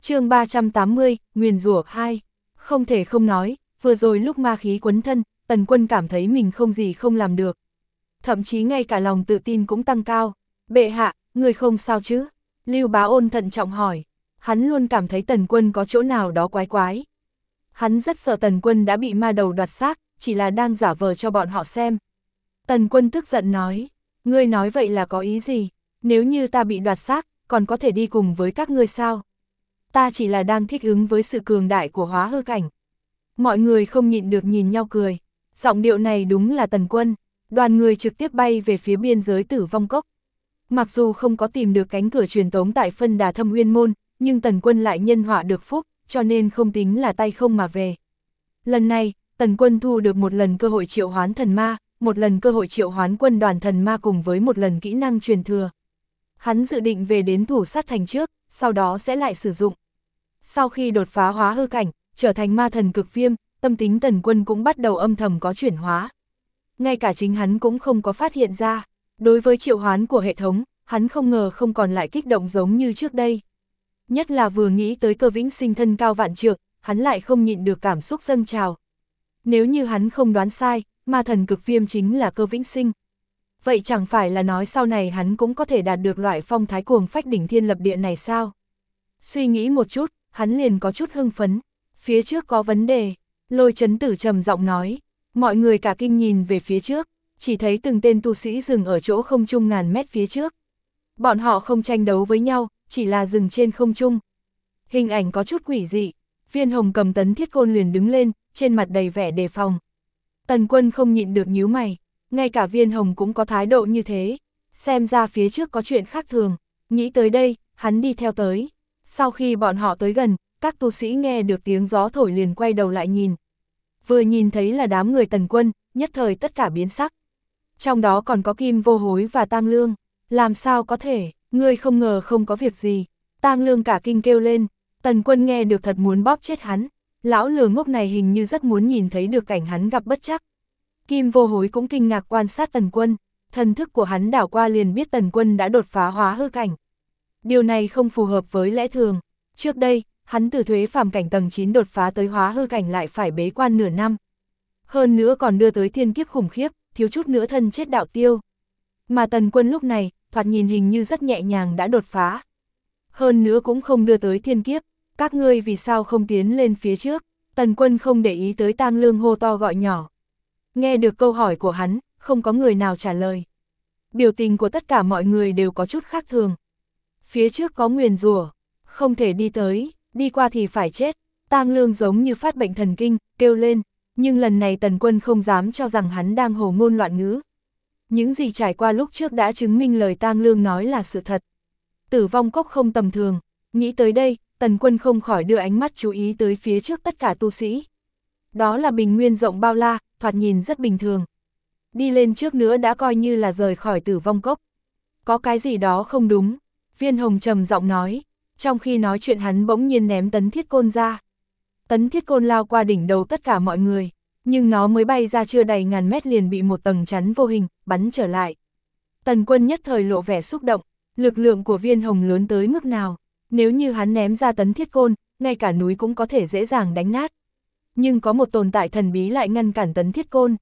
chương 380, nguyền rủa 2. Không thể không nói, vừa rồi lúc ma khí quấn thân, Tần Quân cảm thấy mình không gì không làm được. Thậm chí ngay cả lòng tự tin cũng tăng cao. Bệ hạ, người không sao chứ? Lưu Bá Ôn thận trọng hỏi. Hắn luôn cảm thấy Tần Quân có chỗ nào đó quái quái. Hắn rất sợ Tần Quân đã bị ma đầu đoạt xác, chỉ là đang giả vờ cho bọn họ xem. Tần Quân tức giận nói, ngươi nói vậy là có ý gì? Nếu như ta bị đoạt xác, còn có thể đi cùng với các ngươi sao? Ta chỉ là đang thích ứng với sự cường đại của hóa hư cảnh. Mọi người không nhịn được nhìn nhau cười. Giọng điệu này đúng là Tần Quân. Đoàn người trực tiếp bay về phía biên giới Tử Vong Cốc. Mặc dù không có tìm được cánh cửa truyền tống tại Phân Đà Thâm Uyên Môn, nhưng Tần Quân lại nhân họa được phúc, cho nên không tính là tay không mà về. Lần này, Tần Quân thu được một lần cơ hội triệu hoán thần ma, một lần cơ hội triệu hoán quân đoàn thần ma cùng với một lần kỹ năng truyền thừa. Hắn dự định về đến Thủ Sát Thành trước, sau đó sẽ lại sử dụng. Sau khi đột phá hóa hư cảnh, trở thành ma thần cực viêm, tâm tính Tần Quân cũng bắt đầu âm thầm có chuyển hóa. Ngay cả chính hắn cũng không có phát hiện ra. Đối với triệu hoán của hệ thống, hắn không ngờ không còn lại kích động giống như trước đây. Nhất là vừa nghĩ tới Cơ Vĩnh Sinh thân cao vạn trượng, hắn lại không nhịn được cảm xúc dâng trào. Nếu như hắn không đoán sai, ma thần cực viêm chính là Cơ Vĩnh Sinh. Vậy chẳng phải là nói sau này hắn cũng có thể đạt được loại phong thái cuồng phách đỉnh thiên lập địa này sao? Suy nghĩ một chút, hắn liền có chút hưng phấn. Phía trước có vấn đề, Lôi Chấn Tử trầm giọng nói. Mọi người cả kinh nhìn về phía trước, chỉ thấy từng tên tu sĩ dừng ở chỗ không trung ngàn mét phía trước. Bọn họ không tranh đấu với nhau, chỉ là dừng trên không trung. Hình ảnh có chút quỷ dị, Viên Hồng cầm tấn thiết côn liền đứng lên, trên mặt đầy vẻ đề phòng. Tần Quân không nhịn được nhíu mày, ngay cả Viên Hồng cũng có thái độ như thế, xem ra phía trước có chuyện khác thường. Nghĩ tới đây, hắn đi theo tới. Sau khi bọn họ tới gần, các tu sĩ nghe được tiếng gió thổi liền quay đầu lại nhìn. Vừa nhìn thấy là đám người Tần Quân, nhất thời tất cả biến sắc. Trong đó còn có Kim Vô Hối và Tang Lương. Làm sao có thể, ngươi không ngờ không có việc gì. Tang Lương cả kinh kêu lên. Tần Quân nghe được thật muốn bóp chết hắn. Lão lừa ngốc này hình như rất muốn nhìn thấy được cảnh hắn gặp bất trắc. Kim Vô Hối cũng kinh ngạc quan sát Tần Quân. Thần thức của hắn đảo qua liền biết Tần Quân đã đột phá hóa hư cảnh. Điều này không phù hợp với lẽ thường. Trước đây, hắn từ thuế phàm cảnh tầng 9 đột phá tới hóa hư cảnh lại phải bế quan nửa năm. Hơn nữa còn đưa tới thiên kiếp khủng khiếp, thiếu chút nữa thân chết đạo tiêu. Mà Tần Quân lúc này, thoạt nhìn hình như rất nhẹ nhàng đã đột phá. Hơn nữa cũng không đưa tới thiên kiếp, các ngươi vì sao không tiến lên phía trước? Tần Quân không để ý tới Tang Lương hô to gọi nhỏ. Nghe được câu hỏi của hắn, không có người nào trả lời. Biểu tình của tất cả mọi người đều có chút khác thường. Phía trước có nguyền rủa, không thể đi tới, đi qua thì phải chết. Tang Lương giống như phát bệnh thần kinh, kêu lên, nhưng lần này Tần Quân không dám cho rằng hắn đang hồ ngôn loạn ngữ. Những gì trải qua lúc trước đã chứng minh lời Tang Lương nói là sự thật. Tử Vong Cốc không tầm thường, nghĩ tới đây, Tần Quân không khỏi đưa ánh mắt chú ý tới phía trước tất cả tu sĩ. Đó là bình nguyên rộng bao la, thoạt nhìn rất bình thường. Đi lên trước nữa đã coi như là rời khỏi Tử Vong Cốc. Có cái gì đó không đúng, Viên Hồng trầm giọng nói. Trong khi nói chuyện hắn bỗng nhiên ném tấn thiết côn ra. Tấn thiết côn lao qua đỉnh đầu tất cả mọi người, nhưng nó mới bay ra chưa đầy ngàn mét liền bị một tầng chắn vô hình, bắn trở lại. Tần Quân nhất thời lộ vẻ xúc động, lực lượng của Viên Hồng lớn tới mức nào, nếu như hắn ném ra tấn thiết côn, ngay cả núi cũng có thể dễ dàng đánh nát. Nhưng có một tồn tại thần bí lại ngăn cản tấn thiết côn.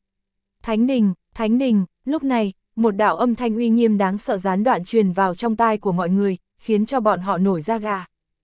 Thánh đình, lúc này, một đạo âm thanh uy nghiêm đáng sợ gián đoạn truyền vào trong tai của mọi người, khiến cho bọn họ nổi da gà.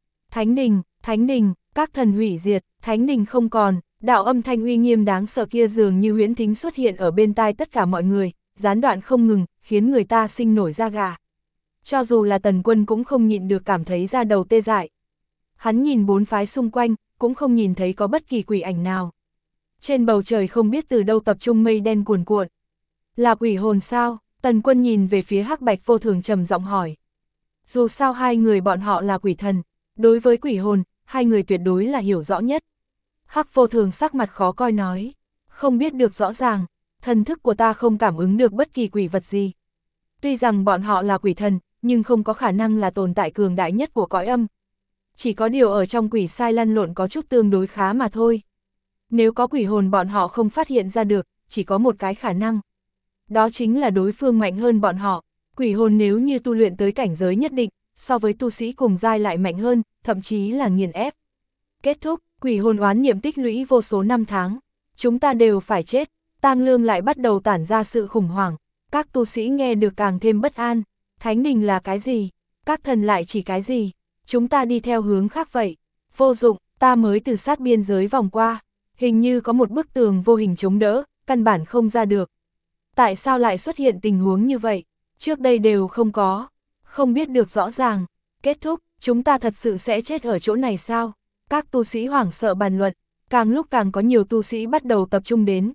Thánh đình, các thần hủy diệt, thánh đình không còn, đạo âm thanh uy nghiêm đáng sợ kia dường như huyễn thính xuất hiện ở bên tai tất cả mọi người, gián đoạn không ngừng, khiến người ta sinh nổi da gà. Cho dù là Tần Quân cũng không nhịn được cảm thấy da đầu tê dại. Hắn nhìn bốn phái xung quanh, cũng không nhìn thấy có bất kỳ quỷ ảnh nào. Trên bầu trời không biết từ đâu tập trung mây đen cuồn cuộn. Là quỷ hồn sao? Tần Quân nhìn về phía Hắc Bạch Vô Thường trầm giọng hỏi. Dù sao hai người bọn họ là quỷ thần, đối với quỷ hồn, hai người tuyệt đối là hiểu rõ nhất. Hắc Vô Thường sắc mặt khó coi nói, không biết được rõ ràng, thần thức của ta không cảm ứng được bất kỳ quỷ vật gì. Tuy rằng bọn họ là quỷ thần, nhưng không có khả năng là tồn tại cường đại nhất của cõi âm. Chỉ có điều ở trong quỷ sai lăn lộn có chút tương đối khá mà thôi. Nếu có quỷ hồn bọn họ không phát hiện ra được, chỉ có một cái khả năng. Đó chính là đối phương mạnh hơn bọn họ. Quỷ hồn nếu như tu luyện tới cảnh giới nhất định, so với tu sĩ cùng giai lại mạnh hơn, thậm chí là nghiền ép. Kết thúc, quỷ hồn oán niệm tích lũy vô số năm tháng. Chúng ta đều phải chết, tang lương lại bắt đầu tản ra sự khủng hoảng. Các tu sĩ nghe được càng thêm bất an. Thánh đình là cái gì? Các thần lại chỉ cái gì? Chúng ta đi theo hướng khác vậy. Vô dụng, ta mới từ sát biên giới vòng qua. Hình như có một bức tường vô hình chống đỡ, căn bản không ra được. Tại sao lại xuất hiện tình huống như vậy? Trước đây đều không có. Không biết được rõ ràng. Kết thúc, chúng ta thật sự sẽ chết ở chỗ này sao? Các tu sĩ hoảng sợ bàn luận. Càng lúc càng có nhiều tu sĩ bắt đầu tập trung đến.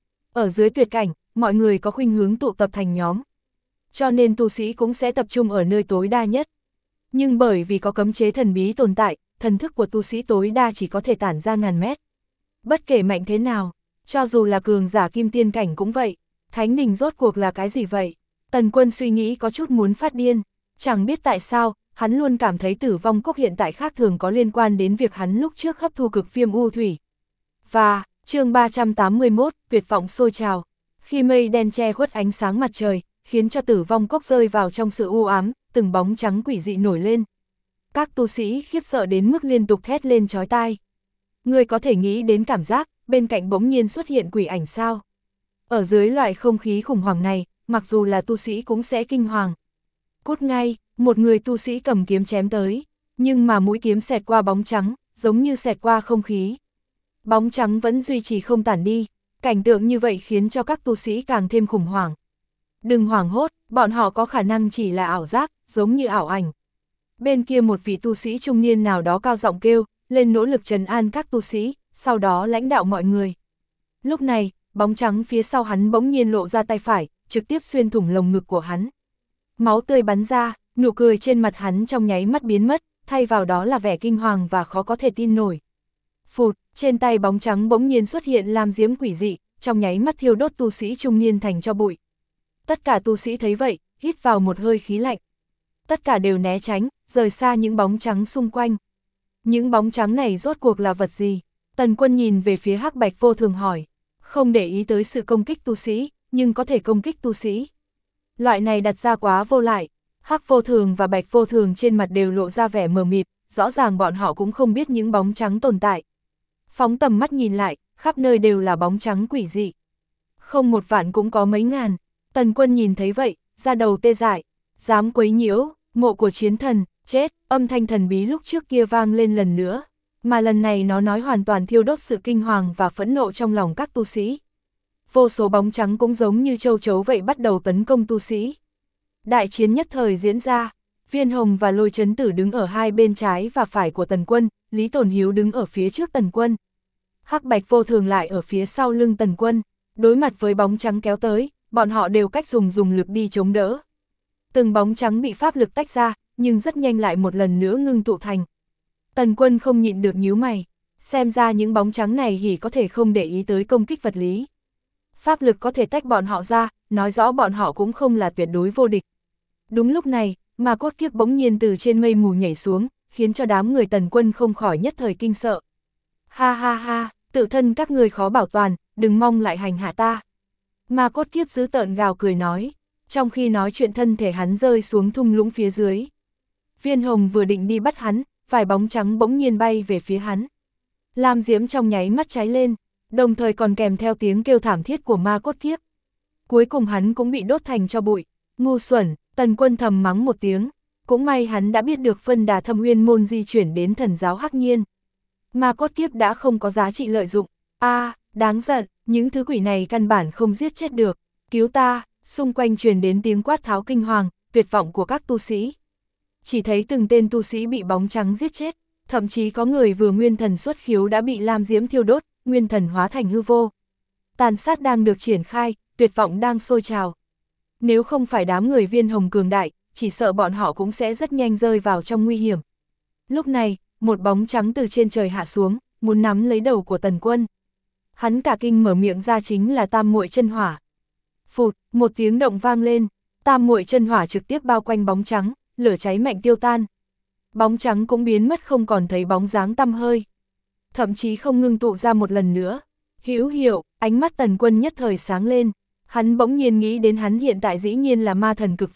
Ở dưới tuyệt cảnh, mọi người có khuynh hướng tụ tập thành nhóm. Cho nên tu sĩ cũng sẽ tập trung ở nơi tối đa nhất. Nhưng bởi vì có cấm chế thần bí tồn tại, thần thức của tu sĩ tối đa chỉ có thể tản ra ngàn mét. Bất kể mạnh thế nào, cho dù là cường giả kim tiên cảnh cũng vậy. Thánh đình rốt cuộc là cái gì vậy? Tần Quân suy nghĩ có chút muốn phát điên. Chẳng biết tại sao, hắn luôn cảm thấy Tử Vong Cốc hiện tại khác thường có liên quan đến việc hắn lúc trước hấp thu cực viêm u thủy. Và, chương 381, tuyệt vọng sôi trào. Khi mây đen che khuất ánh sáng mặt trời, khiến cho Tử Vong Cốc rơi vào trong sự u ám, từng bóng trắng quỷ dị nổi lên. Các tu sĩ khiếp sợ đến mức liên tục thét lên chói tai. Người có thể nghĩ đến cảm giác, bên cạnh bỗng nhiên xuất hiện quỷ ảnh sao? Ở dưới loại không khí khủng hoảng này, mặc dù là tu sĩ cũng sẽ kinh hoàng. Cút ngay, một người tu sĩ cầm kiếm chém tới, nhưng mà mũi kiếm xẹt qua bóng trắng, giống như xẹt qua không khí. Bóng trắng vẫn duy trì không tản đi, cảnh tượng như vậy khiến cho các tu sĩ càng thêm khủng hoảng. Đừng hoảng hốt, bọn họ có khả năng chỉ là ảo giác, giống như ảo ảnh. Bên kia một vị tu sĩ trung niên nào đó cao giọng kêu, lên nỗ lực trấn an các tu sĩ, sau đó lãnh đạo mọi người. Lúc này, bóng trắng phía sau hắn bỗng nhiên lộ ra tay phải, trực tiếp xuyên thủng lồng ngực của hắn. Máu tươi bắn ra, nụ cười trên mặt hắn trong nháy mắt biến mất, thay vào đó là vẻ kinh hoàng và khó có thể tin nổi. Phụt, trên tay bóng trắng bỗng nhiên xuất hiện lam diễm quỷ dị, trong nháy mắt thiêu đốt tu sĩ trung niên thành tro bụi. Tất cả tu sĩ thấy vậy, hít vào một hơi khí lạnh. Tất cả đều né tránh, rời xa những bóng trắng xung quanh. Những bóng trắng này rốt cuộc là vật gì? Tần Quân nhìn về phía Hắc Bạch Vô Thường hỏi. Không để ý tới sự công kích tu sĩ, nhưng có thể công kích tu sĩ. Loại này đặt ra quá vô lại. Hắc Vô Thường và Bạch Vô Thường trên mặt đều lộ ra vẻ mờ mịt, rõ ràng bọn họ cũng không biết những bóng trắng tồn tại. Phóng tầm mắt nhìn lại, khắp nơi đều là bóng trắng quỷ dị. Không một vạn cũng có mấy ngàn. Tần Quân nhìn thấy vậy, da đầu tê dại. Dám quấy nhiễu, mộ của chiến thần, chết, âm thanh thần bí lúc trước kia vang lên lần nữa. Mà lần này nó nói hoàn toàn thiêu đốt sự kinh hoàng và phẫn nộ trong lòng các tu sĩ. Vô số bóng trắng cũng giống như châu chấu vậy bắt đầu tấn công tu sĩ. Đại chiến nhất thời diễn ra, Viên Hồng và Lôi Chấn Tử đứng ở hai bên trái và phải của Tần Quân, Lý Tồn Hiếu đứng ở phía trước Tần Quân. Hắc Bạch Vô Thường lại ở phía sau lưng Tần Quân, đối mặt với bóng trắng kéo tới, bọn họ đều cách dùng lực đi chống đỡ. Từng bóng trắng bị pháp lực tách ra, nhưng rất nhanh lại một lần nữa ngưng tụ thành. Tần Quân không nhịn được nhíu mày, xem ra những bóng trắng này hỉ có thể không để ý tới công kích vật lý. Pháp lực có thể tách bọn họ ra, nói rõ bọn họ cũng không là tuyệt đối vô địch. Đúng lúc này, mà cốt kiếp bỗng nhiên từ trên mây mù nhảy xuống, khiến cho đám người Tần Quân không khỏi nhất thời kinh sợ. Ha ha ha, tự thân các người khó bảo toàn, đừng mong lại hành hạ ta. Mà cốt kiếp dữ tợn gào cười nói, trong khi nói chuyện thân thể hắn rơi xuống thung lũng phía dưới. Viên Hồng vừa định đi bắt hắn, vài bóng trắng bỗng nhiên bay về phía hắn. Lam diễm trong nháy mắt cháy lên, đồng thời còn kèm theo tiếng kêu thảm thiết của ma cốt kiếp. Cuối cùng hắn cũng bị đốt thành tro bụi. Ngu xuẩn, Tần Quân thầm mắng một tiếng. Cũng may hắn đã biết được phân đà Thâm Uyên môn di chuyển đến thần giáo Hắc Nhiên. Ma cốt kiếp đã không có giá trị lợi dụng. Đáng giận, những thứ quỷ này căn bản không giết chết được. Cứu ta, xung quanh truyền đến tiếng quát tháo kinh hoàng, tuyệt vọng của các tu sĩ. Chỉ thấy từng tên tu sĩ bị bóng trắng giết chết, thậm chí có người vừa nguyên thần xuất khiếu đã bị lam diễm thiêu đốt, nguyên thần hóa thành hư vô. Tàn sát đang được triển khai, tuyệt vọng đang sôi trào. Nếu không phải đám người Viên Hồng cường đại, chỉ sợ bọn họ cũng sẽ rất nhanh rơi vào trong nguy hiểm. Lúc này, một bóng trắng từ trên trời hạ xuống, muốn nắm lấy đầu của Tần Quân. Hắn cả kinh mở miệng ra chính là Tam Muội Chân Hỏa. Phụt, một tiếng động vang lên, Tam Muội Chân Hỏa trực tiếp bao quanh bóng trắng, lửa cháy mạnh tiêu tan. Bóng trắng cũng biến mất không còn thấy bóng dáng tăm hơi. Thậm chí không ngưng tụ ra một lần nữa. Hữu hiệu, ánh mắt Tần Quân nhất thời sáng lên. Hắn bỗng nhiên nghĩ đến hắn hiện tại dĩ nhiên là ma thần cực viêm,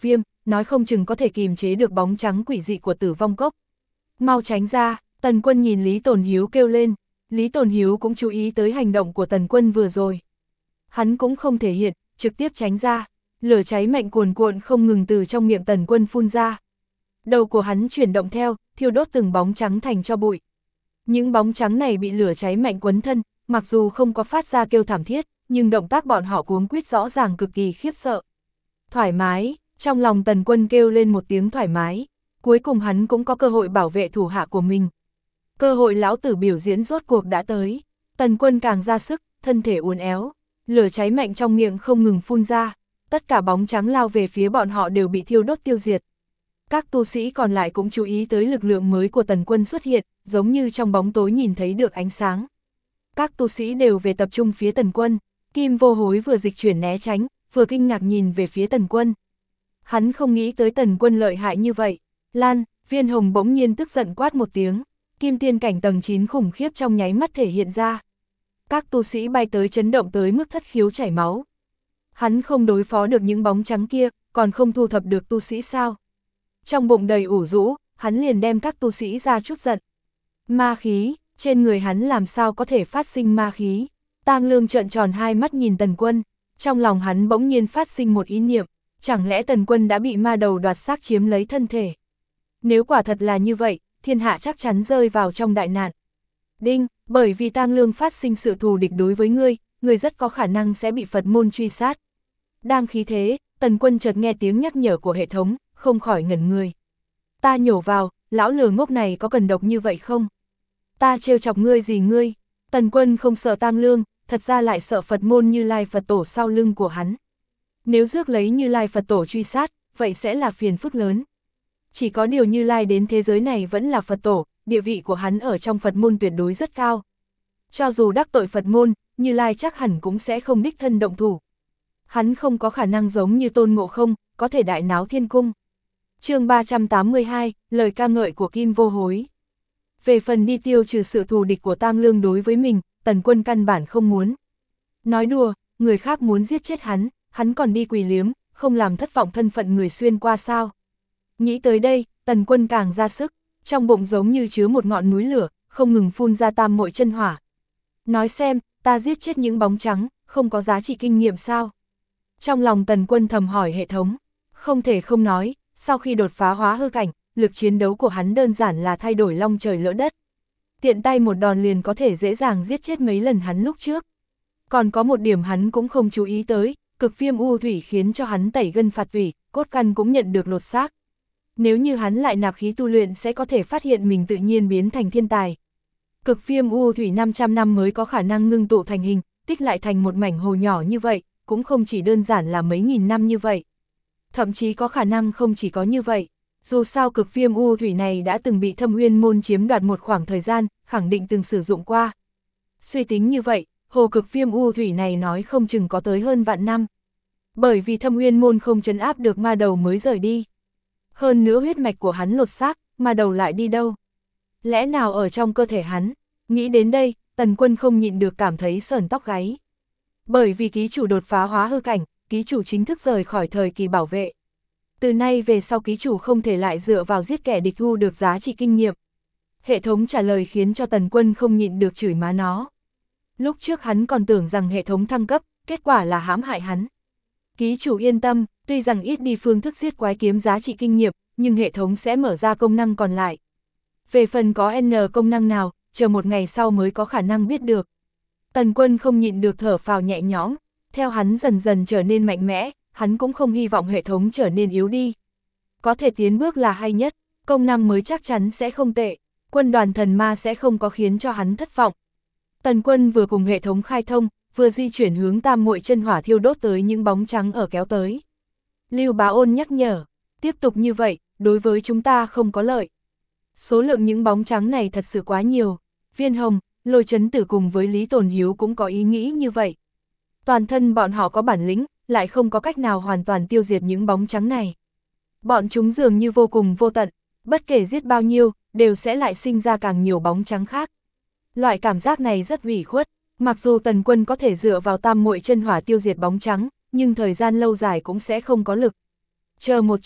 nói không chừng có thể kìm chế được bóng trắng quỷ dị của Tử Vong Cốc. Mau tránh ra, Tần Quân nhìn Lý Tồn Hiếu kêu lên, Lý Tồn Hiếu cũng chú ý tới hành động của Tần Quân vừa rồi. Hắn cũng không thể hiện, trực tiếp tránh ra, lửa cháy mạnh cuồn cuộn không ngừng từ trong miệng Tần Quân phun ra. Đầu của hắn chuyển động theo, thiêu đốt từng bóng trắng thành tro bụi. Những bóng trắng này bị lửa cháy mạnh quấn thân, mặc dù không có phát ra kêu thảm thiết, nhưng động tác bọn họ cuống quýt rõ ràng cực kỳ khiếp sợ. Thoải mái, trong lòng Tần Quân kêu lên một tiếng thoải mái, cuối cùng hắn cũng có cơ hội bảo vệ thủ hạ của mình. Cơ hội lão tử biểu diễn rốt cuộc đã tới, Tần Quân càng ra sức, thân thể uốn éo, lửa cháy mạnh trong miệng không ngừng phun ra, tất cả bóng trắng lao về phía bọn họ đều bị thiêu đốt tiêu diệt. Các tu sĩ còn lại cũng chú ý tới lực lượng mới của Tần Quân xuất hiện, giống như trong bóng tối nhìn thấy được ánh sáng. Các tu sĩ đều về tập trung phía Tần Quân, Kim Vô Hối vừa dịch chuyển né tránh, vừa kinh ngạc nhìn về phía Tần Quân. Hắn không nghĩ tới Tần Quân lợi hại như vậy. Lan, Viên Hồng bỗng nhiên tức giận quát một tiếng, kim tiên cảnh tầng 9 khủng khiếp trong nháy mắt thể hiện ra. Các tu sĩ bay tới chấn động tới mức thất khiếu chảy máu. Hắn không đối phó được những bóng trắng kia, còn không thu thập được tu sĩ sao? Trong bụng đầy ủ rũ, hắn liền đem các tu sĩ ra chút giận. Ma khí, trên người hắn làm sao có thể phát sinh ma khí? Tang Lương trợn tròn hai mắt nhìn Tần Quân, trong lòng hắn bỗng nhiên phát sinh một ý niệm, chẳng lẽ Tần Quân đã bị ma đầu đoạt xác chiếm lấy thân thể? Nếu quả thật là như vậy, thiên hạ chắc chắn rơi vào trong đại nạn. Đinh, bởi vì Tang Lương phát sinh sự thù địch đối với ngươi, ngươi rất có khả năng sẽ bị Phật môn truy sát. Đang khí thế, Tần Quân chợt nghe tiếng nhắc nhở của hệ thống, không khỏi ngẩn người. Ta nhổ vào, lão lừa ngốc này có cần độc như vậy không? Ta trêu chọc ngươi gì ngươi? Tần Quân không sợ Tang Lương, thật ra lại sợ Phật môn Như Lai Phật Tổ sau lưng của hắn. Nếu rước lấy Như Lai Phật Tổ truy sát, vậy sẽ là phiền phức lớn. Chỉ có điều Như Lai đến thế giới này vẫn là Phật Tổ, địa vị của hắn ở trong Phật môn tuyệt đối rất cao. Cho dù đắc tội Phật môn, Như Lai chắc hẳn cũng sẽ không đích thân động thủ. Hắn không có khả năng giống như Tôn Ngộ Không, có thể đại náo thiên cung. Chương 382, lời ca ngợi của Kim Vô Hối. Về phần đi tiêu trừ sự thù địch của Tang Lương đối với mình, Tần Quân căn bản không muốn. Nói đùa, người khác muốn giết chết hắn còn đi quỳ liếm, không làm thất vọng thân phận người xuyên qua sao. Nghĩ tới đây, Tần Quân càng ra sức, trong bụng giống như chứa một ngọn núi lửa, không ngừng phun ra tam muội chân hỏa. Nói xem, ta giết chết những bóng trắng, không có giá trị kinh nghiệm sao? Trong lòng Tần Quân thầm hỏi hệ thống, không thể không nói, sau khi đột phá hóa hư cảnh, lực chiến đấu của hắn đơn giản là thay đổi long trời lỡ đất. Tiện tay một đòn liền có thể dễ dàng giết chết mấy lần hắn lúc trước. Còn có một điểm hắn cũng không chú ý tới, cực viêm u thủy khiến cho hắn tẩy gân phạt tủy, cốt căn cũng nhận được lột xác. Nếu như hắn lại nạp khí tu luyện sẽ có thể phát hiện mình tự nhiên biến thành thiên tài. Cực viêm u thủy 500 năm mới có khả năng ngưng tụ thành hình, tích lại thành một mảnh hồ nhỏ như vậy, cũng không chỉ đơn giản là mấy nghìn năm như vậy. Thậm chí có khả năng không chỉ có như vậy. Dù sao cực viêm u thủy này đã từng bị Thâm Uyên môn chiếm đoạt một khoảng thời gian, khẳng định từng sử dụng qua. Suy tính như vậy, hồ cực viêm u thủy này nói không chừng có tới hơn vạn năm. Bởi vì Thâm Uyên môn không trấn áp được ma đầu mới rời đi. Hơn nữa huyết mạch của hắn lột xác, ma đầu lại đi đâu? Lẽ nào ở trong cơ thể hắn? Nghĩ đến đây, Tần Quân không nhịn được cảm thấy sởn tóc gáy. Bởi vì ký chủ đột phá hóa hư cảnh, ký chủ chính thức rời khỏi thời kỳ bảo vệ. Từ nay về sau ký chủ không thể lại dựa vào giết kẻ địch thu được giá trị kinh nghiệm. Hệ thống trả lời khiến cho Tần Quân không nhịn được chửi má nó. Lúc trước hắn còn tưởng rằng hệ thống thăng cấp, kết quả là hãm hại hắn. Ký chủ yên tâm, tuy rằng ít đi phương thức giết quái kiếm giá trị kinh nghiệm, nhưng hệ thống sẽ mở ra công năng còn lại. Về phần có N công năng nào, chờ một ngày sau mới có khả năng biết được. Tần Quân không nhịn được thở phào nhẹ nhõm, theo hắn dần dần trở nên mạnh mẽ, hắn cũng không hy vọng hệ thống trở nên yếu đi. Có thể tiến bước là hay nhất, công năng mới chắc chắn sẽ không tệ, quân đoàn thần ma sẽ không có khiến cho hắn thất vọng. Tần Quân vừa cùng hệ thống khai thông, vừa di chuyển hướng tam muội chân hỏa thiêu đốt tới những bóng trắng ở kéo tới. Lưu Bá Ôn nhắc nhở, tiếp tục như vậy, đối với chúng ta không có lợi. Số lượng những bóng trắng này thật sự quá nhiều. Viên Hồng, Lôi Chấn Tử cùng với Lý Tồn Hiếu cũng có ý nghĩ như vậy. Toàn thân bọn họ có bản lĩnh, lại không có cách nào hoàn toàn tiêu diệt những bóng trắng này. Bọn chúng dường như vô cùng vô tận, bất kể giết bao nhiêu, đều sẽ lại sinh ra càng nhiều bóng trắng khác. Loại cảm giác này rất ủy khuất, mặc dù Tần Quân có thể dựa vào tam muội chân hỏa tiêu diệt bóng trắng, nhưng thời gian lâu dài cũng sẽ không có lực. Chờ một chút,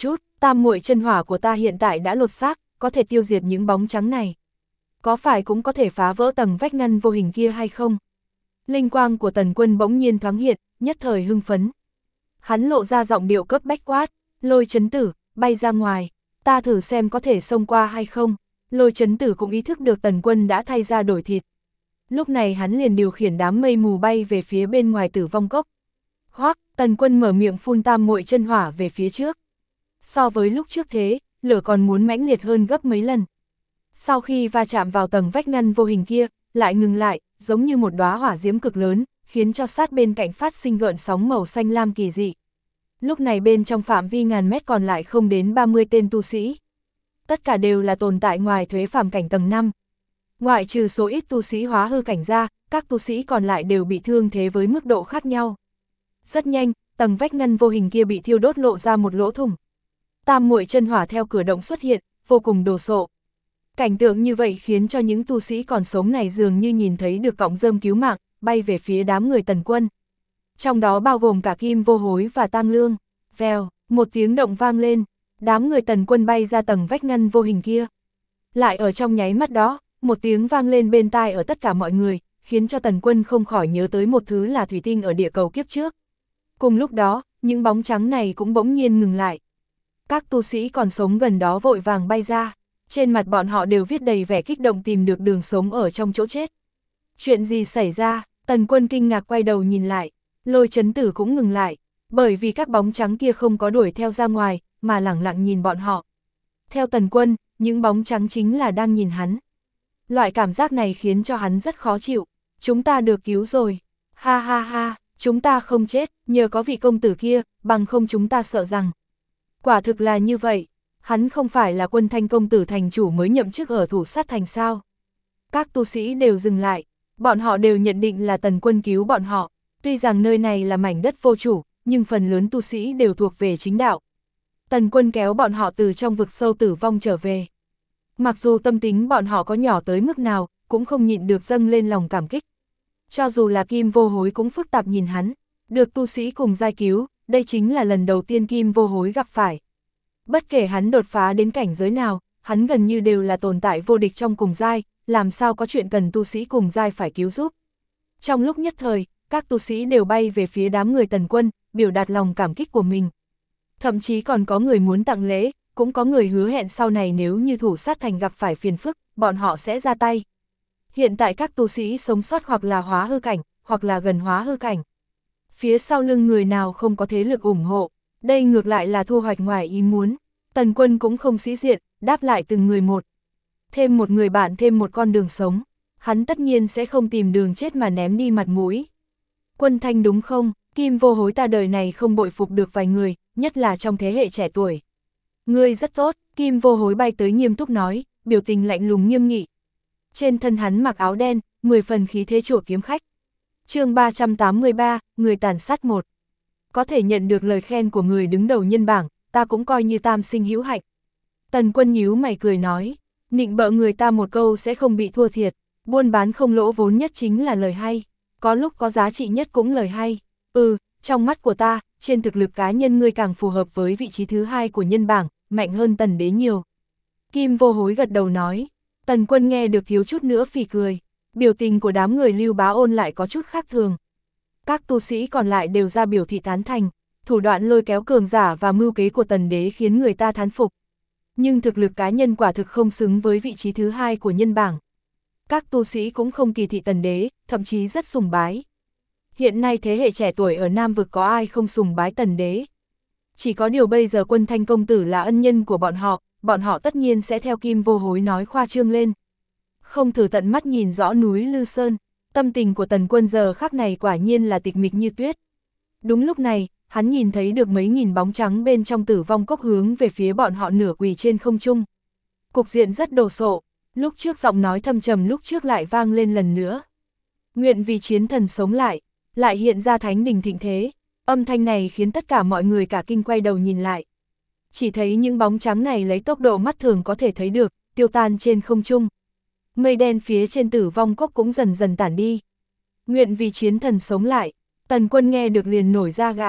Tam muội chân hỏa của ta hiện tại đã lột xác, có thể tiêu diệt những bóng trắng này. Có phải cũng có thể phá vỡ tầng vách ngăn vô hình kia hay không? Linh quang của Tần Quân bỗng nhiên thoáng hiện, nhất thời hưng phấn. Hắn lộ ra giọng điệu cấp bách quát, Lôi Chấn Tử, bay ra ngoài, ta thử xem có thể xông qua hay không. Lôi Chấn Tử cũng ý thức được Tần Quân đã thay ra đổi thịt. Lúc này hắn liền điều khiển đám mây mù bay về phía bên ngoài Tử Vong Cốc. Hoắc, Tần Quân mở miệng phun tam muội chân hỏa về phía trước. So với lúc trước thế, lửa còn muốn mãnh liệt hơn gấp mấy lần. Sau khi va chạm vào tầng vách ngăn vô hình kia, lại ngừng lại, giống như một đóa hỏa diễm cực lớn, khiến cho sát bên cạnh phát sinh gợn sóng màu xanh lam kỳ dị. Lúc này bên trong phạm vi ngàn mét còn lại không đến 30 tên tu sĩ. Tất cả đều là tồn tại ngoài thuế phàm cảnh tầng 5. Ngoại trừ số ít tu sĩ hóa hư cảnh ra, các tu sĩ còn lại đều bị thương thế với mức độ khác nhau. Rất nhanh, tầng vách ngăn vô hình kia bị thiêu đốt lộ ra một lỗ thủng. Tam muội chân hỏa theo cửa động xuất hiện, vô cùng đồ sộ. Cảnh tượng như vậy khiến cho những tu sĩ còn sống này dường như nhìn thấy được cọng rơm cứu mạng, bay về phía đám người Tần Quân. Trong đó bao gồm cả Kim Vô Hối và Tang Lương. Vèo, một tiếng động vang lên, đám người Tần Quân bay ra tầng vách ngăn vô hình kia. Lại ở trong nháy mắt đó, một tiếng vang lên bên tai ở tất cả mọi người, khiến cho Tần Quân không khỏi nhớ tới một thứ là thủy tinh ở địa cầu kiếp trước. Cùng lúc đó, những bóng trắng này cũng bỗng nhiên ngừng lại. Các tu sĩ còn sống gần đó vội vàng bay ra, trên mặt bọn họ đều viết đầy vẻ kích động tìm được đường sống ở trong chỗ chết. Chuyện gì xảy ra? Tần Quân kinh ngạc quay đầu nhìn lại, Lôi Chấn Tử cũng ngừng lại, bởi vì các bóng trắng kia không có đuổi theo ra ngoài, mà lẳng lặng nhìn bọn họ. Theo Tần Quân, những bóng trắng chính là đang nhìn hắn. Loại cảm giác này khiến cho hắn rất khó chịu. Chúng ta được cứu rồi. Ha ha ha, chúng ta không chết, nhờ có vị công tử kia, bằng không chúng ta sợ rằng. Quả thực là như vậy, hắn không phải là Quân Thanh công tử thành chủ mới nhậm chức ở Thủ Sát Thành sao. Các tu sĩ đều dừng lại, bọn họ đều nhận định là Tần Quân cứu bọn họ. Tuy rằng nơi này là mảnh đất vô chủ, nhưng phần lớn tu sĩ đều thuộc về chính đạo. Tần Quân kéo bọn họ từ trong vực sâu tử vong trở về. Mặc dù tâm tính bọn họ có nhỏ tới mức nào, cũng không nhịn được dâng lên lòng cảm kích. Cho dù là Kim Vô Hối cũng phức tạp nhìn hắn, được tu sĩ cùng giai cứu, đây chính là lần đầu tiên Kim Vô Hối gặp phải. Bất kể hắn đột phá đến cảnh giới nào, hắn gần như đều là tồn tại vô địch trong cùng giai, làm sao có chuyện cần tu sĩ cùng giai phải cứu giúp. Trong lúc nhất thời, các tu sĩ đều bay về phía đám người Tần Quân, biểu đạt lòng cảm kích của mình. Thậm chí còn có người muốn tặng lễ, cũng có người hứa hẹn sau này nếu như Thủ Sát Thành gặp phải phiền phức, bọn họ sẽ ra tay. Hiện tại các tu sĩ sống sót hoặc là hóa hư cảnh, hoặc là gần hóa hư cảnh. Phía sau lưng người nào không có thế lực ủng hộ, đây ngược lại là thu hoạch ngoài ý muốn. Tần Quân cũng không sĩ diện, đáp lại từng người một. Thêm một người bạn thêm một con đường sống, hắn tất nhiên sẽ không tìm đường chết mà ném đi mặt mũi. Quân Thanh đúng không? Kim Vô Hối ta đời này không bội phục được vài người, nhất là trong thế hệ trẻ tuổi. Ngươi rất tốt, Kim Vô Hối bay tới nghiêm túc nói, biểu tình lạnh lùng nghiêm nghị. Trên thân hắn mặc áo đen, 10 phần khí thế chùa kiếm khách. Chương 383, người tàn sát 1. Có thể nhận được lời khen của người đứng đầu nhân bảng, ta cũng coi như tam sinh hữu hạnh. Tần Quân nhíu mày cười nói, nịnh bợ người ta một câu sẽ không bị thua thiệt, buôn bán không lỗ vốn nhất chính là lời hay, có lúc có giá trị nhất cũng lời hay. Trong mắt của ta, trên thực lực cá nhân ngươi càng phù hợp với vị trí thứ 2 của nhân bảng, mạnh hơn Tần Đế nhiều. Kim Vô Hối gật đầu nói. Tần Quân nghe được thiếu chút nữa phì cười, biểu tình của đám người Lưu Bá Ôn lại có chút khác thường. Các tu sĩ còn lại đều ra biểu thị tán thành, thủ đoạn lôi kéo cường giả và mưu kế của Tần Đế khiến người ta thán phục. Nhưng thực lực cá nhân quả thực không xứng với vị trí thứ 2 của nhân bảng. Các tu sĩ cũng không kỳ thị Tần Đế, thậm chí rất sùng bái. Hiện nay thế hệ trẻ tuổi ở Nam Vực có ai không sùng bái Tần Đế. Chỉ có điều bây giờ Quân Thanh công tử là ân nhân của bọn họ tất nhiên sẽ theo Kim Vô Hối nói khoa trương lên. Không thử tận mắt nhìn rõ núi Lư Sơn, tâm tình của Tần Quân giờ khắc này quả nhiên là tịch mịch như tuyết. Đúng lúc này, hắn nhìn thấy được mấy nghìn bóng trắng bên trong Tử Vong Cốc hướng về phía bọn họ nửa quỳ trên không trung. Cục diện rất đồ sộ, lúc trước giọng nói thâm trầm lúc trước lại vang lên lần nữa. Nguyện vì chiến thần sống lại hiện ra thánh đình thịnh thế. Âm thanh này khiến tất cả mọi người cả kinh quay đầu nhìn lại. Chỉ thấy những bóng trắng này lấy tốc độ mắt thường có thể thấy được, tiêu tan trên không trung. Mây đen phía trên Tử Vong Cốc cũng dần dần tản đi. Nguyện vì chiến thần sống lại, Tần Quân nghe được liền nổi da gà.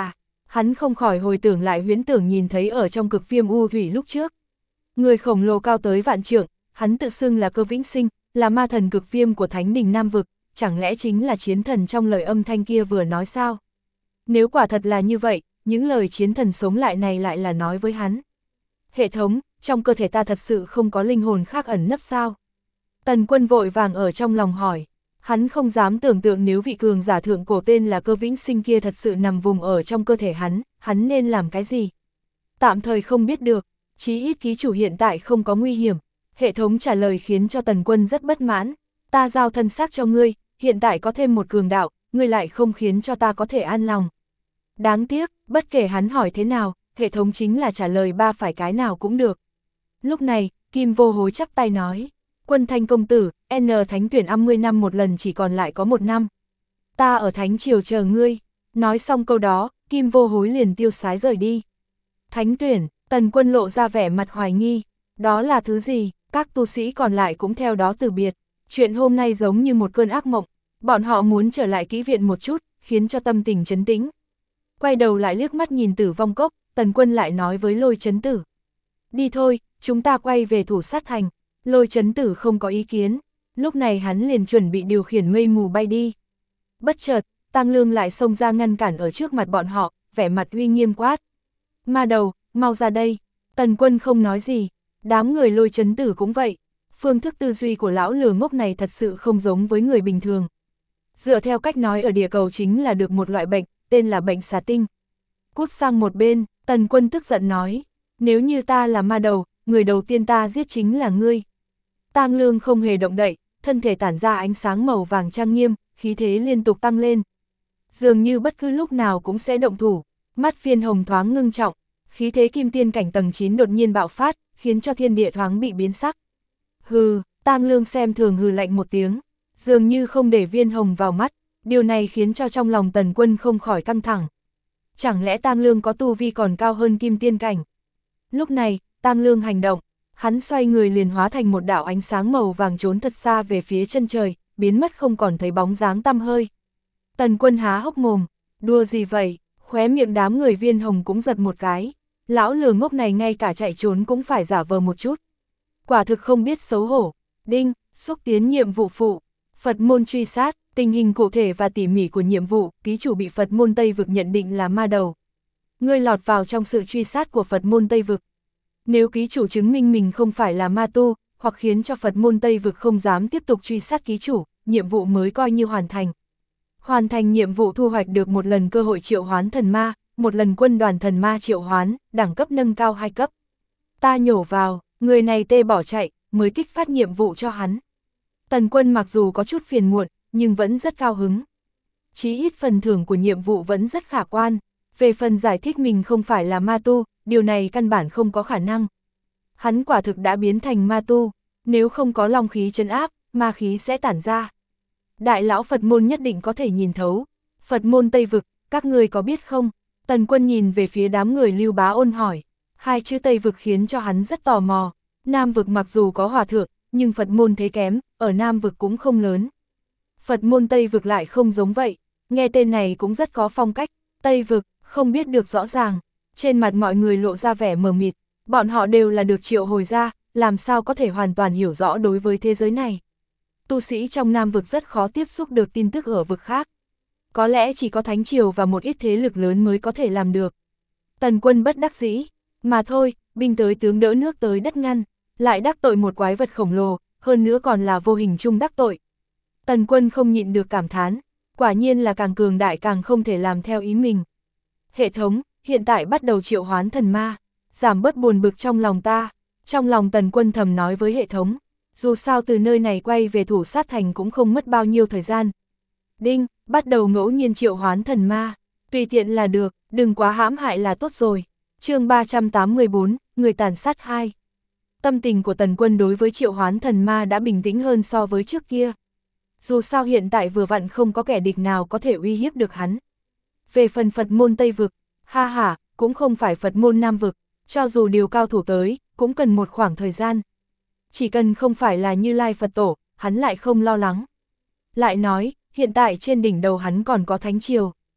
Hắn không khỏi hồi tưởng lại huyễn tưởng nhìn thấy ở trong cực viêm u thủy lúc trước. Người khổng lồ cao tới vạn trượng, hắn tự xưng là Cơ Vĩnh Sinh, là ma thần cực viêm của Thánh Đình Nam Vực, chẳng lẽ chính là chiến thần trong lời âm thanh kia vừa nói sao? Nếu quả thật là như vậy, những lời chiến thần sống lại này lại là nói với hắn. Hệ thống, trong cơ thể ta thật sự không có linh hồn khác ẩn nấp sao? Tần Quân vội vàng ở trong lòng hỏi. Hắn không dám tưởng tượng nếu vị cường giả thượng cổ tên là Cơ Vĩnh Sinh kia thật sự nằm vùng ở trong cơ thể hắn nên làm cái gì? Tạm thời không biết được, chí ít ký chủ hiện tại không có nguy hiểm. Hệ thống trả lời khiến cho Tần Quân rất bất mãn. Ta giao thân xác cho ngươi, hiện tại có thêm một cường đạo, ngươi lại không khiến cho ta có thể an lòng. Đáng tiếc, bất kể hắn hỏi thế nào, hệ thống chính là trả lời ba phải cái nào cũng được. Lúc này, Kim Vô Hối chắp tay nói, Quân Thanh công tử, N Thánh tuyển 50 năm một lần chỉ còn lại có 1 năm. Ta ở Thánh triều chờ ngươi. Nói xong câu đó, Kim Vô Hối liền tiêu sái rời đi. Thánh tuyển, Tần Quân lộ ra vẻ mặt hoài nghi. Đó là thứ gì? Các tu sĩ còn lại cũng theo đó từ biệt. Chuyện hôm nay giống như một cơn ác mộng. Bọn họ muốn trở lại kỹ viện một chút, khiến cho tâm tình trấn tĩnh. Quay đầu lại liếc mắt nhìn Tử Vong Cốc, Tần Quân lại nói với Lôi Chấn Tử. Đi thôi, chúng ta quay về Thủ Sát Thành. Lôi Chấn Tử không có ý kiến. Lúc này hắn liền chuẩn bị điều khiển mây mù bay đi. Bất chợt, Tang Lương lại xông ra ngăn cản ở trước mặt bọn họ, vẻ mặt uy nghiêm quát. Ma đầu, mau ra đây. Tần Quân không nói gì. Đám người Lôi Chấn Tử cũng vậy. Phương thức tư duy của lão lừa ngốc này thật sự không giống với người bình thường. Dựa theo cách nói ở địa cầu chính là được một loại bệnh, tên là bệnh xà tinh. Cút sang một bên, Tần Quân tức giận nói. Nếu như ta là ma đầu, người đầu tiên ta giết chính là ngươi. Tang Lương không hề động đậy, thân thể tản ra ánh sáng màu vàng trang nghiêm, khí thế liên tục tăng lên. Dường như bất cứ lúc nào cũng sẽ động thủ, mắt Phiên Hồng thoáng ngưng trọng, khí thế kim tiên cảnh tầng 9 đột nhiên bạo phát, khiến cho thiên địa thoáng bị biến sắc. Hừ, Tang Lương xem thường hừ lạnh một tiếng, dường như không để Viên Hồng vào mắt, điều này khiến cho trong lòng Tần Quân không khỏi căng thẳng. Chẳng lẽ Tang Lương có tu vi còn cao hơn kim tiên cảnh? Lúc này, Tang Lương hành động, hắn xoay người liền hóa thành một đạo ánh sáng màu vàng trốn thật xa về phía chân trời, biến mất không còn thấy bóng dáng tăm hơi. Tần Quân há hốc mồm, đùa gì vậy? Khóe miệng đám người Viên Hồng cũng giật một cái, lão lừa ngốc này ngay cả chạy trốn cũng phải giả vờ một chút. Quả thực không biết xấu hổ. Đinh, xúc tiến nhiệm vụ phụ. Phật môn truy sát, tình hình cụ thể và tỉ mỉ của nhiệm vụ, ký chủ bị Phật môn Tây Vực nhận định là ma đầu. Ngươi lọt vào trong sự truy sát của Phật môn Tây Vực. Nếu ký chủ chứng minh mình không phải là ma tu, hoặc khiến cho Phật môn Tây Vực không dám tiếp tục truy sát ký chủ, nhiệm vụ mới coi như hoàn thành. Hoàn thành nhiệm vụ thu hoạch được một lần cơ hội triệu hoán thần ma, một lần quân đoàn thần ma triệu hoán, đẳng cấp nâng cao 2 cấp. Ta nhổ vào, người này tê bỏ chạy, mới kích phát nhiệm vụ cho hắn. Tần Quân mặc dù có chút phiền muộn, nhưng vẫn rất cao hứng. Chí ít phần thưởng của nhiệm vụ vẫn rất khả quan. Về phần giải thích mình không phải là ma tu, điều này căn bản không có khả năng. Hắn quả thực đã biến thành ma tu, nếu không có long khí trấn áp, ma khí sẽ tản ra. Đại lão Phật môn nhất định có thể nhìn thấu. Phật môn Tây Vực, các người có biết không? Tần Quân nhìn về phía đám người Lưu Bá Ôn hỏi. Hai chữ Tây Vực khiến cho hắn rất tò mò. Nam Vực mặc dù có hòa thượng, nhưng Phật môn thế kém, ở Nam Vực cũng không lớn. Phật môn Tây Vực lại không giống vậy, nghe tên này cũng rất có phong cách. Tây Vực, không biết được rõ ràng. Trên mặt mọi người lộ ra vẻ mờ mịt, bọn họ đều là được triệu hồi ra, làm sao có thể hoàn toàn hiểu rõ đối với thế giới này. Tu sĩ trong Nam Vực rất khó tiếp xúc được tin tức ở vực khác. Có lẽ chỉ có Thánh Triều và một ít thế lực lớn mới có thể làm được. Tần Quân bất đắc dĩ, mà thôi, binh tới tướng đỡ nước tới đất ngăn, lại đắc tội một quái vật khổng lồ, hơn nữa còn là vô hình chung đắc tội. Tần Quân không nhịn được cảm thán, quả nhiên là càng cường đại càng không thể làm theo ý mình. Hệ thống, hiện tại bắt đầu triệu hoán thần ma, giảm bớt buồn bực trong lòng ta. Trong lòng Tần Quân thầm nói với hệ thống, dù sao từ nơi này quay về Thủ Sát Thành cũng không mất bao nhiêu thời gian. Đinh, bắt đầu ngẫu nhiên triệu hoán thần ma, tùy tiện là được, đừng quá hãm hại là tốt rồi. Chương 384, người tàn sát 2. Tâm tình của Tần Quân đối với triệu hoán thần ma đã bình tĩnh hơn so với trước kia. Dù sao hiện tại vừa vặn không có kẻ địch nào có thể uy hiếp được hắn. Về phần Phật môn Tây Vực, ha ha, cũng không phải Phật môn Nam Vực, cho dù điều cao thủ tới, cũng cần một khoảng thời gian. Chỉ cần không phải là Như Lai Phật Tổ, hắn lại không lo lắng. Lại nói, hiện tại trên đỉnh đầu hắn còn có Thánh Triều.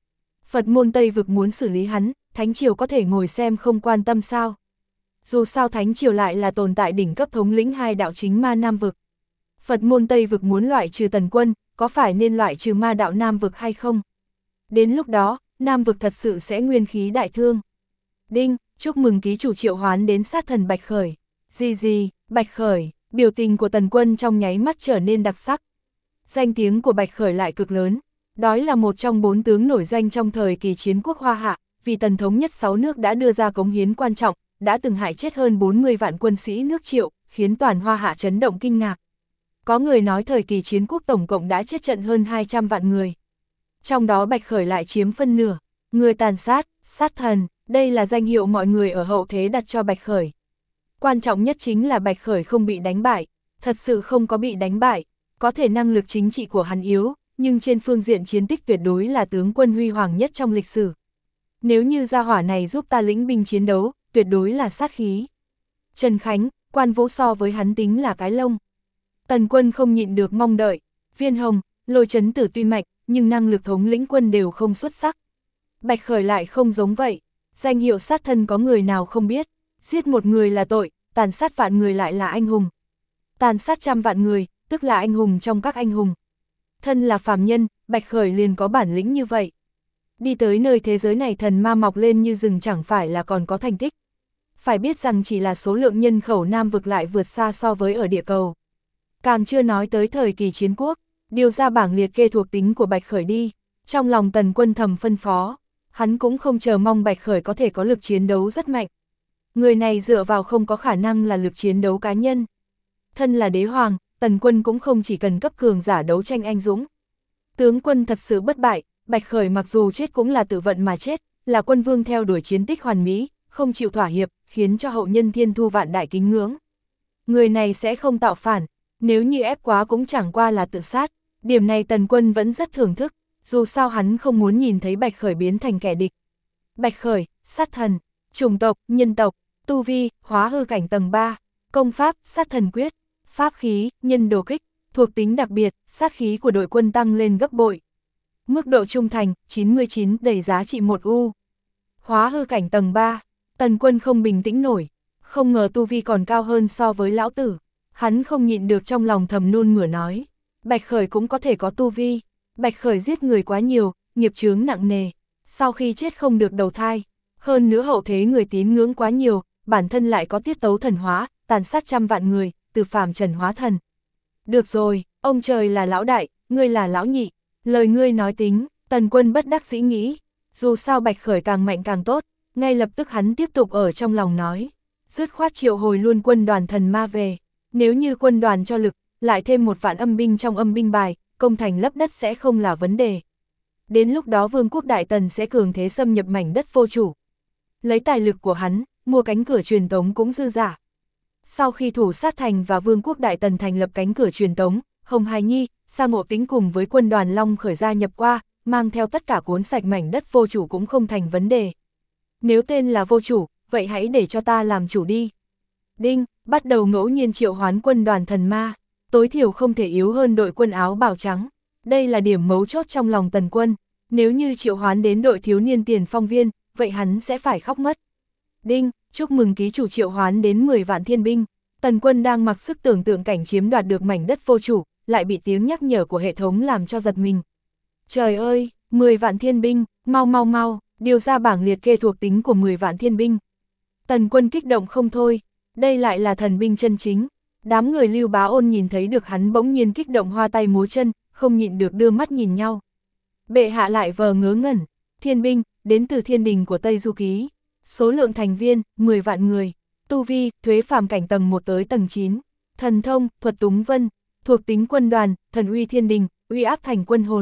Phật môn Tây vực muốn xử lý hắn, Thánh Triều có thể ngồi xem không quan tâm sao? Dù sao Thánh Triều lại là tồn tại đỉnh cấp thống lĩnh hai đạo chính ma Nam vực. Phật môn Tây vực muốn loại trừ Tần Quân, có phải nên loại trừ ma đạo Nam vực hay không? Đến lúc đó, Nam vực thật sự sẽ nguyên khí đại thương. Đinh, chúc mừng ký chủ triệu hoán đến sát thần Bạch Khởi. Gì, Bạch Khởi, biểu tình của Tần Quân trong nháy mắt trở nên đặc sắc. Danh tiếng của Bạch Khởi lại cực lớn, đó là một trong 4 tướng nổi danh trong thời kỳ chiến quốc Hoa Hạ, vì tần thống nhất 6 nước đã đưa ra cống hiến quan trọng, đã từng hại chết hơn 40 vạn quân sĩ nước Triệu, khiến toàn Hoa Hạ chấn động kinh ngạc. Có người nói thời kỳ chiến quốc tổng cộng đã chết trận hơn 200 vạn người. Trong đó Bạch Khởi lại chiếm phân nửa, người tàn sát, sát thần, đây là danh hiệu mọi người ở hậu thế đặt cho Bạch Khởi. Quan trọng nhất chính là Bạch Khởi không bị đánh bại, thật sự không có bị đánh bại, có thể năng lực chính trị của hắn yếu, nhưng trên phương diện chiến tích tuyệt đối là tướng quân huy hoàng nhất trong lịch sử. Nếu như gia hỏa này giúp ta lĩnh binh chiến đấu, tuyệt đối là sát khí. Trần Khánh, Quan Vũ so với hắn tính là cái lông. Tần Quân không nhịn được mong đợi, Viên Hồng, Lôi Chấn Tử tuy mạnh, nhưng năng lực thống lĩnh quân đều không xuất sắc. Bạch Khởi lại không giống vậy, danh hiệu sát thân có người nào không biết, giết một người là tội, tàn sát vạn người lại là anh hùng. Tàn sát trăm vạn người, tức là anh hùng trong các anh hùng. Thân là phàm nhân, Bạch Khởi liền có bản lĩnh như vậy. Đi tới nơi thế giới này thần ma mọc lên như rừng chẳng phải là còn có thành tích. Phải biết rằng chỉ là số lượng nhân khẩu Nam vực lại vượt xa so với ở địa cầu. Càng chưa nói tới thời kỳ chiến quốc, điều ra bảng liệt kê thuộc tính của Bạch Khởi đi. Trong lòng Tần Quân thầm phân phó, hắn cũng không chờ mong Bạch Khởi có thể có lực chiến đấu rất mạnh. Người này dựa vào không có khả năng là lực chiến đấu cá nhân. Thân là đế hoàng, Tần Quân cũng không chỉ cần cấp cường giả đấu tranh anh dũng. Tướng quân thật sự bất bại, Bạch Khởi mặc dù chết cũng là tự vận mà chết, là quân vương theo đuổi chiến tích hoàn mỹ, không chịu thỏa hiệp, khiến cho hậu nhân Thiên Thu vạn đại kính ngưỡng. Người này sẽ không tạo phản, nếu như ép quá cũng chẳng qua là tự sát, điểm này Tần Quân vẫn rất thưởng thức, dù sao hắn không muốn nhìn thấy Bạch Khởi biến thành kẻ địch. Bạch Khởi, sát thần, chủng tộc, nhân tộc, tu vi, hóa hư cảnh tầng 3, công pháp, sát thần quyết, pháp khí, nhân đồ kích, thuộc tính đặc biệt, sát khí của đội quân tăng lên gấp bội. Mức độ trung thành, 99, đầy giá trị 1 U. Hóa hư cảnh tầng 3, Tần Quân không bình tĩnh nổi, không ngờ tu vi còn cao hơn so với lão tử. Hắn không nhịn được trong lòng thầm nôn mửa nói, Bạch Khởi cũng có thể có tu vi. Bạch Khởi giết người quá nhiều, nghiệp chướng nặng nề, sau khi chết không được đầu thai. Hơn nữa hậu thế người tín ngưỡng quá nhiều, bản thân lại có tiết tấu thần hóa, tàn sát trăm vạn người, từ phàm trần hóa thần. Được rồi, ông trời là lão đại, ngươi là lão nhị, lời ngươi nói tính. Tần Quân bất đắc dĩ nghĩ, dù sao Bạch Khởi càng mạnh càng tốt, ngay lập tức hắn tiếp tục ở trong lòng nói, dứt khoát triệu hồi luôn quân đoàn thần ma về, nếu như quân đoàn cho lực, lại thêm 1 vạn âm binh trong âm binh bài, công thành lấp đất sẽ không là vấn đề. Đến lúc đó Vương quốc Đại Tần sẽ cường thế xâm nhập mảnh đất vô chủ. Lấy tài lực của hắn, mua cánh cửa truyền tống cũng dư giả. Sau khi Thủ Sát Thành và Vương quốc Đại Tần thành lập cánh cửa truyền tống, Hồng Hải Nhi, Sa Ngộ Tĩnh cùng với quân đoàn Long Khởi gia nhập qua, mang theo tất cả cuốn sạch mảnh đất vô chủ cũng không thành vấn đề. Nếu tên là vô chủ, vậy hãy để cho ta làm chủ đi. Đinh, bắt đầu ngẫu nhiên triệu hoán quân đoàn thần ma, tối thiểu không thể yếu hơn đội quân áo bào trắng. Đây là điểm mấu chốt trong lòng Tần Quân, nếu như triệu hoán đến đội thiếu niên tiền phong viên, vậy hắn sẽ phải khóc mất. Đinh, chúc mừng ký chủ triệu hoán đến 10 vạn thiên binh. Tần Quân đang mặc sức tưởng tượng cảnh chiếm đoạt được mảnh đất vô chủ, lại bị tiếng nhắc nhở của hệ thống làm cho giật mình. Trời ơi, 10 vạn thiên binh, mau, điều ra bảng liệt kê thuộc tính của 10 vạn thiên binh. Tần Quân kích động không thôi, đây lại là thần binh chân chính. Đám người Lưu Bá Ôn nhìn thấy được hắn bỗng nhiên kích động hoa tay múa chân, không nhịn được đưa mắt nhìn nhau. Bệ hạ lại vờ ngớ ngẩn, thiên binh, đến từ thiên đình của Tây Du Ký. Số lượng thành viên, 10 vạn người. Tu vi, thuế phàm cảnh tầng 1 tới tầng 9. Thần thông, thuật túng vân. Thuộc tính quân đoàn, thần uy thiên đình, uy áp thành quân hồn.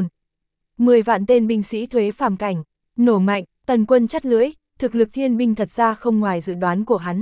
10 vạn tên binh sĩ thuế phàm cảnh. Nổ mạnh, Tần Quân chắt lưỡi, thực lực thiên binh thật ra không ngoài dự đoán của hắn.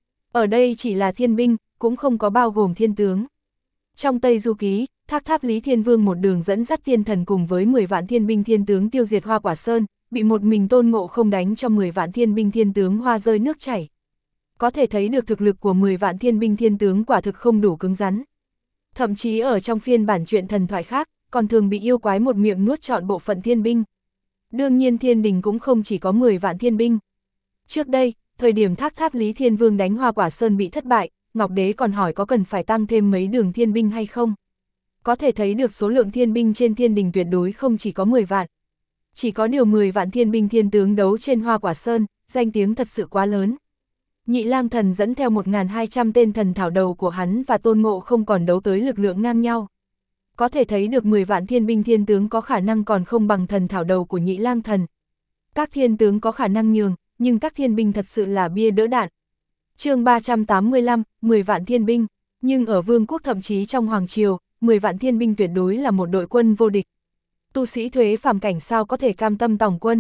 Ở đây chỉ là thiên binh, cũng không có bao gồm thiên tướng. Trong Tây Du Ký, Thác Tháp Lý Thiên Vương một đường dẫn dắt thiên thần cùng với 10 vạn thiên binh thiên tướng tiêu diệt Hoa Quả Sơn, bị một mình Tôn Ngộ Không đánh cho 10 vạn thiên binh thiên tướng hoa rơi nước chảy. Có thể thấy được thực lực của 10 vạn thiên binh thiên tướng quả thực không đủ cứng rắn. Thậm chí ở trong phiên bản truyện thần thoại khác, còn thường bị yêu quái một miệng nuốt trọn bộ phận thiên binh. Đương nhiên thiên đình cũng không chỉ có 10 vạn thiên binh. Trước đây, thời điểm Thác Tháp Lý Thiên Vương đánh Hoa Quả Sơn bị thất bại, Ngọc Đế còn hỏi có cần phải tăng thêm mấy đường thiên binh hay không. Có thể thấy được số lượng thiên binh trên thiên đình tuyệt đối không chỉ có 10 vạn. Chỉ có điều 10 vạn thiên binh thiên tướng đấu trên Hoa Quả Sơn, danh tiếng thật sự quá lớn. Nhị Lang Thần dẫn theo 1.200 tên thần thảo đầu của hắn và Tôn Ngộ không còn đấu tới lực lượng ngang nhau. Có thể thấy được 10 vạn thiên binh thiên tướng có khả năng còn không bằng thần thảo đầu của Nhị Lang Thần. Các thiên tướng có khả năng nhường, nhưng các thiên binh thật sự là bia đỡ đạn. Chương 385, 10 vạn thiên binh, nhưng ở vương quốc thậm chí trong hoàng triều, 10 vạn thiên binh tuyệt đối là một đội quân vô địch. Tu sĩ thuế phàm cảnh sao có thể cam tâm tòng quân.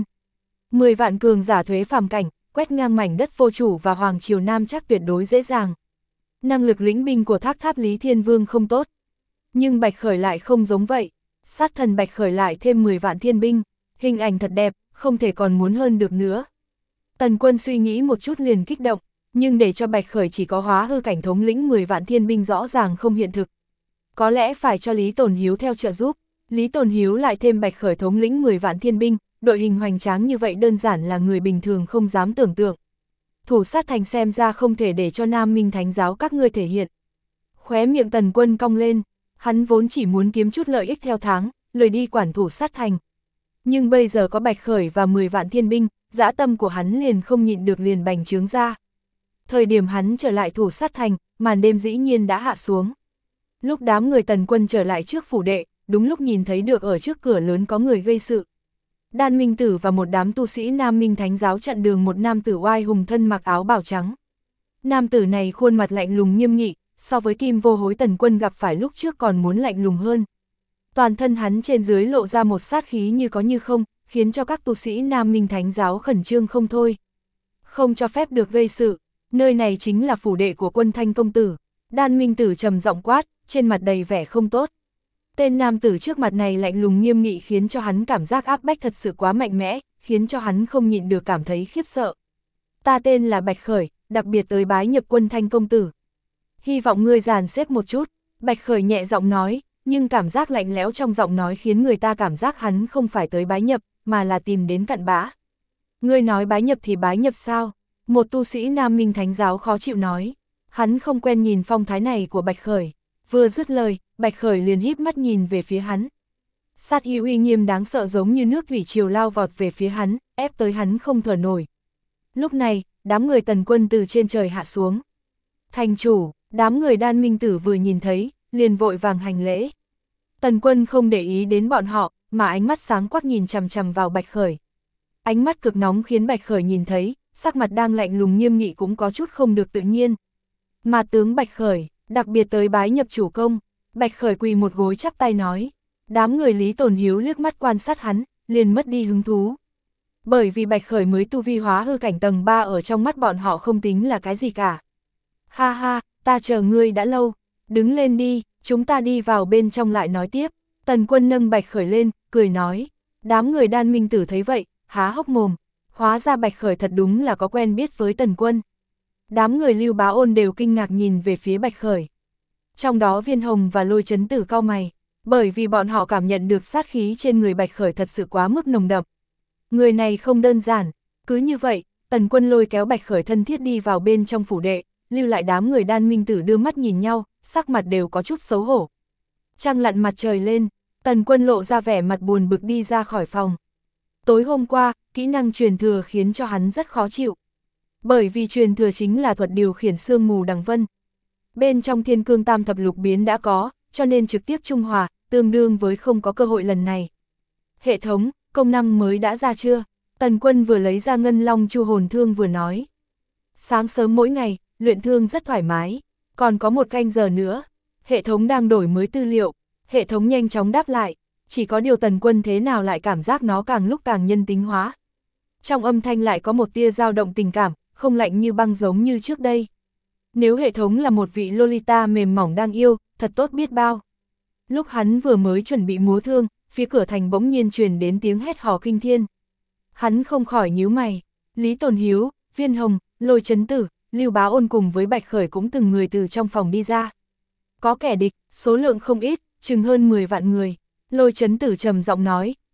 10 vạn cường giả thuế phàm cảnh, quét ngang mảnh đất vô chủ và hoàng triều Nam chắc tuyệt đối dễ dàng. Năng lực lĩnh binh của Thác Tháp Lý Thiên Vương không tốt. Nhưng Bạch Khởi lại không giống vậy. Sát thần Bạch Khởi lại thêm 10 vạn thiên binh, hình ảnh thật đẹp, không thể còn muốn hơn được nữa. Tần Quân suy nghĩ một chút liền kích động, nhưng để cho Bạch Khởi chỉ có hóa hư cảnh thống lĩnh 10 vạn thiên binh rõ ràng không hiện thực. Có lẽ phải cho Lý Tồn Hiếu theo trợ giúp. Lý Tồn Hiếu lại thêm Bạch Khởi thống lĩnh 10 vạn thiên binh, đội hình hoành tráng như vậy đơn giản là người bình thường không dám tưởng tượng. Thủ sát thành xem ra không thể để cho Nam Minh Thánh giáo các ngươi thể hiện. Khóe miệng Tần Quân cong lên, hắn vốn chỉ muốn kiếm chút lợi ích theo tháng, lười đi quản thủ sát thành. Nhưng bây giờ có Bạch Khởi và 10 vạn thiên binh, dã tâm của hắn liền không nhịn được liền bành trướng ra. Thời điểm hắn trở lại thủ sát thành, màn đêm dĩ nhiên đã hạ xuống. Lúc đám người Tần Quân trở lại trước phủ đệ, đúng lúc nhìn thấy được ở trước cửa lớn có người gây sự. Đan Minh Tử và một đám tu sĩ Nam Minh Thánh giáo chặn đường một nam tử oai hùng thân mặc áo bào trắng. Nam tử này khuôn mặt lạnh lùng nghiêm nghị, so với Kim Vô Hối Tần Quân gặp phải lúc trước còn muốn lạnh lùng hơn. Toàn thân hắn trên dưới lộ ra một sát khí như có như không, khiến cho các tu sĩ Nam Minh Thánh giáo khẩn trương không thôi. Không cho phép được gây sự, nơi này chính là phủ đệ của Quân Thanh công tử. Đan Minh Tử trầm giọng quát, trên mặt đầy vẻ không tốt. Tên nam tử trước mặt này lạnh lùng nghiêm nghị khiến cho hắn cảm giác áp bách thật sự quá mạnh mẽ, khiến cho hắn không nhịn được cảm thấy khiếp sợ. Ta tên là Bạch Khởi, đặc biệt tới bái nhập Quân Thanh công tử. Hy vọng ngươi dàn xếp một chút, Bạch Khởi nhẹ giọng nói, nhưng cảm giác lạnh lẽo trong giọng nói khiến người ta cảm giác hắn không phải tới bái nhập, mà là tìm đến cặn bã. Ngươi nói bái nhập thì bái nhập sao? Một tu sĩ Nam Minh Thánh giáo khó chịu nói. Hắn không quen nhìn phong thái này của Bạch Khởi. Vừa dứt lời, Bạch Khởi liền híp mắt nhìn về phía hắn. Sát ý uy nghiêm đáng sợ giống như nước thủy triều lao vọt về phía hắn, ép tới hắn không thở nổi. Lúc này, đám người Tần Quân từ trên trời hạ xuống. Thành chủ, đám người Đan Minh Tử vừa nhìn thấy, liền vội vàng hành lễ. Tần Quân không để ý đến bọn họ, mà ánh mắt sáng quắc nhìn chằm chằm vào Bạch Khởi. Ánh mắt cực nóng khiến Bạch Khởi nhìn thấy, sắc mặt đang lạnh lùng nghiêm nghị cũng có chút không được tự nhiên. Mà tướng Bạch Khởi, đặc biệt tới bái nhập chủ công, Bạch Khởi quỳ một gối chắp tay nói. Đám người Lý Tồn Hiếu liếc mắt quan sát hắn, liền mất đi hứng thú. Bởi vì Bạch Khởi mới tu vi hóa hư cảnh tầng 3 ở trong mắt bọn họ không tính là cái gì cả. Ha ha, ta chờ ngươi đã lâu, đứng lên đi, chúng ta đi vào bên trong lại nói tiếp. Tần Quân nâng Bạch Khởi lên, cười nói. Đám người Đan Minh Tử thấy vậy, há hốc mồm, hóa ra Bạch Khởi thật đúng là có quen biết với Tần Quân. Đám người Lưu Bá Ôn đều kinh ngạc nhìn về phía Bạch Khởi. Trong đó Viên Hồng và Lôi Chấn Tử cau mày, bởi vì bọn họ cảm nhận được sát khí trên người Bạch Khởi thật sự quá mức nồng đậm. Người này không đơn giản, cứ như vậy, Tần Quân lôi kéo Bạch Khởi thân thiết đi vào bên trong phủ đệ, lưu lại đám người Đan Minh Tử đưa mắt nhìn nhau, sắc mặt đều có chút xấu hổ. Trăng lặn mặt trời lên, Tần Quân lộ ra vẻ mặt buồn bực đi ra khỏi phòng. Tối hôm qua, kỹ năng truyền thừa khiến cho hắn rất khó chịu. Bởi vì truyền thừa chính là thuật điều khiển sương mù đằng vân. Bên trong Thiên Cương Tam Thập Lục biến đã có, cho nên trực tiếp trung hòa, tương đương với không có cơ hội lần này. Hệ thống, công năng mới đã ra chưa? Tần Quân vừa lấy ra Ngân Long Chu Hồn Thương vừa nói. Sáng sớm mỗi ngày, luyện thương rất thoải mái, còn có 1 canh giờ nữa. Hệ thống đang đổi mới tư liệu, hệ thống nhanh chóng đáp lại, chỉ có điều Tần Quân thế nào lại cảm giác nó càng lúc càng nhân tính hóa. Trong âm thanh lại có một tia dao động tình cảm, không lạnh như băng giống như trước đây. Nếu hệ thống là một vị Lolita mềm mỏng đang yêu, thật tốt biết bao. Lúc hắn vừa mới chuẩn bị múa thương, phía cửa thành bỗng nhiên truyền đến tiếng hét hò kinh thiên. Hắn không khỏi nhíu mày, Lý Tồn Hiếu, Viên Hồng, Lôi Chấn Tử, Lưu Bá Ôn cùng với Bạch Khởi cũng từng người từ trong phòng đi ra. Có kẻ địch, số lượng không ít, chừng hơn 10 vạn người. Lôi Chấn Tử trầm giọng nói,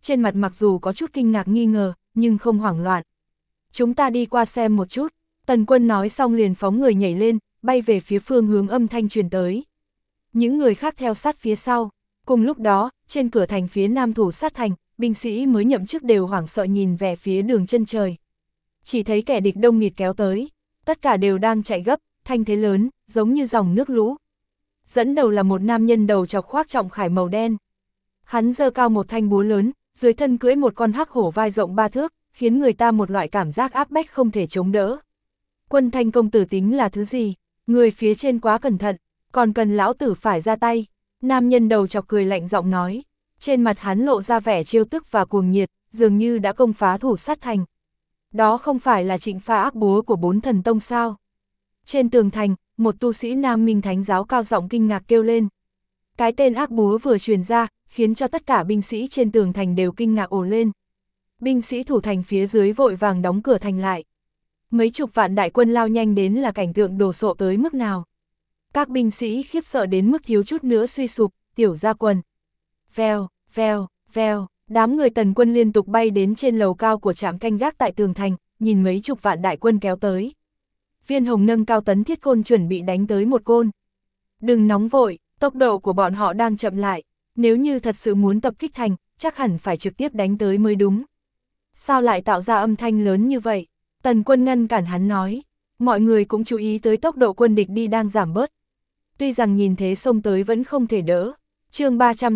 trên mặt mặc dù có chút kinh ngạc nghi ngờ, nhưng không hoảng loạn. Chúng ta đi qua xem một chút, Tần Quân nói xong liền phóng người nhảy lên, bay về phía phương hướng âm thanh truyền tới. Những người khác theo sát phía sau. Cùng lúc đó, trên cửa thành phía nam thủ sát thành, binh sĩ mới nhậm chức đều hoảng sợ nhìn về phía đường chân trời. Chỉ thấy kẻ địch đông nghịt kéo tới, tất cả đều đang chạy gấp, thanh thế lớn, giống như dòng nước lũ. Dẫn đầu là một nam nhân đầu chọc khoác trọng khải màu đen. Hắn giơ cao một thanh búa lớn, dưới thân cưỡi một con hắc hổ vai rộng 3 thước, khiến người ta một loại cảm giác áp bách không thể chống đỡ. Quân Thanh công tử tính là thứ gì? Người phía trên quá cẩn thận, còn cần lão tử phải ra tay. Nam nhân đầu chọc cười lạnh giọng nói. Trên mặt hắn lộ ra vẻ trêu tức và cuồng nhiệt, dường như đã công phá thủ sát thành. Đó không phải là Trịnh Pha ác búa của 4 thần tông sao? Trên tường thành, một tu sĩ Nam Minh Thánh giáo cao giọng kinh ngạc kêu lên. Cái tên ác búa vừa truyền ra, khiến cho tất cả binh sĩ trên tường thành đều kinh ngạc ồ lên. Binh sĩ thủ thành phía dưới vội vàng đóng cửa thành lại. Mấy chục vạn đại quân lao nhanh đến là cảnh tượng đồ sộ tới mức nào. Các binh sĩ khiếp sợ đến mức thiếu chút nữa suy sụp, tiểu ra quần. Vèo, vèo, vèo, đám người Tần Quân liên tục bay đến trên lầu cao của trạm canh gác tại tường thành, nhìn mấy chục vạn đại quân kéo tới. Viên Hồng nâng cao tấn thiết côn chuẩn bị đánh tới một côn. Đừng nóng vội, tốc độ của bọn họ đang chậm lại, nếu như thật sự muốn tập kích thành, chắc hẳn phải trực tiếp đánh tới mới đúng. Sao lại tạo ra âm thanh lớn như vậy? Tần Quân ngăn cản hắn nói. Mọi người cũng chú ý tới tốc độ quân địch đi đang giảm bớt. Tuy rằng nhìn thế xông tới vẫn không thể đỡ. Chương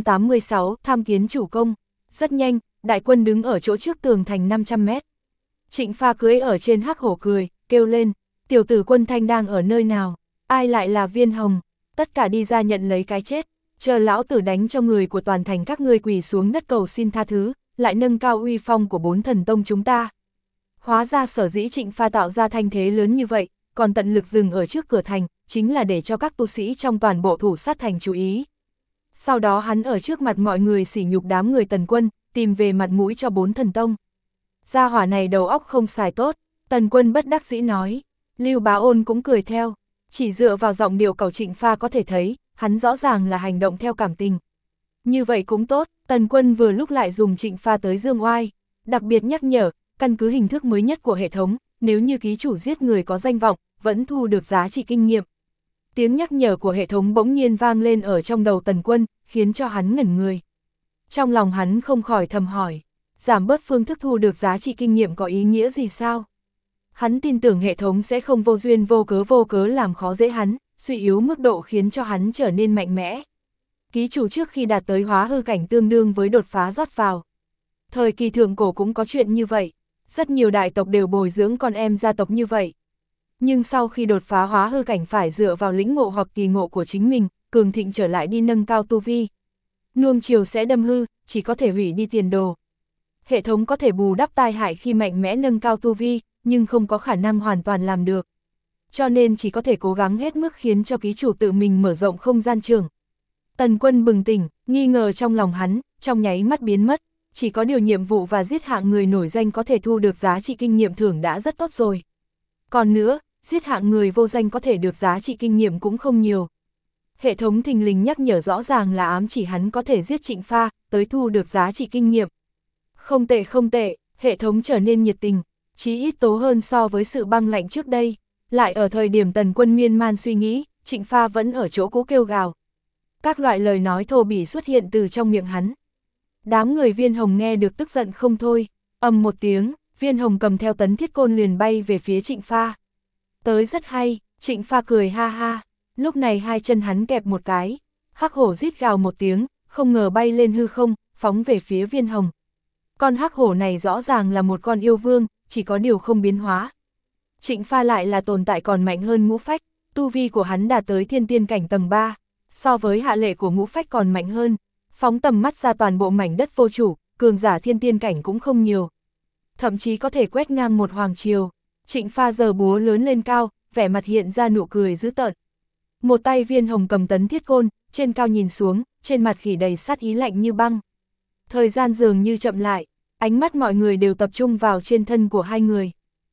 386, tham kiến chủ công. Rất nhanh, đại quân đứng ở chỗ trước tường thành 500 mét. Trịnh Pha cưỡi ở trên hắc hổ cười, kêu lên, tiểu tử Quân Thanh đang ở nơi nào? Ai lại là Viên Hồng? Tất cả đi ra nhận lấy cái chết, chờ lão tử đánh cho người của toàn thành các ngươi quỳ xuống đất cầu xin tha thứ, lại nâng cao uy phong của 4 thần tông chúng ta. Hóa ra sở dĩ Trịnh Pha tạo ra thanh thế lớn như vậy, còn tận lực dừng ở trước cửa thành, chính là để cho các tu sĩ trong toàn bộ thủ sát thành chú ý. Sau đó hắn ở trước mặt mọi người sỉ nhục đám người Tần Quân, tìm về mặt mũi cho 4 thần tông. Gia hỏa này đầu óc không xài tốt, Tần Quân bất đắc dĩ nói. Lưu Bá Ôn cũng cười theo, chỉ dựa vào giọng điệu cầu Trịnh Pha có thể thấy, hắn rõ ràng là hành động theo cảm tình. Như vậy cũng tốt, Tần Quân vừa lúc lại dùng Trịnh Pha tới dương oai, đặc biệt nhắc nhở, căn cứ hình thức mới nhất của hệ thống, nếu như ký chủ giết người có danh vọng, vẫn thu được giá trị kinh nghiệm. Tiếng nhắc nhở của hệ thống bỗng nhiên vang lên ở trong đầu Tần Quân, khiến cho hắn ngẩn người. Trong lòng hắn không khỏi thầm hỏi, giảm bớt phương thức thu được giá trị kinh nghiệm có ý nghĩa gì sao? Hắn tin tưởng hệ thống sẽ không vô duyên vô cớ làm khó dễ hắn, suy yếu mức độ khiến cho hắn trở nên mạnh mẽ. Ký chủ trước khi đạt tới hóa hư cảnh tương đương với đột phá rót vào. Thời kỳ thượng cổ cũng có chuyện như vậy, rất nhiều đại tộc đều bồi dưỡng con em gia tộc như vậy. Nhưng sau khi đột phá hóa hư cảnh phải dựa vào lĩnh ngộ hoặc kỳ ngộ của chính mình, cường thịnh trở lại đi nâng cao tu vi. Nuông chiều sẽ đâm hư, chỉ có thể hủy đi tiền đồ. Hệ thống có thể bù đắp tai hại khi mạnh mẽ nâng cao tu vi, nhưng không có khả năng hoàn toàn làm được. Cho nên chỉ có thể cố gắng hết mức khiến cho ký chủ tự mình mở rộng không gian trường. Tần Quân bừng tỉnh, nghi ngờ trong lòng hắn, trong nháy mắt biến mất. Chỉ có điều nhiệm vụ và giết hạng người nổi danh có thể thu được giá trị kinh nghiệm thưởng đã rất tốt rồi. Còn nữa, giết hạng người vô danh có thể được giá trị kinh nghiệm cũng không nhiều. Hệ thống thình lình nhắc nhở rõ ràng là ám chỉ hắn có thể giết Trịnh Pha, tới thu được giá trị kinh nghiệm. Không tệ không tệ, hệ thống trở nên nhiệt tình, chí ít tố hơn so với sự băng lạnh trước đây. Lại ở thời điểm Tần Quân miên man suy nghĩ, Trịnh Pha vẫn ở chỗ cũ kêu gào. Các loại lời nói thô bỉ xuất hiện từ trong miệng hắn. Đám người Viên Hồng nghe được tức giận không thôi, ầm một tiếng, Viên Hồng cầm theo tấn thiết côn liền bay về phía Trịnh Pha. Tới rất hay, Trịnh Pha cười ha ha, lúc này hai chân hắn kẹp một cái, hắc hổ rít gào một tiếng, không ngờ bay lên hư không, phóng về phía Viên Hồng. Con hắc hổ này rõ ràng là một con yêu vương, chỉ có điều không biến hóa. Trịnh Pha lại là tồn tại còn mạnh hơn Ngũ Phách, tu vi của hắn đạt tới thiên tiên cảnh tầng 3, so với hạ lệ của Ngũ Phách còn mạnh hơn. Phóng tầm mắt ra toàn bộ mảnh đất vô chủ, cường giả thiên tiên cảnh cũng không nhiều. Thậm chí có thể quét ngang một hoàng triều. Trịnh Pha giơ búa lớn lên cao, vẻ mặt hiện ra nụ cười dữ tợn. Một tay Viên Hồng cầm tấn thiết côn, trên cao nhìn xuống, trên mặt khỉ đầy sát ý lạnh như băng. Thời gian dường như chậm lại, ánh mắt mọi người đều tập trung vào trên thân của hai người.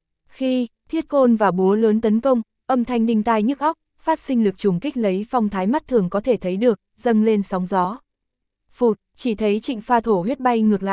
Khi thiết côn và búa lớn tấn công, âm thanh đinh tai nhức óc, phát sinh lực trùng kích lấy phong thái mắt thường có thể thấy được, dâng lên sóng gió. Phụt, chỉ thấy Trịnh Pha thổ huyết bay ngược lại,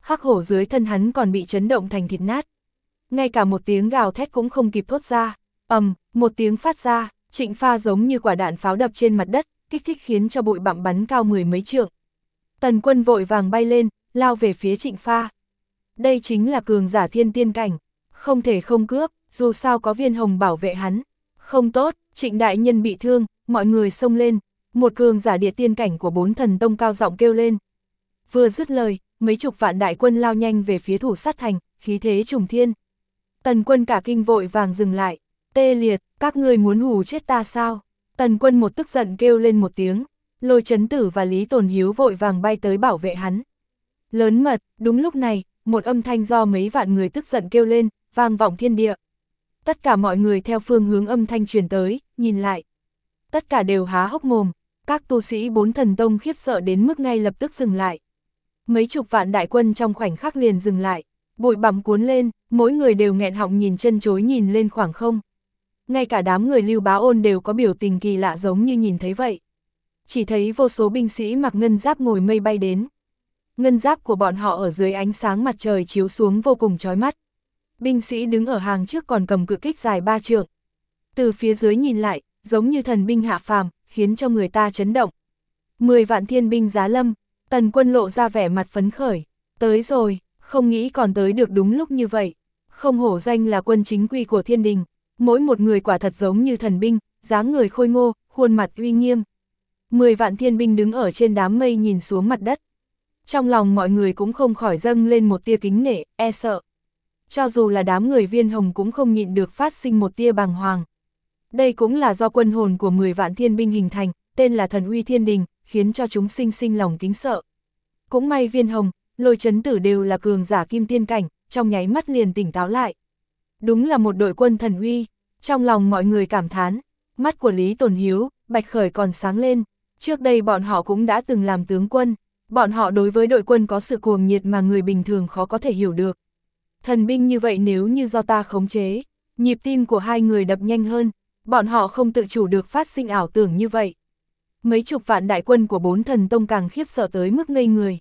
Hắc hổ dưới thân hắn còn bị chấn động thành thịt nát. Ngay cả một tiếng gào thét cũng không kịp thốt ra. Một tiếng phát ra, Trịnh Pha giống như quả đạn pháo đập trên mặt đất, kích thích khiến cho bụi bặm bắn cao mười mấy trượng. Tần Quân vội vàng bay lên, lao về phía Trịnh Pha. Đây chính là cường giả thiên tiên cảnh, không thể không cướp, dù sao có Viên Hồng bảo vệ hắn. Không tốt, Trịnh đại nhân bị thương, mọi người xông lên, một cường giả địa tiên cảnh của 4 thần tông cao giọng kêu lên. Vừa dứt lời, mấy chục vạn đại quân lao nhanh về phía Thủ Sát Thành, khí thế trùng thiên. Tần Quân cả kinh vội vàng dừng lại. Tê Liệt, các ngươi muốn hù chết ta sao? Tần Quân một tức giận kêu lên một tiếng, Lôi Chấn Tử và Lý Tồn Hiếu vội vàng bay tới bảo vệ hắn. Lớn mật, đúng lúc này, một âm thanh do mấy vạn người tức giận kêu lên, vang vọng thiên địa. Tất cả mọi người theo phương hướng âm thanh truyền tới, nhìn lại. Tất cả đều há hốc mồm, các tu sĩ 4 thần tông khiếp sợ đến mức ngay lập tức dừng lại. Mấy chục vạn đại quân trong khoảnh khắc liền dừng lại, bụi bặm cuốn lên, mỗi người đều nghẹn họng nhìn chân chối nhìn lên khoảng không. Ngay cả đám người Lưu Bá Ôn đều có biểu tình kỳ lạ giống như nhìn thấy vậy. Chỉ thấy vô số binh sĩ mặc ngân giáp ngồi mây bay đến. Ngân giáp của bọn họ ở dưới ánh sáng mặt trời chiếu xuống vô cùng chói mắt. Binh sĩ đứng ở hàng trước còn cầm cự kích dài 3 trượng. Từ phía dưới nhìn lại, giống như thần binh hạ phàm, khiến cho người ta chấn động. 10 vạn thiên binh giá lâm, Tần Quân lộ ra vẻ mặt phấn khởi. Tới rồi, không nghĩ còn tới được đúng lúc như vậy. Không hổ danh là quân chính quy của thiên đình. Mỗi một người quả thật giống như thần binh, dáng người khôi ngô, khuôn mặt uy nghiêm. 10 vạn thiên binh đứng ở trên đám mây nhìn xuống mặt đất. Trong lòng mọi người cũng không khỏi dâng lên một tia kính nể, e sợ. Cho dù là đám người Viên Hồng cũng không nhịn được phát sinh một tia bàng hoàng. Đây cũng là do quân hồn của 10 vạn thiên binh hình thành, tên là thần uy thiên đình, khiến cho chúng sinh lòng kính sợ. Cũng may Viên Hồng, Lôi Chấn Tử đều là cường giả kim tiên cảnh, trong nháy mắt liền tỉnh táo lại. Đúng là một đội quân thần uy, trong lòng mọi người cảm thán, mắt của Lý Tồn Hiếu, Bạch Khởi còn sáng lên, trước đây bọn họ cũng đã từng làm tướng quân, bọn họ đối với đội quân có sự cuồng nhiệt mà người bình thường khó có thể hiểu được. Thần binh như vậy nếu như do ta khống chế, nhịp tim của hai người đập nhanh hơn, bọn họ không tự chủ được phát sinh ảo tưởng như vậy. Mấy chục vạn đại quân của 4 thần tông càng khiếp sợ tới mức ngây người.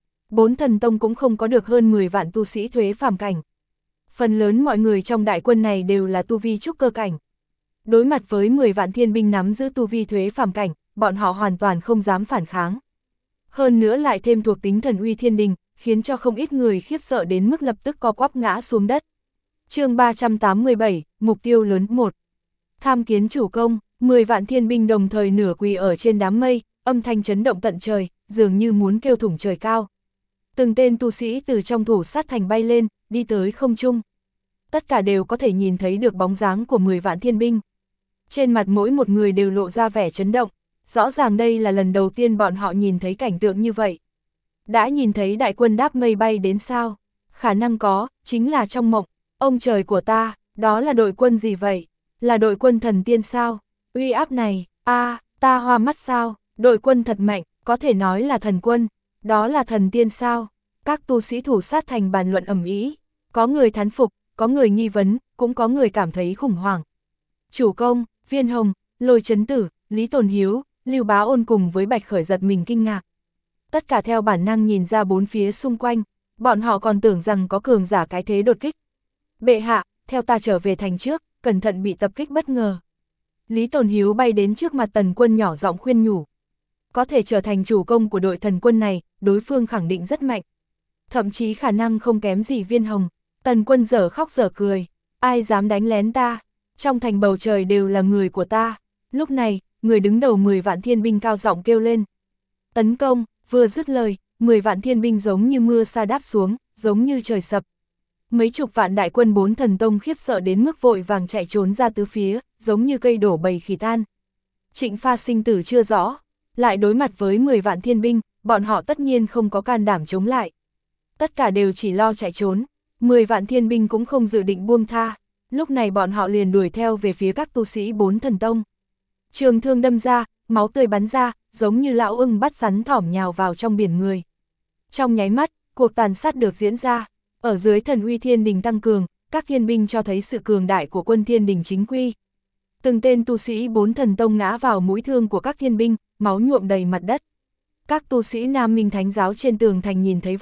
4 thần tông cũng không có được hơn 10 vạn tu sĩ thuế phàm cảnh. Phần lớn mọi người trong đại quân này đều là tu vi trúc cơ cảnh. Đối mặt với 10 vạn thiên binh nắm giữ tu vi thuế phàm cảnh, bọn họ hoàn toàn không dám phản kháng. Hơn nữa lại thêm thuộc tính thần uy thiên đình, khiến cho không ít người khiếp sợ đến mức lập tức co quắp ngã xuống đất. Chương 387, mục tiêu lớn 1. Tham kiến chủ công, 10 vạn thiên binh đồng thời nửa quỳ ở trên đám mây, âm thanh chấn động tận trời, dường như muốn kêu thủng trời cao. Từng tên tu sĩ từ trong Thủ Sát Thành bay lên, đi tới không trung. Tất cả đều có thể nhìn thấy được bóng dáng của 10 vạn thiên binh. Trên mặt mỗi một người đều lộ ra vẻ chấn động, rõ ràng đây là lần đầu tiên bọn họ nhìn thấy cảnh tượng như vậy. Đã nhìn thấy đại quân đáp mây bay đến sao? Khả năng có, chính là trong mộng. Ông trời của ta, đó là đội quân gì vậy? Là đội quân thần tiên sao? Uy áp này, ta hoa mắt sao? Đội quân thật mạnh, có thể nói là thần quân. Đó là thần tiên sao? Các tu sĩ Thủ Sát Thành bàn luận ầm ĩ, có người thán phục, có người nghi vấn, cũng có người cảm thấy khủng hoảng. Chủ công, Viên Hồng, Lôi Chấn Tử, Lý Tồn Hiếu, Lưu Bá Ôn cùng với Bạch Khởi giật mình kinh ngạc. Tất cả theo bản năng nhìn ra bốn phía xung quanh, bọn họ còn tưởng rằng có cường giả cái thế đột kích. Bệ hạ, theo ta trở về thành trước, cẩn thận bị tập kích bất ngờ. Lý Tồn Hiếu bay đến trước mặt Tần Quân nhỏ giọng khuyên nhủ. Có thể trở thành chủ công của đội thần quân này, đối phương khẳng định rất mạnh. Thậm chí khả năng không kém gì Viên Hồng. Tần Quân dở khóc dở cười. Ai dám đánh lén ta? Trong thành bầu trời đều là người của ta. Lúc này, người đứng đầu 10 vạn thiên binh cao giọng kêu lên. Tấn công, vừa dứt lời, 10 vạn thiên binh giống như mưa sa đáp xuống, giống như trời sập. Mấy chục vạn đại quân 4 thần tông khiếp sợ đến mức vội vàng chạy trốn ra tứ phía, giống như cây đổ bầy khỉ tan. Trịnh Pha sinh tử chưa rõ, lại đối mặt với 10 vạn thiên binh, bọn họ tất nhiên không có can đảm chống lại. Tất cả đều chỉ lo chạy trốn, 10 vạn thiên binh cũng không dự định buông tha, lúc này bọn họ liền đuổi theo về phía các tu sĩ 4 thần tông. Trường thương đâm ra, máu tươi bắn ra, giống như lão ưng bắt rắn thỏm nhào vào trong biển người. Trong nháy mắt, cuộc tàn sát được diễn ra, ở dưới thần uy thiên đình tăng cường, các thiên binh cho thấy sự cường đại của quân thiên đình chính quy. Từng tên tu sĩ 4 thần tông ngã vào mũi thương của các thiên binh, máu nhuộm đầy mặt đất. Các tu sĩ Nam Minh Thánh giáo trên tường thành nhìn thấy vậy,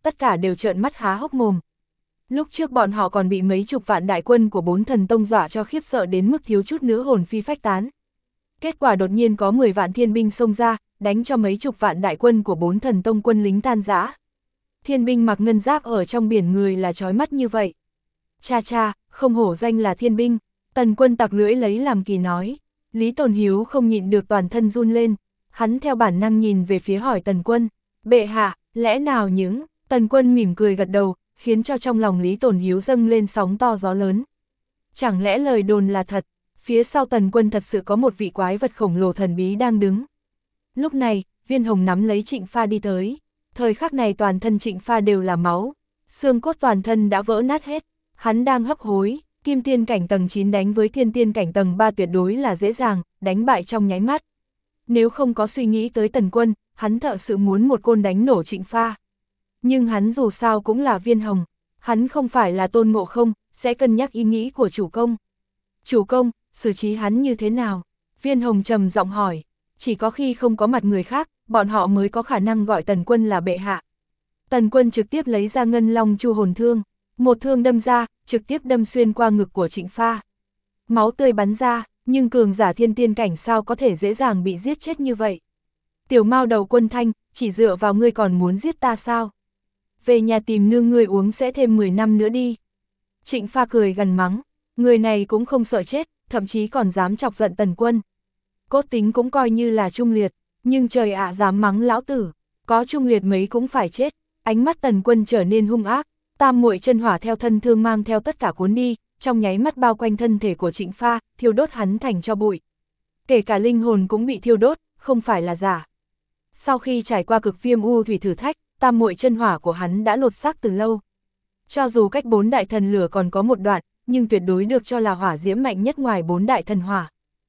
tất cả đều trợn mắt há hốc mồm. Lúc trước bọn họ còn bị mấy chục vạn đại quân của 4 thần tông dọa cho khiếp sợ đến mức thiếu chút nữa hồn phi phách tán. Kết quả đột nhiên có 10 vạn thiên binh xông ra, đánh cho mấy chục vạn đại quân của 4 thần tông quân lính tan rã. Thiên binh mặc ngân giáp ở trong biển người là chói mắt như vậy. Cha cha, không hổ danh là thiên binh, Tần Quân tặc lưỡi lấy làm kỳ nói. Lý Tồn Hiếu không nhịn được toàn thân run lên, hắn theo bản năng nhìn về phía hỏi Tần Quân, bệ hạ, lẽ nào những, Tần Quân mỉm cười gật đầu, khiến cho trong lòng Lý Tồn Hiếu dâng lên sóng to gió lớn. Chẳng lẽ lời đồn là thật, phía sau Tần Quân thật sự có một vị quái vật khổng lồ thần bí đang đứng. Lúc này, Viên Hồng nắm lấy Trịnh Pha đi tới, thời khắc này toàn thân Trịnh Pha đều là máu, xương cốt toàn thân đã vỡ nát hết, hắn đang hấp hối, kim tiên cảnh tầng 9 đánh với thiên tiên cảnh tầng 3 tuyệt đối là dễ dàng, đánh bại trong nháy mắt. Nếu không có suy nghĩ tới Tần Quân, hắn thật sự muốn một côn đánh nổ Trịnh Pha. Nhưng hắn dù sao cũng là Viên Hồng, hắn không phải là Tôn Ngộ Không, sẽ cân nhắc ý nghĩ của chủ công. Chủ công, xử trí hắn như thế nào? Viên Hồng trầm giọng hỏi, chỉ có khi không có mặt người khác, bọn họ mới có khả năng gọi Tần Quân là bệ hạ. Tần Quân trực tiếp lấy ra Ngân Long Chu hồn thương, một thương đâm ra, trực tiếp đâm xuyên qua ngực của Trịnh Pha. Máu tươi bắn ra, nhưng cường giả thiên tiên cảnh sao có thể dễ dàng bị giết chết như vậy? Tiểu Mao đầu Quân Thanh, chỉ dựa vào ngươi còn muốn giết ta sao? Về nhà tìm nương ngươi uống sẽ thêm 10 năm nữa đi. Trịnh Pha cười gằn mắng, người này cũng không sợ chết, thậm chí còn dám chọc giận Tần Quân. Cốt tính cũng coi như là trung liệt, nhưng trời ạ dám mắng lão tử, có trung liệt mấy cũng phải chết. Ánh mắt Tần Quân trở nên hung ác, tam muội chân hỏa theo thân thương mang theo tất cả cuốn đi, trong nháy mắt bao quanh thân thể của Trịnh Pha, thiêu đốt hắn thành tro bụi. Kể cả linh hồn cũng bị thiêu đốt, không phải là giả. Sau khi trải qua cực viêm u thủy thử thách, tam muội chân hỏa của hắn đã lột xác từ lâu. Cho dù cách 4 đại thần lửa còn có một đoạn, nhưng tuyệt đối được cho là hỏa diễm mạnh nhất ngoài 4 đại thần hỏa.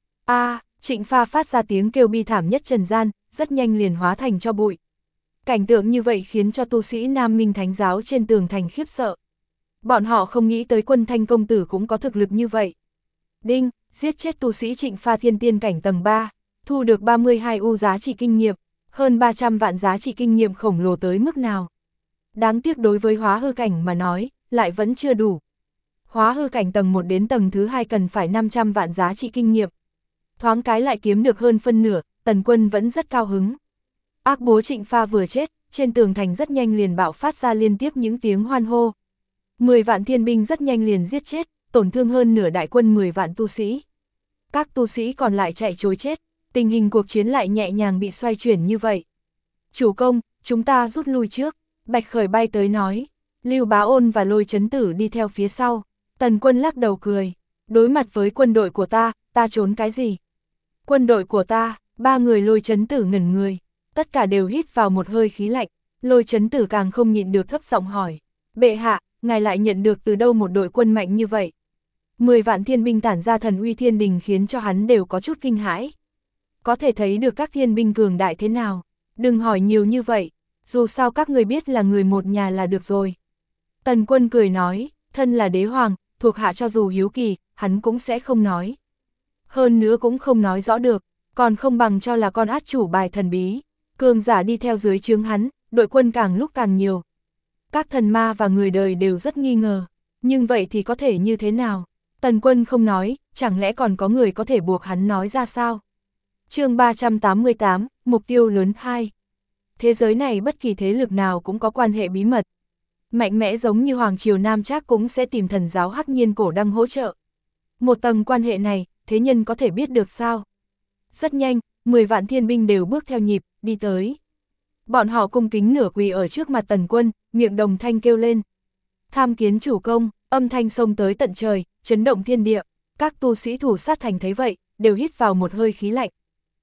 Trịnh Pha phát ra tiếng kêu bi thảm nhất trần gian, rất nhanh liền hóa thành tro bụi. Cảnh tượng như vậy khiến cho tu sĩ Nam Minh Thánh giáo trên tường thành khiếp sợ. Bọn họ không nghĩ tới Quân Thanh công tử cũng có thực lực như vậy. Đinh, giết chết tu sĩ Trịnh Pha thiên tiên cảnh tầng 3, thu được 32 u giá trị kinh nghiệm, hơn 300 vạn giá trị kinh nghiệm khổng lồ tới mức nào. Đáng tiếc đối với hóa hư cảnh mà nói, lại vẫn chưa đủ. Hóa hư cảnh tầng 1 đến tầng thứ 2 cần phải 500 vạn giá trị kinh nghiệm. Thoáng cái lại kiếm được hơn phân nửa, Tần Quân vẫn rất cao hứng. Ác bố Trịnh Pha vừa chết, trên tường thành rất nhanh liền bạo phát ra liên tiếp những tiếng hoan hô. 10 vạn thiên binh rất nhanh liền giết chết, tổn thương hơn nửa đại quân 10 vạn tu sĩ. Các tu sĩ còn lại chạy trối chết, tình hình cuộc chiến lại nhẹ nhàng bị xoay chuyển như vậy. Chủ công, chúng ta rút lui trước, Bạch Khởi bay tới nói. Lưu Bá Ôn và Lôi Chấn Tử đi theo phía sau. Tần Quân lắc đầu cười, đối mặt với quân đội của ta trốn cái gì? Quân đội của ta, 3 người Lôi Chấn Tử ngẩn người, tất cả đều hít vào một hơi khí lạnh. Lôi Chấn Tử càng không nhịn được thấp giọng hỏi, bệ hạ, ngài lại nhận được từ đâu một đội quân mạnh như vậy? 10 vạn thiên binh tản ra thần uy thiên đình khiến cho hắn đều có chút kinh hãi. Có thể thấy được các thiên binh cường đại thế nào, đừng hỏi nhiều như vậy, dù sao các người biết là người một nhà là được rồi. Tần Quân cười nói, thân là đế hoàng, thuộc hạ cho dù hiếu kỳ, hắn cũng sẽ không nói. Hơn nữa cũng không nói rõ được, còn không bằng cho là con át chủ bài thần bí. Cường giả đi theo dưới trướng hắn, đội quân càng lúc càng nhiều. Các thần ma và người đời đều rất nghi ngờ, nhưng vậy thì có thể như thế nào? Tần Quân không nói, chẳng lẽ còn có người có thể buộc hắn nói ra sao? Chương 388, mục tiêu lớn 2. Thế giới này bất kỳ thế lực nào cũng có quan hệ bí mật. Mạnh mẽ giống như Hoàng Triều Nam Trác cũng sẽ tìm thần giáo Hắc Nhiên Cổ Đăng hỗ trợ. Một tầng quan hệ này, thế nhân có thể biết được sao? Rất nhanh, 10 vạn thiên binh đều bước theo nhịp, đi tới. Bọn họ cung kính nửa quỳ ở trước mặt Tần Quân, miệng đồng thanh kêu lên. Tham kiến chủ công, âm thanh xông tới tận trời, chấn động thiên địa. Các tu sĩ thủ sát thành thấy vậy, đều hít vào một hơi khí lạnh.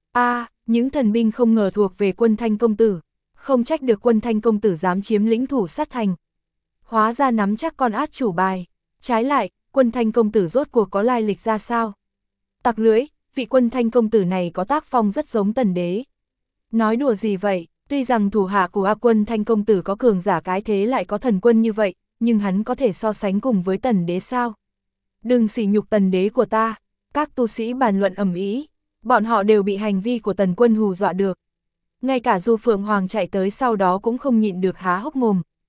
Những thần binh không ngờ thuộc về Quân Thanh công tử. Không trách được Quân Thanh công tử dám chiếm lĩnh thủ sát thành. Hóa ra nắm chắc con át chủ bài. Trái lại, Quân Thanh công tử rốt cuộc có lai lịch ra sao? Tặc lưỡi, vị Quân Thanh công tử này có tác phong rất giống Tần đế. Nói đùa gì vậy, tuy rằng thủ hạ của Quân Thanh công tử có cường giả cái thế lại có thần quân như vậy, nhưng hắn có thể so sánh cùng với Tần đế sao? Đừng sỉ nhục Tần đế của ta. Các tu sĩ bàn luận ầm ĩ, bọn họ đều bị hành vi của Tần Quân hù dọa được. Ngay cả Du Phượng Hoàng chạy tới sau đó cũng không nhịn được há hốc mồm.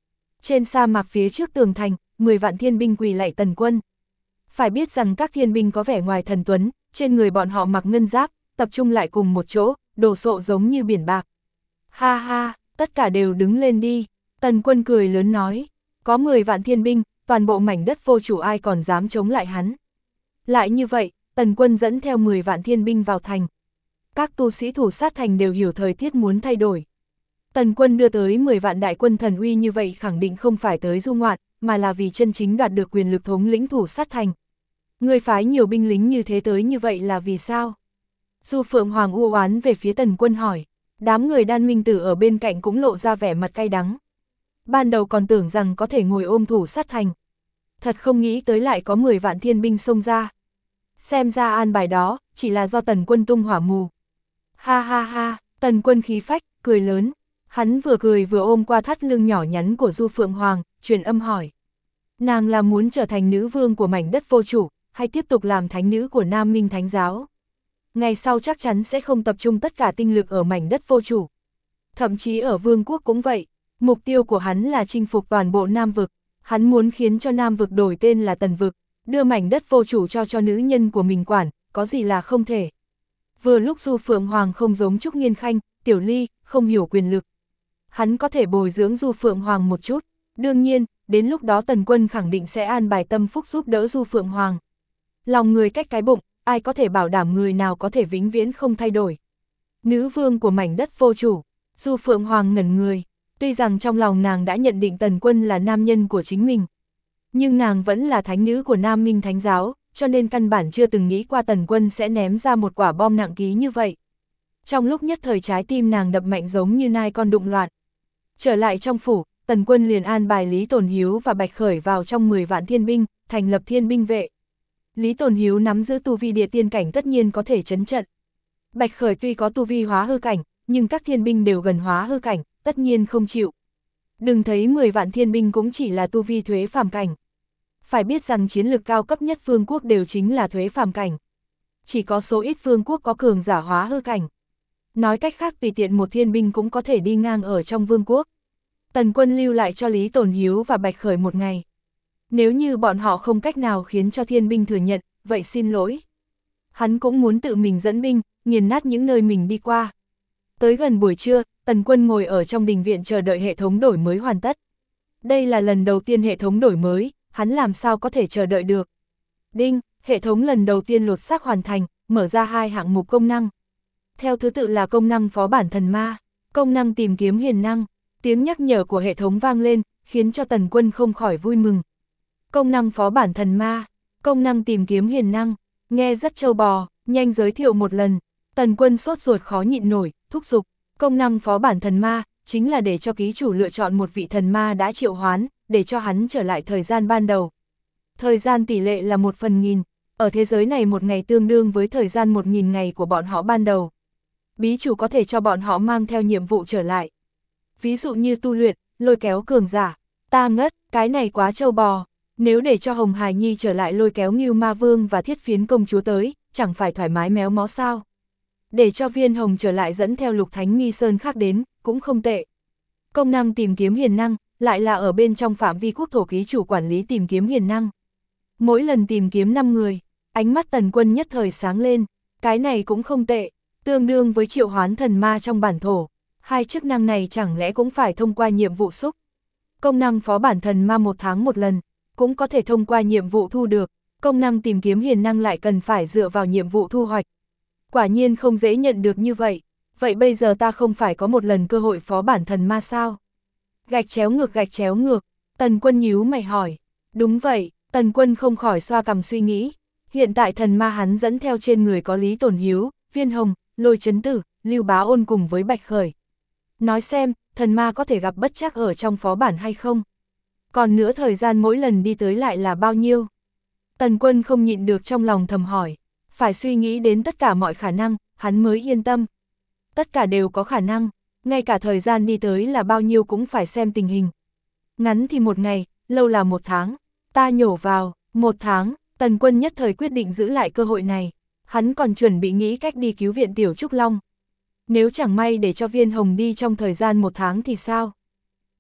Trên sa mạc phía trước tường thành, 10 vạn thiên binh quỳ lạy Tần Quân. Phải biết rằng các thiên binh có vẻ ngoài thần tuấn, trên người bọn họ mặc ngân giáp, tập trung lại cùng một chỗ, đồ sộ giống như biển bạc. Ha ha, tất cả đều đứng lên đi. Tần Quân cười lớn nói, có 10 vạn thiên binh, toàn bộ mảnh đất vô chủ ai còn dám chống lại hắn. Lại như vậy, Tần Quân dẫn theo 10 vạn thiên binh vào thành. Các tu sĩ thủ sát thành đều hiểu thời tiết muốn thay đổi. Tần Quân đưa tới 10 vạn đại quân thần uy như vậy khẳng định không phải tới du ngoạn, mà là vì chân chính đoạt được quyền lực thống lĩnh thủ sát thành. Người phái nhiều binh lính như thế tới như vậy là vì sao? Du Phượng Hoàng u oán về phía Tần Quân hỏi. Đám người Đan Minh Tử ở bên cạnh cũng lộ ra vẻ mặt cay đắng. Ban đầu còn tưởng rằng có thể ngồi ôm thủ sát thành. Thật không nghĩ tới lại có 10 vạn thiên binh xông ra. Xem ra an bài đó, chỉ là do Tần Quân tung hỏa mù. Ha ha ha, Tần Quân khí phách, cười lớn. Hắn vừa cười vừa ôm qua thắt lưng nhỏ nhắn của Du Phượng Hoàng, truyền âm hỏi. Nàng là muốn trở thành nữ vương của mảnh đất vô chủ, hay tiếp tục làm thánh nữ của Nam Minh Thánh Giáo? Ngày sau chắc chắn sẽ không tập trung tất cả tinh lực ở mảnh đất vô chủ. Thậm chí ở vương quốc cũng vậy, mục tiêu của hắn là chinh phục toàn bộ Nam Vực. Hắn muốn khiến cho Nam Vực đổi tên là Tần Vực, đưa mảnh đất vô chủ cho nữ nhân của mình quản, có gì là không thể. Vừa lúc Du Phượng Hoàng không giống Trúc Nghiên Khanh, Tiểu Ly, không hiểu quyền lực. Hắn có thể bồi dưỡng Du Phượng Hoàng một chút, đương nhiên, đến lúc đó Tần Quân khẳng định sẽ an bài tâm phúc giúp đỡ Du Phượng Hoàng. Lòng người cách cái bụng, ai có thể bảo đảm người nào có thể vĩnh viễn không thay đổi. Nữ vương của mảnh đất vô chủ, Du Phượng Hoàng ngẩn người, tuy rằng trong lòng nàng đã nhận định Tần Quân là nam nhân của chính mình. Nhưng nàng vẫn là thánh nữ của Nam Minh Thánh Giáo, cho nên căn bản chưa từng nghĩ qua Tần Quân sẽ ném ra một quả bom nặng ký như vậy. Trong lúc nhất thời trái tim nàng đập mạnh giống như nai con đụng loạn. Trở lại trong phủ, Tần Quân liền an bài Lý Tồn Hiếu và Bạch Khởi vào trong 10 vạn thiên binh, thành lập thiên binh vệ. Lý Tồn Hiếu nắm giữ tu vi địa tiên cảnh tất nhiên có thể trấn trận. Bạch Khởi tuy có tu vi hóa hư cảnh, nhưng các thiên binh đều gần hóa hư cảnh, tất nhiên không chịu. Đừng thấy 10 vạn thiên binh cũng chỉ là tu vi thuế phàm cảnh. Phải biết rằng chiến lược cao cấp nhất vương quốc đều chính là thuế phàm cảnh. Chỉ có số ít vương quốc có cường giả hóa hư cảnh. Nói cách khác tùy tiện một thiên binh cũng có thể đi ngang ở trong vương quốc. Tần Quân lưu lại cho Lý Tồn Hiếu và Bạch Khởi một ngày. Nếu như bọn họ không cách nào khiến cho thiên binh thừa nhận, vậy xin lỗi. Hắn cũng muốn tự mình dẫn binh, nghiền nát những nơi mình đi qua. Tới gần buổi trưa, Tần Quân ngồi ở trong đình viện chờ đợi hệ thống đổi mới hoàn tất. Đây là lần đầu tiên hệ thống đổi mới, hắn làm sao có thể chờ đợi được. Đinh, hệ thống lần đầu tiên lột xác hoàn thành, mở ra 2 hạng mục công năng. Theo thứ tự là công năng phó bản thần ma, công năng tìm kiếm hiền năng. Tiếng nhắc nhở của hệ thống vang lên, khiến cho Tần Quân không khỏi vui mừng. Công năng phó bản thần ma, công năng tìm kiếm hiền năng, nghe rất trâu bò, nhanh giới thiệu một lần. Tần Quân sốt ruột khó nhịn nổi, thúc giục. Công năng phó bản thần ma, chính là để cho ký chủ lựa chọn một vị thần ma đã triệu hoán, để cho hắn trở lại thời gian ban đầu. Thời gian tỷ lệ là 1/1000, ở thế giới này một ngày tương đương với thời gian 1000 ngày của bọn họ ban đầu. Bí chủ có thể cho bọn họ mang theo nhiệm vụ trở lại. Ví dụ như tu luyện, lôi kéo cường giả. Ta ngất, cái này quá trâu bò. Nếu để cho Hồng Hải Nhi trở lại lôi kéo Ngưu Ma Vương và Thiết Phiến công chúa tới, chẳng phải thoải mái méo mó sao. Để cho Viên Hồng trở lại dẫn theo Lục Thánh Nghi Sơn khác đến, cũng không tệ. Công năng tìm kiếm hiền năng, lại là ở bên trong phạm vi quốc thổ ký chủ quản lý tìm kiếm hiền năng. Mỗi lần tìm kiếm 5 người, ánh mắt Tần Quân nhất thời sáng lên, cái này cũng không tệ, tương đương với triệu hoán thần ma trong bản thổ. 2 chức năng này chẳng lẽ cũng phải thông qua nhiệm vụ xúc. Công năng phó bản thần ma 1 tháng 1 lần, cũng có thể thông qua nhiệm vụ thu được, công năng tìm kiếm hiền năng lại cần phải dựa vào nhiệm vụ thu hoạch. Quả nhiên không dễ nhận được như vậy, vậy bây giờ ta không phải có một lần cơ hội phó bản thần ma sao? Gạch chéo ngược, Tần Quân nhíu mày hỏi. Đúng vậy, Tần Quân không khỏi xoa cằm suy nghĩ. Hiện tại thần ma hắn dẫn theo trên người có Lý Tồn Hiếu, Viên Hồng, Lôi Chấn Tử, Lưu Bá Ôn cùng với Bạch Khởi. Nói xem, thần ma có thể gặp bất trắc ở trong phó bản hay không? Còn nữa thời gian mỗi lần đi tới lại là bao nhiêu? Tần Quân không nhịn được trong lòng thầm hỏi. Phải suy nghĩ đến tất cả mọi khả năng, hắn mới yên tâm. Tất cả đều có khả năng, ngay cả thời gian đi tới là bao nhiêu cũng phải xem tình hình. Ngắn thì 1 ngày, lâu là 1 tháng. Ta nhổ vào, 1 tháng, Tần Quân nhất thời quyết định giữ lại cơ hội này. Hắn còn chuẩn bị nghĩ cách đi cứu viện Tiểu Trúc Long. Nếu chẳng may để cho Viên Hồng đi trong thời gian 1 tháng thì sao?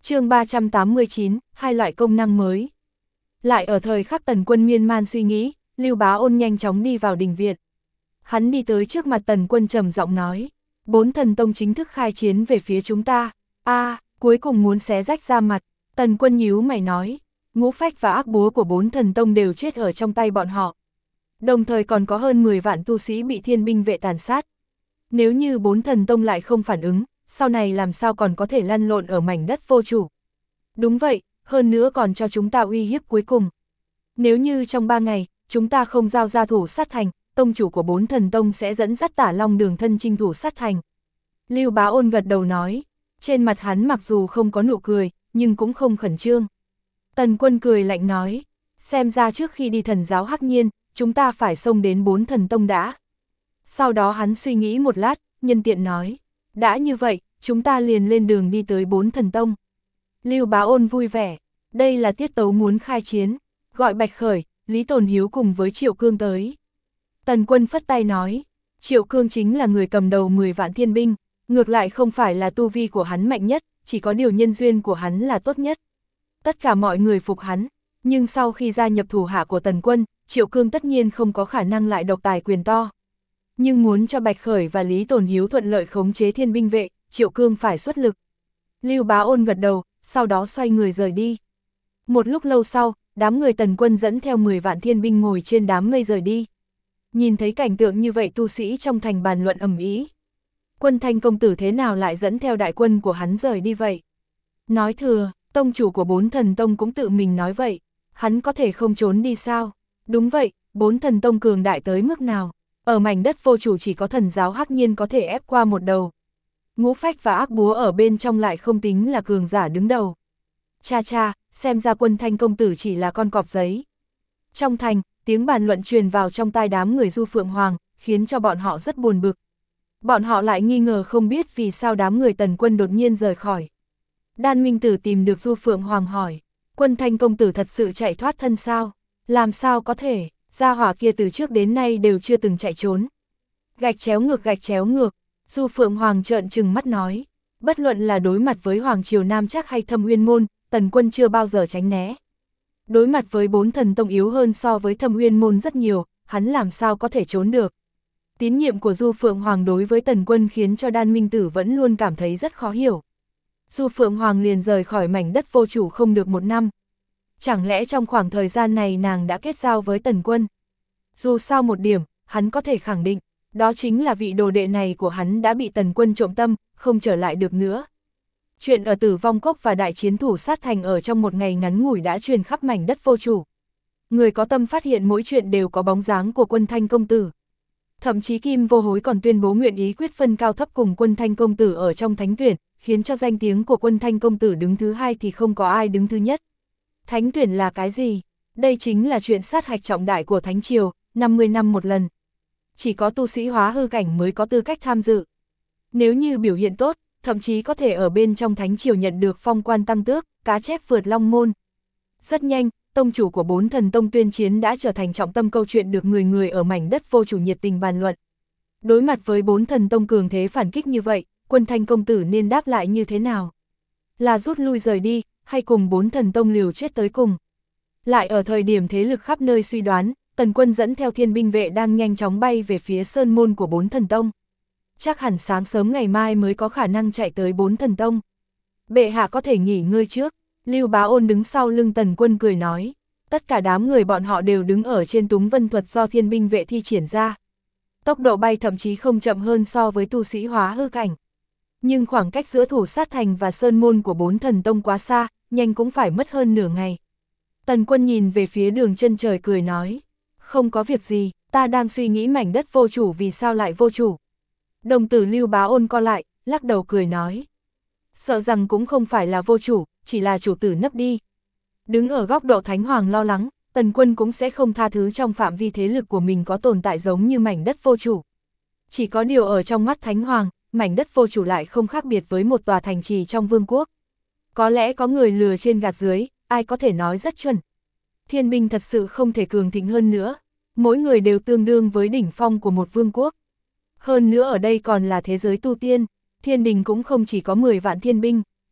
chương 389, hai loại công năng mới. Lại ở thời khắc Tần Quân miên man suy nghĩ, Lưu Bá Ôn nhanh chóng đi vào đình viện. Hắn đi tới trước mặt Tần Quân trầm giọng nói, 4 thần tông chính thức khai chiến về phía chúng ta. Cuối cùng muốn xé rách ra mặt. Tần Quân nhíu mày nói, ngũ phách và ác búa của 4 thần tông đều chết ở trong tay bọn họ. Đồng thời còn có hơn 10 vạn tu sĩ bị thiên binh vệ tàn sát. Nếu như 4 thần tông lại không phản ứng, sau này làm sao còn có thể lăn lộn ở mảnh đất vô chủ. Đúng vậy, hơn nữa còn cho chúng ta uy hiếp cuối cùng. Nếu như trong 3 ngày, chúng ta không giao ra thủ sát thành, tông chủ của 4 thần tông sẽ dẫn dắt Tả Long Đường thân chinh thủ sát thành. Lưu Bá Ôn gật đầu nói, trên mặt hắn mặc dù không có nụ cười, nhưng cũng không khẩn trương. Tần Quân cười lạnh nói, xem ra trước khi đi thần giáo Hắc Nhiên, chúng ta phải xông đến 4 thần tông đã. Sau đó hắn suy nghĩ một lát, nhân tiện nói, đã như vậy, chúng ta liền lên đường đi tới 4 thần tông. Lưu Bá Ôn vui vẻ, đây là tiết tấu muốn khai chiến, gọi Bạch Khởi, Lý Tồn Hiếu cùng với Triệu Cương tới. Tần Quân phất tay nói, Triệu Cương chính là người cầm đầu 10 vạn thiên binh, ngược lại không phải là tu vi của hắn mạnh nhất, chỉ có điều nhân duyên của hắn là tốt nhất. Tất cả mọi người phục hắn, nhưng sau khi gia nhập thủ hạ của Tần Quân, Triệu Cương tất nhiên không có khả năng lại độc tài quyền to. Nhưng muốn cho Bạch Khởi và Lý Tồn Hiếu thuận lợi khống chế thiên binh vệ, Triệu Cương phải xuất lực. Lưu Bá Ôn gật đầu, sau đó xoay người rời đi. Một lúc lâu sau, đám người Tần Quân dẫn theo 10 vạn thiên binh ngồi trên đám mây rời đi. Nhìn thấy cảnh tượng như vậy tu sĩ trong thành bàn luận ầm ĩ. Quân Thanh công tử thế nào lại dẫn theo đại quân của hắn rời đi vậy? Nói thừa, tông chủ của 4 thần tông cũng tự mình nói vậy. Hắn có thể không trốn đi sao? Đúng vậy, 4 thần tông cường đại tới mức nào? Ở mảnh đất vô chủ chỉ có thần giáo Hắc Nhiên có thể ép qua một đầu. Ngũ phách và ác búa ở bên trong lại không tính là cường giả đứng đầu. Cha, xem ra Quân Thanh công tử chỉ là con cọp giấy. Trong thành, tiếng bàn luận truyền vào trong tai đám người Du Phượng Hoàng, khiến cho bọn họ rất buồn bực. Bọn họ lại nghi ngờ không biết vì sao đám người Tần Quân đột nhiên rời khỏi. Đan Minh Tử tìm được Du Phượng Hoàng hỏi, Quân Thanh công tử thật sự chạy thoát thân sao? Làm sao có thể, gia hỏa kia từ trước đến nay đều chưa từng chạy trốn. Gạch chéo ngược, Du Phượng Hoàng trợn trừng mắt nói, bất luận là đối mặt với Hoàng Triều Nam Trác hay Thâm Uyên Môn, Tần Quân chưa bao giờ tránh né. Đối mặt với 4 thần tông yếu hơn so với Thâm Uyên Môn rất nhiều, hắn làm sao có thể trốn được. Tín nhiệm của Du Phượng Hoàng đối với Tần Quân khiến cho Đan Minh Tử vẫn luôn cảm thấy rất khó hiểu. Du Phượng Hoàng liền rời khỏi mảnh đất vô chủ không được 1 năm. Chẳng lẽ trong khoảng thời gian này nàng đã kết giao với Tần Quân? Dù sao một điểm, hắn có thể khẳng định, đó chính là vị đồ đệ này của hắn đã bị Tần Quân trộm tâm, không trở lại được nữa. Chuyện ở Tử Vong Cốc và đại chiến thủ sát thành ở trong một ngày ngắn ngủi đã truyền khắp mảnh đất vô chủ. Người có tâm phát hiện mỗi chuyện đều có bóng dáng của Quân Thanh công tử. Thậm chí Kim Vô Hối còn tuyên bố nguyện ý quyết phân cao thấp cùng Quân Thanh công tử ở trong thánh tuyển, khiến cho danh tiếng của Quân Thanh công tử đứng thứ 2 thì không có ai đứng thứ nhất. Thánh tuyển là cái gì? Đây chính là chuyện sát hạch trọng đại của Thánh Triều, 50 năm một lần. Chỉ có tu sĩ hóa hư cảnh mới có tư cách tham dự. Nếu như biểu hiện tốt, thậm chí có thể ở bên trong Thánh Triều nhận được phong quan tăng tước, cá chép vượt long môn. Rất nhanh, tông chủ của 4 thần tông tuyên chiến đã trở thành trọng tâm câu chuyện được người người ở mảnh đất vô chủ nhiệt tình bàn luận. Đối mặt với 4 thần tông cường thế phản kích như vậy, Quân Thanh công tử nên đáp lại như thế nào? Là rút lui rời đi, hay cùng 4 thần tông liều chết tới cùng? Lại ở thời điểm thế lực khắp nơi suy đoán, Tần Quân dẫn theo thiên binh vệ đang nhanh chóng bay về phía sơn môn của 4 thần tông. Chắc hẳn sáng sớm ngày mai mới có khả năng chạy tới 4 thần tông. Bệ hạ có thể nghỉ ngơi trước. Lưu Bá Ôn đứng sau lưng Tần Quân cười nói. Tất cả đám người bọn họ đều đứng ở trên túng vân thuật do thiên binh vệ thi triển ra. Tốc độ bay thậm chí không chậm hơn so với tu sĩ hóa hư cảnh. Nhưng khoảng cách giữa thủ sát thành và sơn môn của 4 thần tông quá xa, nhanh cũng phải mất hơn nửa ngày. Tần Quân nhìn về phía đường chân trời cười nói. Không có việc gì, ta đang suy nghĩ mảnh đất vô chủ vì sao lại vô chủ. Đồng tử Lưu Bá Ôn co lại, lắc đầu cười nói. Sợ rằng cũng không phải là vô chủ, chỉ là chủ tử nấp đi. Đứng ở góc độ Thánh Hoàng lo lắng, Tần Quân cũng sẽ không tha thứ trong phạm vi thế lực của mình có tồn tại giống như mảnh đất vô chủ. Chỉ có điều ở trong mắt Thánh Hoàng, mảnh đất vô chủ lại không khác biệt với một tòa thành trì trong vương quốc. Có lẽ có người lừa trên gạt dưới, ai có thể nói rất chuẩn. Thiên binh thật sự không thể cường thịnh hơn nữa, mỗi người đều tương đương với đỉnh phong của một vương quốc. Hơn nữa ở đây còn là thế giới tu tiên, thiên đình cũng không chỉ có 10 vạn thiên binh,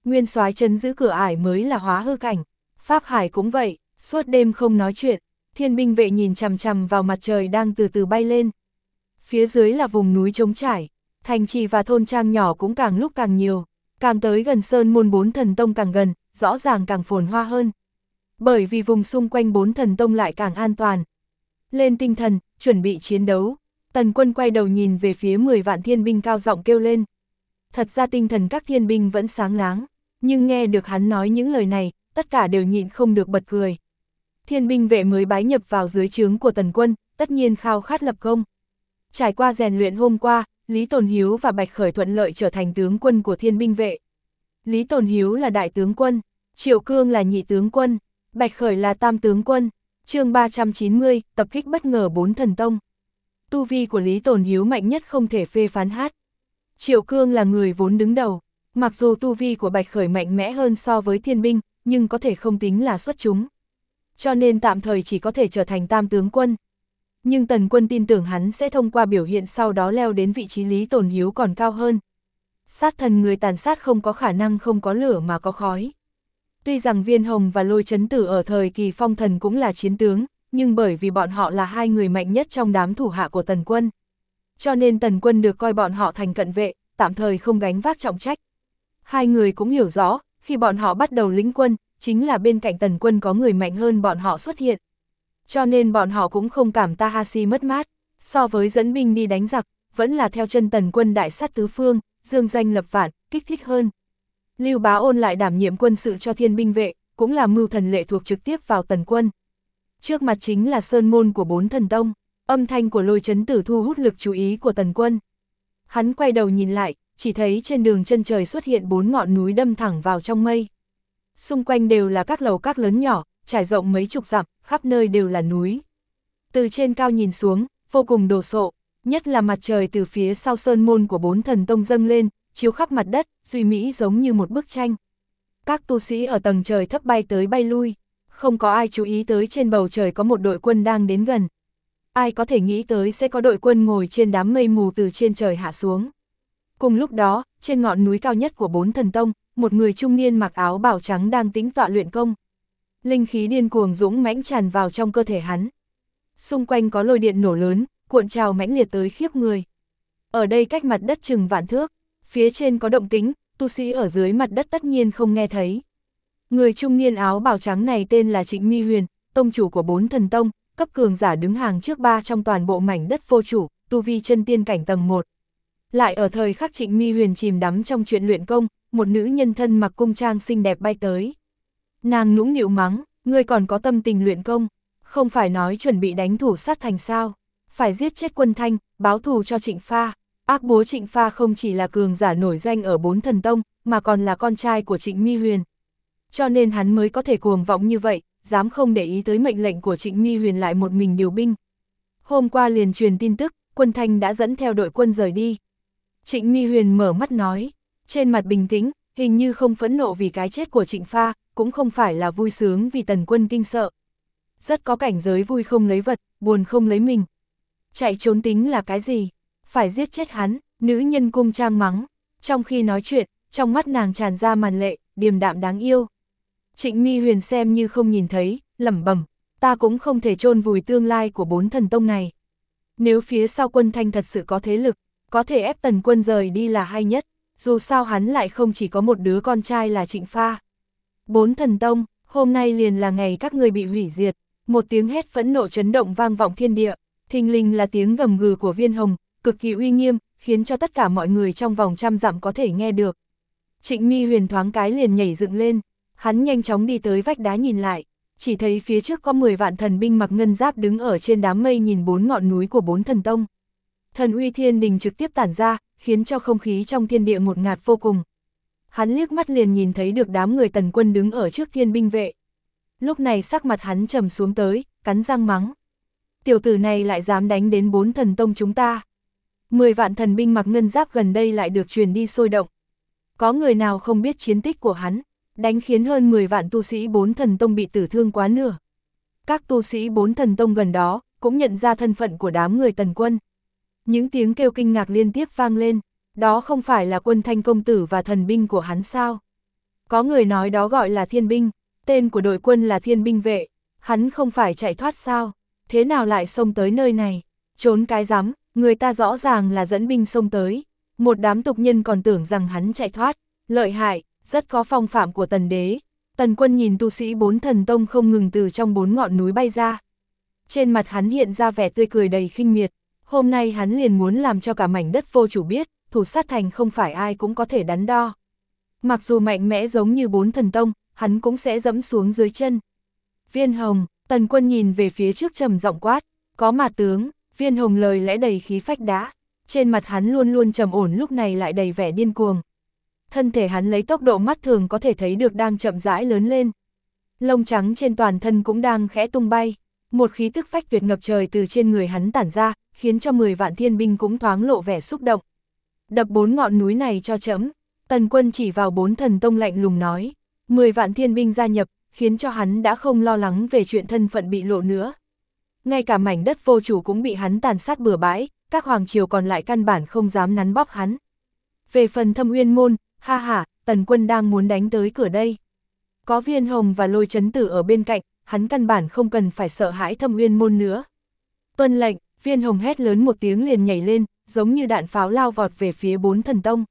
Nguyên soái trấn giữ cửa ải mới là hóa hư cảnh. Pháp Hải cũng vậy, suốt đêm không nói chuyện, thiên binh vệ nhìn chằm chằm vào mặt trời đang từ từ bay lên. Phía dưới là vùng núi trống trải, thành trì và thôn trang nhỏ cũng càng lúc càng nhiều, càng tới gần sơn môn 4 thần tông càng gần, rõ ràng càng phồn hoa hơn. Bởi vì vùng xung quanh 4 thần tông lại càng an toàn. Lên tinh thần, chuẩn bị chiến đấu, Tần Quân quay đầu nhìn về phía 10 vạn thiên binh cao giọng kêu lên. Thật ra tinh thần các thiên binh vẫn sáng láng, nhưng nghe được hắn nói những lời này, tất cả đều nhịn không được bật cười. Thiên binh vệ mới bái nhập vào dưới trướng của Tần Quân, tất nhiên khao khát lập công. Trải qua rèn luyện hôm qua, Lý Tồn Hiếu và Bạch Khởi thuận lợi trở thành tướng quân của thiên binh vệ. Lý Tồn Hiếu là đại tướng quân, Triệu Cương là nhị tướng quân, Bạch Khởi là tam tướng quân. Chương 390, tập kích bất ngờ 4 thần tông. Tu vi của Lý Tồn Hiếu mạnh nhất không thể phê phán hát. Triệu Cương là người vốn đứng đầu, mặc dù tu vi của Bạch Khởi mạnh mẽ hơn so với thiên binh, nhưng có thể không tính là xuất chúng. Cho nên tạm thời chỉ có thể trở thành tam tướng quân. Nhưng Tần Quân tin tưởng hắn sẽ thông qua biểu hiện sau đó leo đến vị trí Lý Tồn Hiếu còn cao hơn. Sát thần người tàn sát không có khả năng không có lửa mà có khói. Tuy rằng Viên Hồng và Lôi Chấn Tử ở thời kỳ phong thần cũng là chiến tướng, nhưng bởi vì bọn họ là hai người mạnh nhất trong đám thủ hạ của Tần Quân. Cho nên Tần Quân được coi bọn họ thành cận vệ, tạm thời không gánh vác trọng trách. Hai người cũng hiểu rõ, khi bọn họ bắt đầu lĩnh quân, chính là bên cạnh Tần Quân có người mạnh hơn bọn họ xuất hiện. Cho nên bọn họ cũng không cảm Tahashi mất mát, so với dẫn binh đi đánh giặc, vẫn là theo chân Tần Quân đại sát tứ phương, dương danh lập vạn, kích thích hơn. Lưu Bá Ôn lại đảm nhiệm quân sự cho thiên binh vệ, cũng là mưu thần lệ thuộc trực tiếp vào Tần Quân. Trước mặt chính là sơn môn của 4 thần tông, âm thanh của Lôi Chấn Tử thu hút lực chú ý của Tần Quân. Hắn quay đầu nhìn lại, chỉ thấy trên đường chân trời xuất hiện 4 ngọn núi đâm thẳng vào trong mây. Xung quanh đều là các lầu các lớn nhỏ, trải rộng mấy chục dặm, khắp nơi đều là núi. Từ trên cao nhìn xuống, vô cùng đồ sộ, nhất là mặt trời từ phía sau sơn môn của 4 thần tông dâng lên, chiếu khắp mặt đất, duy mỹ giống như một bức tranh. Các tu sĩ ở tầng trời thấp bay tới bay lui, không có ai chú ý tới trên bầu trời có một đội quân đang đến gần. Ai có thể nghĩ tới sẽ có đội quân ngồi trên đám mây mù từ trên trời hạ xuống. Cùng lúc đó, trên ngọn núi cao nhất của 4 thần tông, một người trung niên mặc áo bào trắng đang tĩnh tọa luyện công. Linh khí điên cuồng dũng mãnh tràn vào trong cơ thể hắn. Xung quanh có lôi điện nổ lớn, cuộn trào mãnh liệt tới khiếp người. Ở đây cách mặt đất chừng vạn thước, phía trên có động tĩnh, tu sĩ ở dưới mặt đất tất nhiên không nghe thấy. Người trung niên áo bào trắng này tên là Trịnh Mi Huyền, tông chủ của 4 thần tông, cấp cường giả đứng hàng trước 3 trong toàn bộ mảnh đất vô chủ, tu vi chân tiên cảnh tầng 1. Lại ở thời khắc Trịnh Mi Huyền chìm đắm trong chuyện luyện công, một nữ nhân thân mặc cung trang xinh đẹp bay tới. Nàng nũng nịu mắng, ngươi còn có tâm tình luyện công, không phải nói chuẩn bị đánh thủ sát thành sao, phải giết chết Quân Thanh, báo thù cho Trịnh Pha. Ác bố Trịnh Pha không chỉ là cường giả nổi danh ở 4 thần tông, mà còn là con trai của Trịnh Mi Huyền. Cho nên hắn mới có thể cuồng vọng như vậy, dám không để ý tới mệnh lệnh của Trịnh Mi Huyền lại một mình điều binh. Hôm qua liền truyền tin tức, Quân Thanh đã dẫn theo đội quân rời đi. Trịnh Mi Huyền mở mắt nói, trên mặt bình tĩnh, hình như không phẫn nộ vì cái chết của Trịnh Pha, cũng không phải là vui sướng vì Tần Quân kinh sợ. Rất có cảnh giới vui không lấy vật, buồn không lấy mình. Chạy trốn tính là cái gì? Phải giết chết hắn, nữ nhân cung trang mắng. Trong khi nói chuyện, trong mắt nàng tràn ra màn lệ, điềm đạm đáng yêu. Trịnh Mi Huyền xem như không nhìn thấy, lẩm bẩm, ta cũng không thể chôn vùi tương lai của 4 thần tông này. Nếu phía sau Quân Thanh thật sự có thế lực, có thể ép Tần Quân rời đi là hay nhất, dù sao hắn lại không chỉ có một đứa con trai là Trịnh Pha. 4 thần tông, hôm nay liền là ngày các ngươi bị hủy diệt. Một tiếng hét phẫn nộ chấn động vang vọng thiên địa, thình lình là tiếng gầm gừ của Viên Hồng, cực kỳ uy nghiêm, khiến cho tất cả mọi người trong vòng trăm dặm có thể nghe được. Trịnh Mi Huyền thoáng cái liền nhảy dựng lên, hắn nhanh chóng đi tới vách đá nhìn lại, chỉ thấy phía trước có 10 vạn thần binh mặc ngân giáp đứng ở trên đám mây nhìn 4 ngọn núi của 4 thần tông. Thần uy thiên đình trực tiếp tản ra, khiến cho không khí trong thiên địa ngột ngạt vô cùng. Hắn liếc mắt liền nhìn thấy được đám người Tần Quân đứng ở trước thiên binh vệ. Lúc này sắc mặt hắn trầm xuống tới, cắn răng mắng. Tiểu tử này lại dám đánh đến 4 thần tông chúng ta. 10 vạn thần binh mặc ngân giáp gần đây lại được truyền đi sôi động. Có người nào không biết chiến tích của hắn, đánh khiến hơn 10 vạn tu sĩ 4 thần tông bị tử thương quá nửa. Các tu sĩ 4 thần tông gần đó cũng nhận ra thân phận của đám người Tần Quân. Những tiếng kêu kinh ngạc liên tiếp vang lên, đó không phải là Quân Thanh công tử và thần binh của hắn sao? Có người nói đó gọi là thiên binh, tên của đội quân là thiên binh vệ, hắn không phải chạy thoát sao, thế nào lại xông tới nơi này, trốn cái rắm, người ta rõ ràng là dẫn binh xông tới, một đám tục nhân còn tưởng rằng hắn chạy thoát, lợi hại, rất có phong phạm của tần đế. Tần Quân nhìn tu sĩ 4 thần tông không ngừng từ trong 4 ngọn núi bay ra. Trên mặt hắn hiện ra vẻ tươi cười đầy khinh miệt, hôm nay hắn liền muốn làm cho cả mảnh đất vô chủ biết, Thủ Sát Thành không phải ai cũng có thể đắn đo. Mặc dù mạnh mẽ giống như 4 thần tông, hắn cũng sẽ dẫm xuống dưới chân. Viên Hồng, Tần Quân nhìn về phía trước trầm giọng quát, có mà tướng, Viên Hồng lời lẽ đầy khí phách đá, trên mặt hắn luôn luôn trầm ổn lúc này lại đầy vẻ điên cuồng. Thân thể hắn lấy tốc độ mắt thường có thể thấy được đang chậm rãi lớn lên. Lông trắng trên toàn thân cũng đang khẽ tung bay, một khí tức phách tuyệt ngập trời từ trên người hắn tản ra, khiến cho 10 vạn thiên binh cũng thoáng lộ vẻ xúc động. Đập 4 ngọn núi này cho chấm, Tần Quân chỉ vào 4 thần tông lạnh lùng nói, 10 vạn thiên binh gia nhập, khiến cho hắn đã không lo lắng về chuyện thân phận bị lộ nữa. Ngay cả mảnh đất vô chủ cũng bị hắn tàn sát bừa bãi, các hoàng triều còn lại căn bản không dám nắn bóp hắn. Về phần Thâm Uyên môn, ha ha, Tần Quân đang muốn đánh tới cửa đây. Có Viên Hồng và Lôi Chấn Tử ở bên cạnh, hắn căn bản không cần phải sợ hãi Thâm Uyên môn nữa. Tuân lệnh, Viên Hồng hét lớn một tiếng liền nhảy lên, giống như đạn pháo lao vọt về phía 4 thần tông.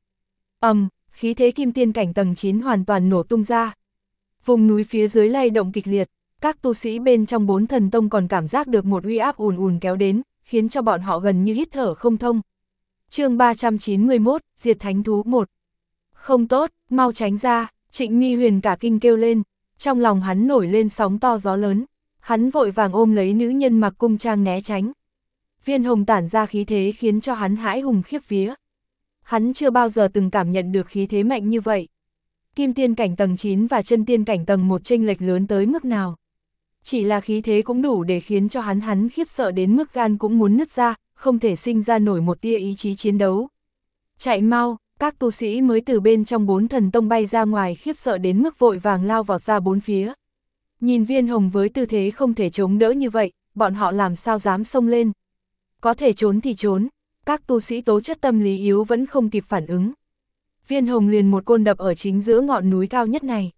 Khí thế kim tiên cảnh tầng 9 hoàn toàn nổ tung ra. Vùng núi phía dưới lay động kịch liệt, các tu sĩ bên trong 4 thần tông còn cảm giác được một uy áp ùn ùn kéo đến, khiến cho bọn họ gần như hít thở không thông. Chương 391, Diệt Thánh Thú 1. Không tốt, mau tránh ra, Trịnh Mi Huyền cả kinh kêu lên, trong lòng hắn nổi lên sóng to gió lớn, hắn vội vàng ôm lấy nữ nhân mặc cung trang né tránh. Viên Hồng tản ra khí thế khiến cho hắn hãi hùng khiếp vía. Hắn chưa bao giờ từng cảm nhận được khí thế mạnh như vậy. Kim tiên cảnh tầng 9 và chân tiên cảnh tầng 1 chênh lệch lớn tới mức nào. Chỉ là khí thế cũng đủ để khiến cho hắn khiếp sợ đến mức gan cũng muốn nứt ra, không thể sinh ra nổi một tia ý chí chiến đấu. Chạy mau, các tu sĩ mới từ bên trong 4 thần tông bay ra ngoài khiếp sợ đến mức vội vàng lao vọt ra 4 phía. Nhìn Viên Hồng với tư thế không thể chống đỡ như vậy, bọn họ làm sao dám xông lên. Có thể trốn thì trốn, các tu sĩ tố chất tâm lý yếu vẫn không kịp phản ứng. Viên Hồng liền một côn đập ở chính giữa ngọn núi cao nhất này.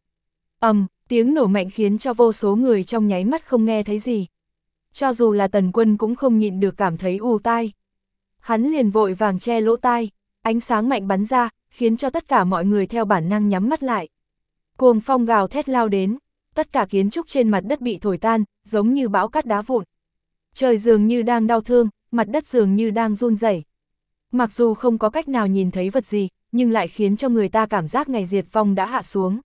Tiếng nổ mạnh khiến cho vô số người trong nháy mắt không nghe thấy gì. Cho dù là Tần Quân cũng không nhịn được cảm thấy ù tai. Hắn liền vội vàng che lỗ tai, ánh sáng mạnh bắn ra, khiến cho tất cả mọi người theo bản năng nhắm mắt lại. Cuồng phong gào thét lao đến, tất cả kiến trúc trên mặt đất bị thổi tan, giống như bão cát đá vụn. Trời dường như đang đau thương, mặt đất dường như đang run rẩy. Mặc dù không có cách nào nhìn thấy vật gì, nhưng lại khiến cho người ta cảm giác ngày diệt vong đã hạ xuống.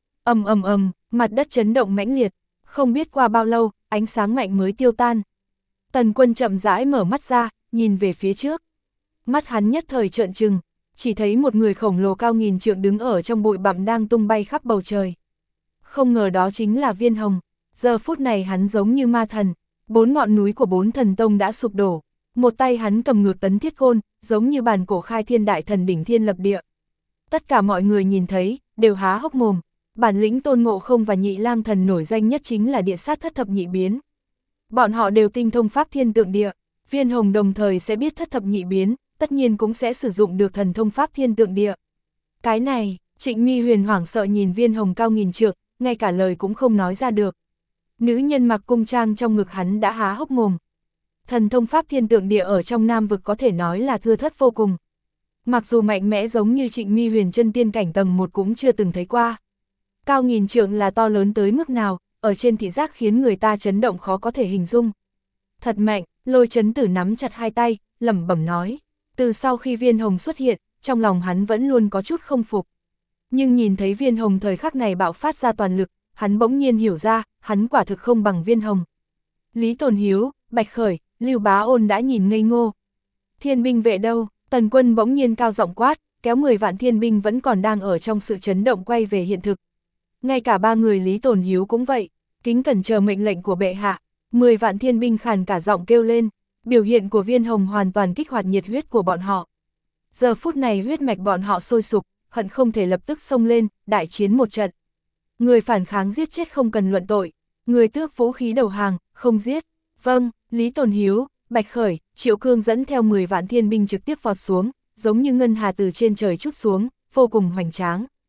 Mặt đất chấn động mãnh liệt, không biết qua bao lâu, ánh sáng mạnh mới tiêu tan. Tần Quân chậm rãi mở mắt ra, nhìn về phía trước. Mắt hắn nhất thời trợn trừng, chỉ thấy một người khổng lồ cao nghìn trượng đứng ở trong bụi bặm đang tung bay khắp bầu trời. Không ngờ đó chính là Viên Hồng, giờ phút này hắn giống như ma thần, 4 ngọn núi của 4 thần tông đã sụp đổ, một tay hắn cầm ngược tấn thiết côn, giống như bàn cổ khai thiên đại thần đỉnh thiên lập địa. Tất cả mọi người nhìn thấy, đều há hốc mồm, bản lĩnh Tôn Ngộ Không và Nhị Lang Thần nổi danh nhất chính là địa sát thất thập nhị biến. Bọn họ đều tinh thông pháp thiên tượng địa, Viên Hồng đồng thời sẽ biết thất thập nhị biến, tất nhiên cũng sẽ sử dụng được thần thông pháp thiên tượng địa. Cái này, Trịnh Mi Huyền hoảng sợ nhìn Viên Hồng cao nghìn trượng, ngay cả lời cũng không nói ra được. Nữ nhân mặc cung trang trong ngực hắn đã há hốc mồm. Thần thông pháp thiên tượng địa ở trong Nam vực có thể nói là thưa thất vô cùng. Mặc dù mạnh mẽ giống như Trịnh Mi Huyền chân tiên cảnh tầng 1 cũng chưa từng thấy qua. Cao nghìn trượng là to lớn tới mức nào, ở trên thị giác khiến người ta chấn động khó có thể hình dung. Thật mạnh, Lôi Chấn Tử nắm chặt hai tay, lẩm bẩm nói. Từ sau khi Viên Hồng xuất hiện, trong lòng hắn vẫn luôn có chút không phục. Nhưng nhìn thấy Viên Hồng thời khắc này bạo phát ra toàn lực, hắn bỗng nhiên hiểu ra, hắn quả thực không bằng Viên Hồng. Lý Tồn Hiếu, Bạch Khởi, Lưu Bá Ôn đã nhìn ngây ngô. Thiên binh vệ đâu? Tần Quân bỗng nhiên cao giọng quát, kéo 10 vạn thiên binh vẫn còn đang ở trong sự chấn động quay về hiện thực. Ngay cả 3 người Lý Tồn Hiếu cũng vậy, kính cẩn chờ mệnh lệnh của bệ hạ. 10 vạn thiên binh khàn cả giọng kêu lên, biểu hiện của Viên Hồng hoàn toàn kích hoạt nhiệt huyết của bọn họ. Giờ phút này huyết mạch bọn họ sôi sục, hận không thể lập tức xông lên, đại chiến một trận. Người phản kháng giết chết không cần luận tội, người tước vũ khí đầu hàng, không giết. Vâng, Lý Tồn Hiếu, Bạch Khởi, Triệu Cương dẫn theo 10 vạn thiên binh trực tiếp vọt xuống, giống như ngân hà từ trên trời trút xuống, vô cùng hoành tráng.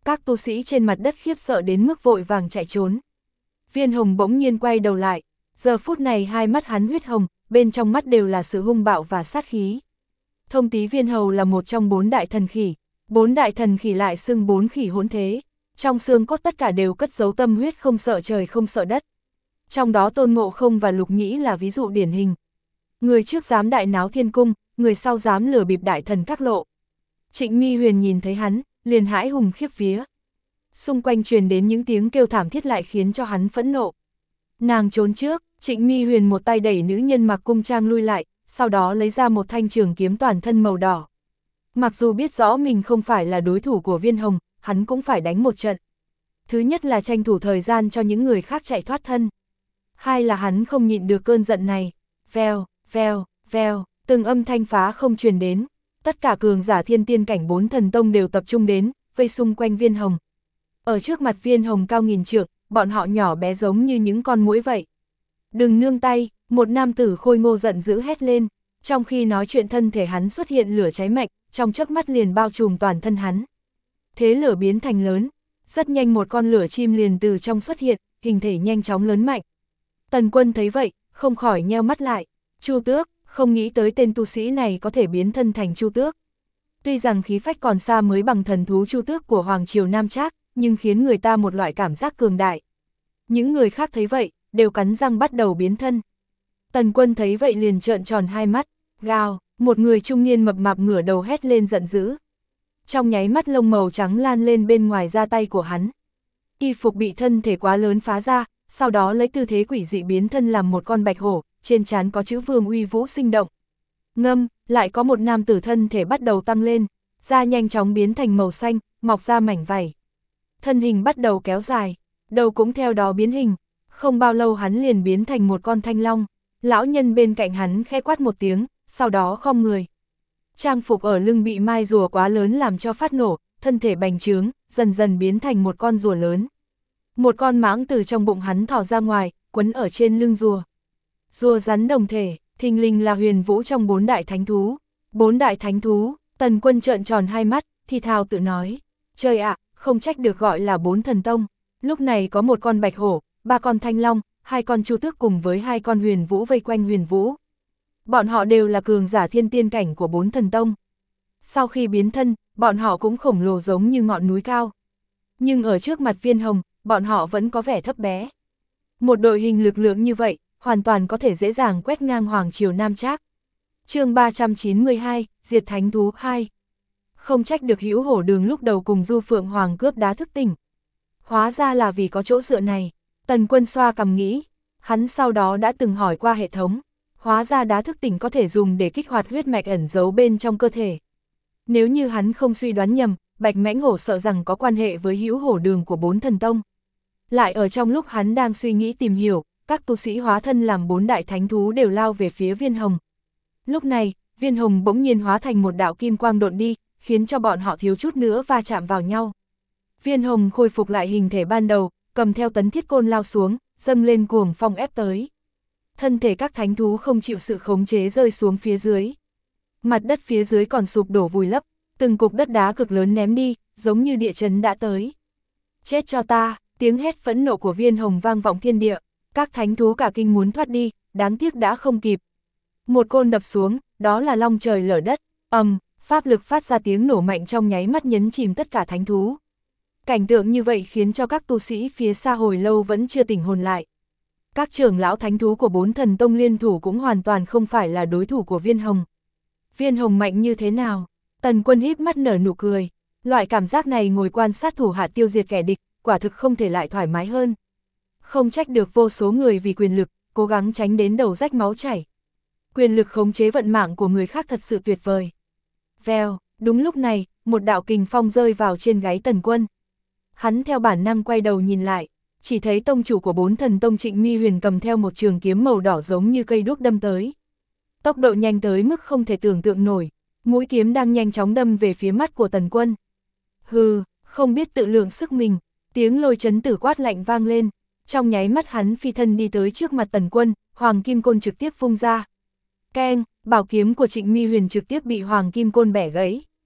Các tu sĩ trên mặt đất khiếp sợ đến mức vội vàng chạy trốn. Viên Hồng bỗng nhiên quay đầu lại, giờ phút này hai mắt hắn huyết hồng, bên trong mắt đều là sự hung bạo và sát khí. Thông Tý Viên Hầu là một trong 4 đại thần khỉ, 4 đại thần khỉ lại xưng 4 khỉ hỗn thế, trong xương cốt tất cả đều cất giấu tâm huyết không sợ trời không sợ đất. Trong đó Tôn Ngộ Không và Lục Nhĩ là ví dụ điển hình. Người trước dám đại náo thiên cung, người sau dám lừa bịp đại thần các lộ. Trịnh Mi Huyền nhìn thấy hắn, liền hãi hùng khiếp vía. Xung quanh truyền đến những tiếng kêu thảm thiết lại khiến cho hắn phẫn nộ. Nàng trốn trước, Trịnh Mi Huyền một tay đẩy nữ nhân mặc cung trang lui lại, sau đó lấy ra một thanh trường kiếm toàn thân màu đỏ. Mặc dù biết rõ mình không phải là đối thủ của Viên Hồng, hắn cũng phải đánh một trận. Thứ nhất là tranh thủ thời gian cho những người khác chạy thoát thân. Hai là hắn không nhịn được cơn giận này. Vèo, vèo, vèo, từng âm thanh phá không truyền đến. Tất cả cường giả thiên tiên cảnh 4 thần tông đều tập trung đến, vây xung quanh Viên Hồng. Ở trước mặt Viên Hồng cao nghìn trượng, bọn họ nhỏ bé giống như những con muỗi vậy. Đừng nương tay, một nam tử khôi ngô giận dữ hét lên. Trong khi nói chuyện thân thể hắn xuất hiện lửa cháy mạnh, trong chớp mắt liền bao trùm toàn thân hắn. Thế lửa biến thành lớn, rất nhanh một con lửa chim liền từ trong xuất hiện, hình thể nhanh chóng lớn mạnh. Tần Quân thấy vậy, không khỏi nheo mắt lại. Chu Tước, không nghĩ tới tên tu sĩ này có thể biến thân thành Chu Tước. Tuy rằng khí phách còn xa mới bằng thần thú Chu Tước của Hoàng Triều Nam Trác, nhưng khiến người ta một loại cảm giác cường đại. Những người khác thấy vậy, đều cắn răng bắt đầu biến thân. Tần Quân thấy vậy liền trợn tròn hai mắt, gào, một người trung niên mập mạp ngửa đầu hét lên giận dữ. Trong nháy mắt lông màu trắng lan lên bên ngoài da tay của hắn. Y phục bị thân thể quá lớn phá ra, sau đó lấy tư thế quỷ dị biến thân làm một con bạch hổ, trên trán có chữ Vương uy vũ sinh động. Ngâm, lại có một nam tử thân thể bắt đầu tăng lên, da nhanh chóng biến thành màu xanh, mọc ra mảnh vảy. Thân hình bắt đầu kéo dài, đầu cũng theo đó biến hình, không bao lâu hắn liền biến thành một con thanh long. Lão nhân bên cạnh hắn khẽ quát một tiếng, sau đó khom người. Trang phục ở lưng bị mai rùa quá lớn làm cho phát nổ, thân thể bành trướng, dần dần biến thành một con rùa lớn. Một con mãng từ trong bụng hắn thò ra ngoài, quấn ở trên lưng rùa. Rùa rắn đồng thể, thình lình là Huyền Vũ trong 4 đại thánh thú. 4 đại thánh thú, Tần Quân trợn tròn hai mắt, thì thào tự nói. Trời ạ, không trách được gọi là 4 thần tông. Lúc này có một con bạch hổ, 3 con thanh long, 2 con chu tước cùng với 2 con Huyền Vũ vây quanh Huyền Vũ. Bọn họ đều là cường giả thiên tiên cảnh của 4 thần tông. Sau khi biến thân, bọn họ cũng khổng lồ giống như ngọn núi cao. Nhưng ở trước mặt Viên Hồng, bọn họ vẫn có vẻ thấp bé. Một đội hình lực lượng như vậy, hoàn toàn có thể dễ dàng quét ngang Hoàng Triều Nam Trác. Chương 392, Diệt Thánh Thú 2. Không trách được Hữu Hổ Đường lúc đầu cùng Du Phượng Hoàng cướp đá thức tỉnh. Hóa ra là vì có chỗ dựa này. Tần Quân xoa cằm nghĩ, hắn sau đó đã từng hỏi qua hệ thống. Hóa ra đá thức tỉnh có thể dùng để kích hoạt huyết mạch ẩn giấu bên trong cơ thể. Nếu như hắn không suy đoán nhầm, Bạch Mãnh Hổ sợ rằng có quan hệ với Hữu Hổ Đường của 4 thần tông. Lại ở trong lúc hắn đang suy nghĩ tìm hiểu, các tu sĩ hóa thân làm 4 đại thánh thú đều lao về phía Viên Hồng. Lúc này, Viên Hồng bỗng nhiên hóa thành một đạo kim quang độn đi, khiến cho bọn họ thiếu chút nữa va chạm vào nhau. Viên Hồng khôi phục lại hình thể ban đầu, cầm theo tấn thiết côn lao xuống, dâng lên cuồng phong ép tới. Thân thể các thánh thú không chịu sự khống chế rơi xuống phía dưới. Mặt đất phía dưới còn sụp đổ vùi lấp, từng cục đất đá cực lớn ném đi, giống như địa chấn đã tới. Chết cho ta, tiếng hét phẫn nộ của Viên Hồng vang vọng thiên địa, các thánh thú cả kinh muốn thoát đi, đáng tiếc đã không kịp. Một côn đập xuống, đó là long trời lở đất, pháp lực phát ra tiếng nổ mạnh trong nháy mắt nhấn chìm tất cả thánh thú. Cảnh tượng như vậy khiến cho các tu sĩ phía xa hồi lâu vẫn chưa tỉnh hồn lại. Các trưởng lão thánh thú của 4 thần tông liên thủ cũng hoàn toàn không phải là đối thủ của Viên Hồng. Viên Hồng mạnh như thế nào? Tần Quân híp mắt nở nụ cười. Loại cảm giác này ngồi quan sát thủ hạ tiêu diệt kẻ địch, quả thực không thể lại thoải mái hơn. Không trách được vô số người vì quyền lực, cố gắng tránh đến đầu rách máu chảy. Quyền lực khống chế vận mạng của người khác thật sự tuyệt vời. Vèo, đúng lúc này, một đạo kình phong rơi vào trên gáy Tần Quân. Hắn theo bản năng quay đầu nhìn lại, chỉ thấy tông chủ của 4 thần tông Trịnh Mi Huyền cầm theo một trường kiếm màu đỏ giống như cây đuốc đâm tới. Tốc độ nhanh tới mức không thể tưởng tượng nổi, mũi kiếm đang nhanh chóng đâm về phía mắt của Tần Quân. Hừ, không biết tự lượng sức mình, tiếng Lôi Chấn Tử quát lạnh vang lên, trong nháy mắt hắn phi thân đi tới trước mặt Tần Quân, Hoàng Kim Côn trực tiếp vung ra. Keng, bảo kiếm của Trịnh Mi Huyền trực tiếp bị Hoàng Kim Côn bẻ gãy.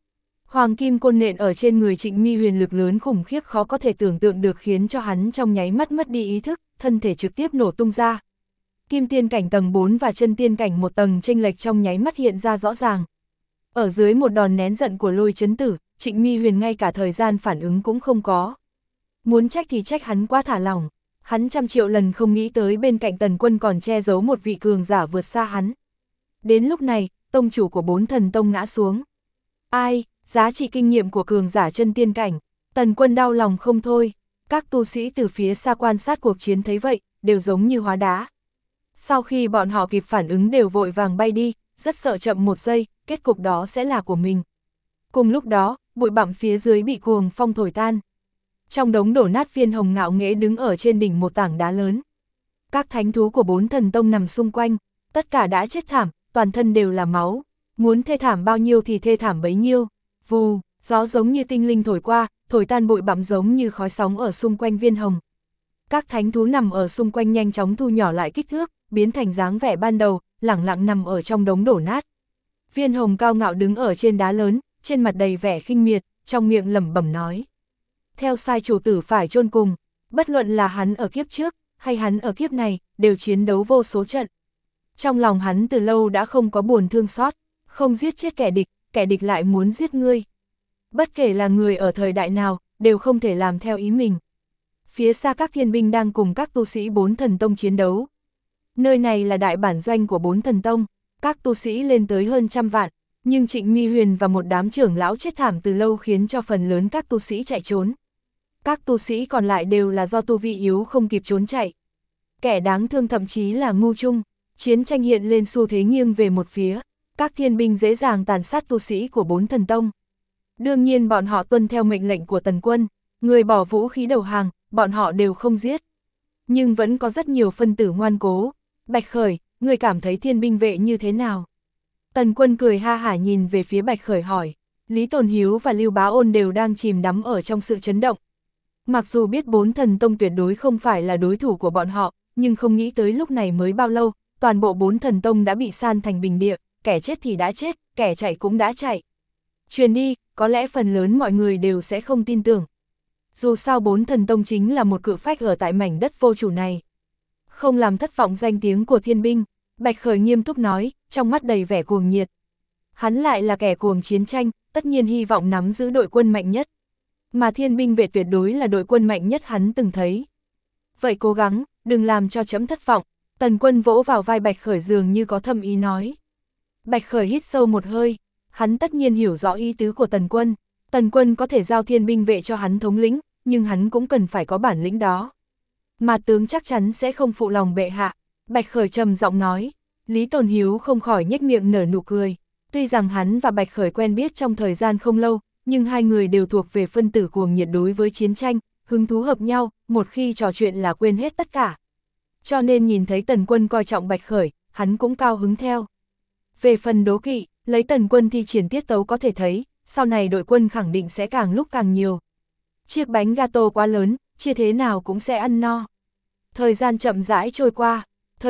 Hoàng kim côn nện ở trên người Trịnh Mi Huyền lực lớn khủng khiếp khó có thể tưởng tượng được, khiến cho hắn trong nháy mắt mất đi ý thức, thân thể trực tiếp nổ tung ra. Kim tiên cảnh tầng 4 và chân tiên cảnh một tầng chênh lệch trong nháy mắt hiện ra rõ ràng. Ở dưới một đòn nén giận của Lôi Chấn Tử, Trịnh Mi Huyền ngay cả thời gian phản ứng cũng không có. Muốn trách thì trách hắn quá thả lỏng, hắn trăm triệu lần không nghĩ tới bên cạnh Tần Quân còn che giấu một vị cường giả vượt xa hắn. Đến lúc này, tông chủ của 4 thần tông ngã xuống. Ai, giá trị kinh nghiệm của cường giả chân tiên cảnh, Tần Quân đau lòng không thôi. Các tu sĩ từ phía xa quan sát cuộc chiến thấy vậy, đều giống như hóa đá. Sau khi bọn họ kịp phản ứng đều vội vàng bay đi, rất sợ chậm một giây, kết cục đó sẽ là của mình. Cùng lúc đó, bụi bặm phía dưới bị cuồng phong thổi tan. Trong đống đổ nát, Viên Hồng ngạo nghễ đứng ở trên đỉnh một tảng đá lớn. Các thánh thú của 4 thần tông nằm xung quanh, tất cả đã chết thảm, toàn thân đều là máu. Muốn thê thảm bao nhiêu thì thê thảm bấy nhiêu. Vù, gió giống như tinh linh thổi qua, thổi tan bụi bặm giống như khói sóng ở xung quanh Viên Hồng. Các thánh thú nằm ở xung quanh nhanh chóng thu nhỏ lại kích thước, biến thành dáng vẻ ban đầu, lẳng lặng nằm ở trong đống đổ nát. Viên Hồng cao ngạo đứng ở trên đá lớn, trên mặt đầy vẻ khinh miệt, trong miệng lẩm bẩm nói. Theo sai chủ tử phải chôn cùng, bất luận là hắn ở kiếp trước, hay hắn ở kiếp này, đều chiến đấu vô số trận. Trong lòng hắn từ lâu đã không có buồn thương xót, không giết chết kẻ địch lại muốn giết ngươi. Bất kể là người ở thời đại nào, đều không thể làm theo ý mình. Phía xa các thiên binh đang cùng các tu sĩ 4 thần tông chiến đấu. Nơi này là đại bản doanh của 4 thần tông, các tu sĩ lên tới hơn 100 vạn, nhưng Trịnh Mi Huyền và một đám trưởng lão chết thảm từ lâu khiến cho phần lớn các tu sĩ chạy trốn. Các tu sĩ còn lại đều là do tu vi yếu không kịp trốn chạy. Kẻ đáng thương thậm chí là ngu chung, chiến tranh hiện lên xu thế nghiêng về một phía, các thiên binh dễ dàng tàn sát tu sĩ của 4 thần tông. Đương nhiên bọn họ tuân theo mệnh lệnh của Tần Quân, người bỏ vũ khí đầu hàng, bọn họ đều không giết. Nhưng vẫn có rất nhiều phân tử ngoan cố. Bạch Khởi, người cảm thấy thiên binh vệ như thế nào? Tần Quân cười ha hả nhìn về phía Bạch Khởi hỏi. Lý Tồn Hiếu và Lưu Bá Ôn đều đang chìm đắm ở trong sự chấn động. Mặc dù biết 4 thần tông tuyệt đối không phải là đối thủ của bọn họ, nhưng không nghĩ tới lúc này mới bao lâu, toàn bộ 4 thần tông đã bị san thành bình địa, kẻ chết thì đã chết, kẻ chạy cũng đã chạy. Truyền đi, có lẽ phần lớn mọi người đều sẽ không tin tưởng. Dù sao 4 thần tông chính là một cự phách ở tại mảnh đất vô chủ này. Không làm thất vọng danh tiếng của thiên binh, Bạch Khởi nghiêm túc nói, trong mắt đầy vẻ cuồng nhiệt. Hắn lại là kẻ cuồng chiến tranh, tất nhiên hy vọng nắm giữ đội quân mạnh nhất. Mà thiên binh vệ tuyệt đối là đội quân mạnh nhất hắn từng thấy. Vậy cố gắng, đừng làm cho trẫm thất vọng. Tần Quân vỗ vào vai Bạch Khởi dường như có thâm ý nói. Bạch Khởi hít sâu một hơi, hắn tất nhiên hiểu rõ ý tứ của Tần Quân. Tần Quân có thể giao thiên binh vệ cho hắn thống lĩnh, nhưng hắn cũng cần phải có bản lĩnh đó. Mà tướng chắc chắn sẽ không phụ lòng bệ hạ. Bạch Khởi trầm giọng nói. Lý Tồn Hiếu không khỏi nhếch miệng nở nụ cười. Tuy rằng hắn và Bạch Khởi quen biết trong thời gian không lâu, nhưng hai người đều thuộc về phân tử cuồng nhiệt đối với chiến tranh, hứng thú hợp nhau, một khi trò chuyện là quên hết tất cả. Cho nên nhìn thấy Tần Quân coi trọng Bạch Khởi, hắn cũng cao hứng theo. Về phần đố kỵ, lấy Tần Quân thi triển tiết tấu có thể thấy, sau này đội quân khẳng định sẽ càng lúc càng nhiều. Chiếc bánh gato quá lớn, chia thế nào cũng sẽ ăn no. Thời gian chậm rãi trôi qua,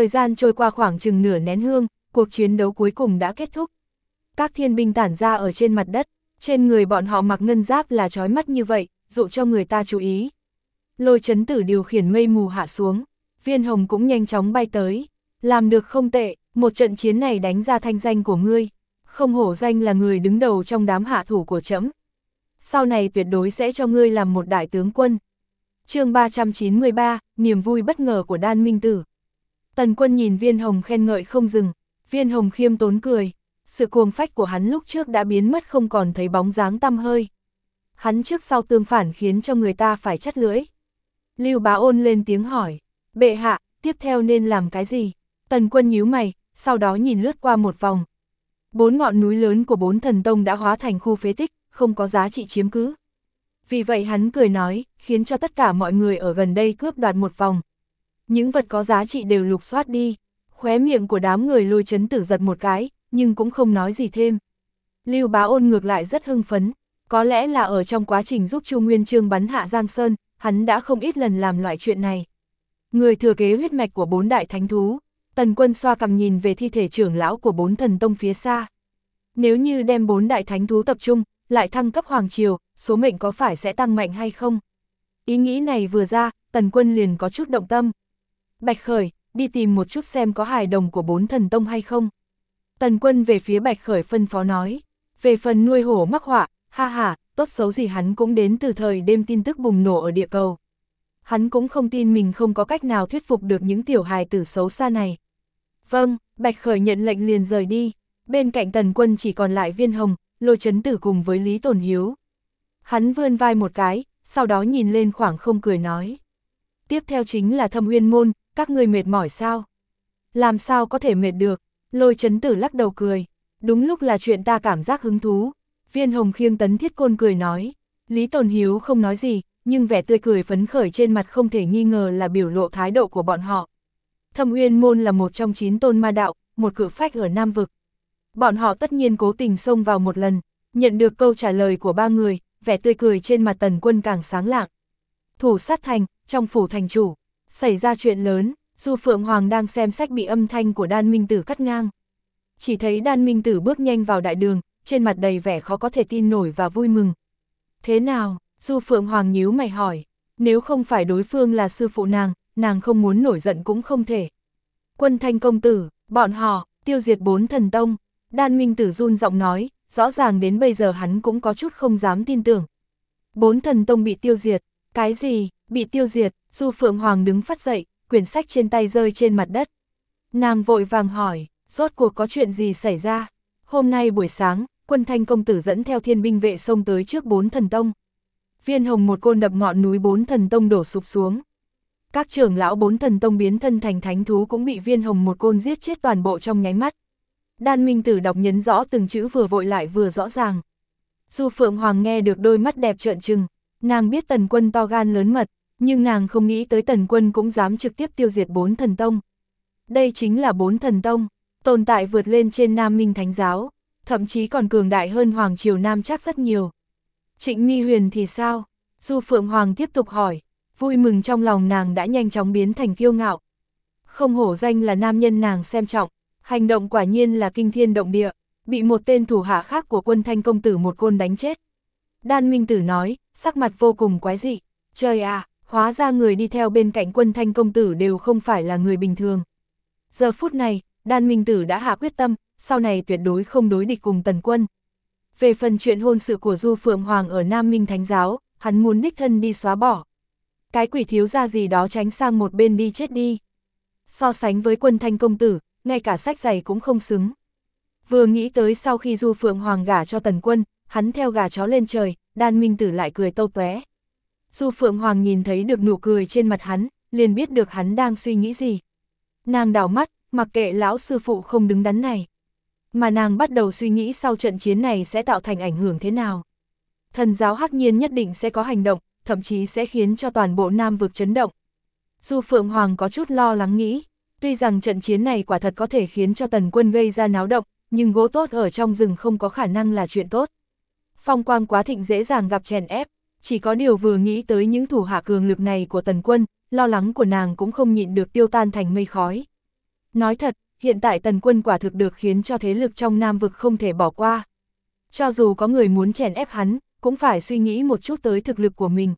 khoảng chừng nửa nén hương, cuộc chiến đấu cuối cùng đã kết thúc. Các thiên binh tản ra ở trên mặt đất, trên người bọn họ mặc ngân giáp là chói mắt như vậy, dụ cho người ta chú ý. Lôi Chấn Tử điều khiển mây mù hạ xuống, Viên Hồng cũng nhanh chóng bay tới. Làm được không tệ, một trận chiến này đánh ra thanh danh của ngươi, không hổ danh là người đứng đầu trong đám hạ thủ của trẫm. Sau này tuyệt đối sẽ cho ngươi làm một đại tướng quân. Chương 393, niềm vui bất ngờ của Đan Minh Tử. Tần Quân nhìn Viên Hồng khen ngợi không dừng, Viên Hồng khiêm tốn cười. Sự cuồng phách của hắn lúc trước đã biến mất không còn thấy bóng dáng tăm hơi. Hắn trước sau tương phản khiến cho người ta phải chắt lưỡi. Lưu Bá Ôn lên tiếng hỏi, bệ hạ, tiếp theo nên làm cái gì? Tần Quân nhíu mày, sau đó nhìn lướt qua một vòng. 4 ngọn núi lớn của 4 thần tông đã hóa thành khu phế tích, không có giá trị chiếm cứ. Vì vậy hắn cười nói, khiến cho tất cả mọi người ở gần đây cướp đoạt một vòng. Những vật có giá trị đều lục soát đi. Khóe miệng của đám người Lôi Chấn Tử giật một cái, nhưng cũng không nói gì thêm. Lưu Bá Ôn ngược lại rất hưng phấn, có lẽ là ở trong quá trình giúp Chu Nguyên Chương bắn hạ Giang Sơn, hắn đã không ít lần làm loại chuyện này. Người thừa kế huyết mạch của 4 đại thánh thú, Tần Quân xoa cằm nhìn về thi thể trưởng lão của 4 thần tông phía xa. Nếu như đem 4 đại thánh thú tập trung, lại thăng cấp hoàng triều, số mệnh có phải sẽ tăng mạnh hay không? Ý nghĩ này vừa ra, Tần Quân liền có chút động tâm. Bạch Khởi, đi tìm một chút xem có hài đồng của 4 thần tông hay không. Tần Quân về phía Bạch Khởi phân phó nói. Về phần nuôi hổ mắc họa, ha ha, tốt xấu gì hắn cũng đến từ thời đêm tin tức bùng nổ ở địa cầu. Hắn cũng không tin mình không có cách nào thuyết phục được những tiểu hài tử xấu xa này. Vâng, Bạch Khởi nhận lệnh liền rời đi. Bên cạnh Tần Quân chỉ còn lại Viên Hồng, Lôi Chấn Tử cùng với Lý Tồn Hiếu. Hắn vươn vai một cái, sau đó nhìn lên khoảng không cười nói. Tiếp theo chính là Thâm Uyên môn, các người mệt mỏi sao? Làm sao có thể mệt được? Lôi Chấn Tử lắc đầu cười. Đúng lúc là chuyện ta cảm giác hứng thú. Viên Hồng khiêng Tấn Thiết Côn cười nói. Lý Tồn Hiếu không nói gì, nhưng vẻ tươi cười phấn khởi trên mặt không thể nghi ngờ là biểu lộ thái độ của bọn họ. Thâm Uyên môn là một trong 9 tôn ma đạo, một cự phách ở Nam Vực. Bọn họ tất nhiên cố tình xông vào một lần, nhận được câu trả lời của 3 người, vẻ tươi cười trên mặt Tần Quân càng sáng lạng. Thủ sát thành, trong phủ thành chủ, xảy ra chuyện lớn, Du Phượng Hoàng đang xem sách bị âm thanh của Đan Minh Tử cắt ngang. Chỉ thấy Đan Minh Tử bước nhanh vào đại đường, trên mặt đầy vẻ khó có thể tin nổi và vui mừng. Thế nào? Du Phượng Hoàng nhíu mày hỏi. Nếu không phải đối phương là sư phụ nàng không muốn nổi giận cũng không thể. Quân Thanh công tử, bọn họ, tiêu diệt 4 thần tông. Đan Minh Tử run giọng nói, rõ ràng đến bây giờ hắn cũng có chút không dám tin tưởng. 4 thần tông bị tiêu diệt, cái gì, bị tiêu diệt? Du Phượng Hoàng đứng phắt dậy, quyển sách trên tay rơi trên mặt đất. Nàng vội vàng hỏi, rốt cuộc có chuyện gì xảy ra? Hôm nay buổi sáng, Quân Thanh công tử dẫn theo thiên binh vệ xông tới trước 4 thần tông. Viên Hồng một côn đập ngọn núi 4 thần tông đổ sụp xuống. Các trưởng lão 4 thần tông biến thân thành thánh thú cũng bị Viên Hồng một côn giết chết toàn bộ trong nháy mắt. Đan Minh Tử đọc nhấn rõ từng chữ vừa vội lại vừa rõ ràng. Du Phượng Hoàng nghe được đôi mắt đẹp trợn trừng, nàng biết Tần Quân to gan lớn mật, nhưng nàng không nghĩ tới Tần Quân cũng dám trực tiếp tiêu diệt 4 thần tông. Đây chính là 4 thần tông, tồn tại vượt lên trên Nam Minh Thánh Giáo, thậm chí còn cường đại hơn Hoàng Triều Nam chắc rất nhiều. Trịnh Mi Huyền thì sao? Du Phượng Hoàng tiếp tục hỏi, vui mừng trong lòng nàng đã nhanh chóng biến thành kiêu ngạo. Không hổ danh là nam nhân nàng xem trọng, hành động quả nhiên là kinh thiên động địa, bị một tên thủ hạ khác của Quân Thanh công tử một côn đánh chết. Đan Minh Tử nói, sắc mặt vô cùng quái dị, trời à, hóa ra người đi theo bên cạnh Quân Thanh công tử đều không phải là người bình thường. Giờ phút này, Đan Minh Tử đã hạ quyết tâm, sau này tuyệt đối không đối địch cùng Tần Quân. Về phần chuyện hôn sự của Du Phượng Hoàng ở Nam Minh Thánh Giáo, hắn muốn đích thân đi xóa bỏ. Cái quỷ thiếu gia gì đó tránh sang một bên đi chết đi. So sánh với Quân Thanh công tử, ngay cả sách giày cũng không xứng. Vừa nghĩ tới sau khi Du Phượng Hoàng gả cho Tần Quân, hắn theo gà chó lên trời, Đan Minh Tử lại cười tâu tóe. Du Phượng Hoàng nhìn thấy được nụ cười trên mặt hắn, liền biết được hắn đang suy nghĩ gì. Nàng đảo mắt, mặc kệ lão sư phụ không đứng đắn này. Mà nàng bắt đầu suy nghĩ sau trận chiến này sẽ tạo thành ảnh hưởng thế nào. Thần giáo Hắc Nhiên nhất định sẽ có hành động, thậm chí sẽ khiến cho toàn bộ Nam Vực chấn động. Du Phượng Hoàng có chút lo lắng nghĩ, tuy rằng trận chiến này quả thật có thể khiến cho Tần Quân gây ra náo động, nhưng gỗ tốt ở trong rừng không có khả năng là chuyện tốt. Phong quang quá thịnh dễ dàng gặp chèn ép, chỉ có điều vừa nghĩ tới những thủ hạ cường lực này của Tần Quân, lo lắng của nàng cũng không nhịn được tiêu tan thành mây khói. Nói thật, hiện tại Tần Quân quả thực được khiến cho thế lực trong Nam Vực không thể bỏ qua. Cho dù có người muốn chèn ép hắn, cũng phải suy nghĩ một chút tới thực lực của mình.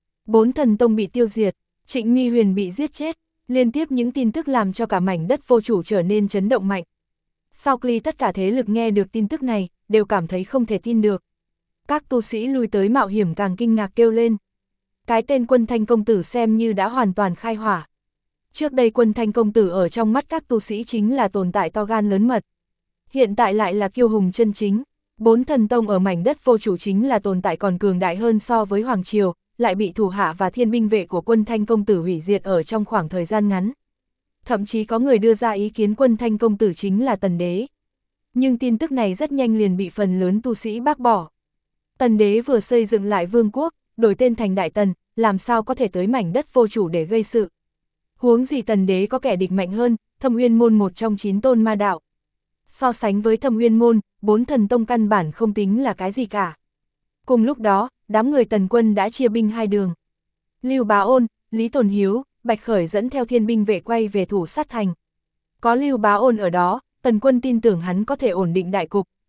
4 thần tông bị tiêu diệt, Trịnh Mi Huyền bị giết chết, liên tiếp những tin tức làm cho cả mảnh đất vô chủ trở nên chấn động mạnh. Sau khi tất cả thế lực nghe được tin tức này, đều cảm thấy không thể tin được. Các tu sĩ lui tới mạo hiểm càng kinh ngạc kêu lên. Cái tên Quân Thanh công tử xem như đã hoàn toàn khai hỏa. Trước đây Quân Thanh công tử ở trong mắt các tu sĩ chính là tồn tại to gan lớn mật. Hiện tại lại là kiêu hùng chân chính. 4 thần tông ở mảnh đất vô chủ chính là tồn tại còn cường đại hơn so với Hoàng Triều, lại bị thủ hạ và thiên binh vệ của Quân Thanh công tử hủy diệt ở trong khoảng thời gian ngắn. Thậm chí có người đưa ra ý kiến Quân Thanh công tử chính là Tần Đế. Nhưng tin tức này rất nhanh liền bị phần lớn tu sĩ bác bỏ. Tần Đế vừa xây dựng lại vương quốc, đổi tên thành Đại Tần, làm sao có thể tới mảnh đất vô chủ để gây sự. Huống gì Tần Đế có kẻ địch mạnh hơn, Thâm Uyên môn một trong 9 tôn ma đạo. So sánh với Thâm Uyên môn, 4 thần tông căn bản không tính là cái gì cả. Cùng lúc đó, đám người Tần Quân đã chia binh hai đường. Lưu Bá Ôn, Lý Tồn Hiếu, Bạch Khởi dẫn theo thiên binh vệ quay về thủ sát thành. Có Lưu Bá Ôn ở đó, Tần Quân tin tưởng hắn có thể ổn định đại cục,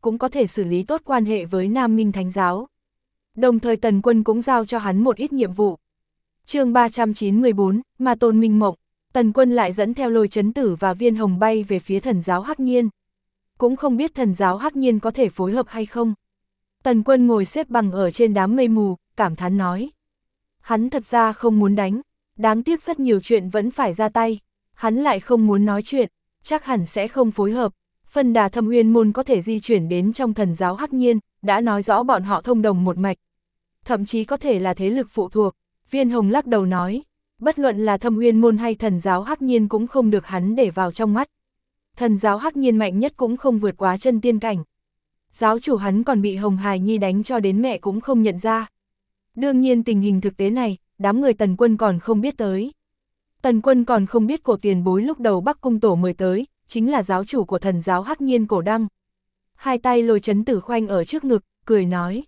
cũng có thể xử lý tốt quan hệ với Nam Minh Thánh Giáo. Đồng thời Tần Quân cũng giao cho hắn một ít nhiệm vụ. chương 394, Ma Tôn Minh Mộng, Tần Quân lại dẫn theo Lôi Chấn Tử và Viên Hồng bay về phía thần giáo Hắc Nhiên. Cũng không biết thần giáo Hắc Nhiên có thể phối hợp hay không. Tần Quân ngồi xếp bằng ở trên đám mây mù, cảm thán nói. Hắn thật ra không muốn đánh, đáng tiếc rất nhiều chuyện vẫn phải ra tay. Hắn lại không muốn nói chuyện, chắc hẳn sẽ không phối hợp. Phân đà Thâm Uyên môn có thể di chuyển đến trong thần giáo Hắc Nhiên, đã nói rõ bọn họ thông đồng một mạch. Thậm chí có thể là thế lực phụ thuộc. Viên Hồng lắc đầu nói, bất luận là Thâm Uyên môn hay thần giáo Hắc Nhiên cũng không được hắn để vào trong mắt. Thần giáo Hắc Nhiên mạnh nhất cũng không vượt quá chân tiên cảnh. Giáo chủ hắn còn bị Hồng Hài Nhi đánh cho đến mẹ cũng không nhận ra. Đương nhiên tình hình thực tế này, đám người Tần Quân còn không biết tới. Tần Quân còn không biết cổ tiền bối lúc đầu Bắc Cung Tổ mời tới, chính là giáo chủ của thần giáo Hắc Nhiên Cổ Đăng. Hai tay Lôi Chấn Tử khoanh ở trước ngực, cười nói.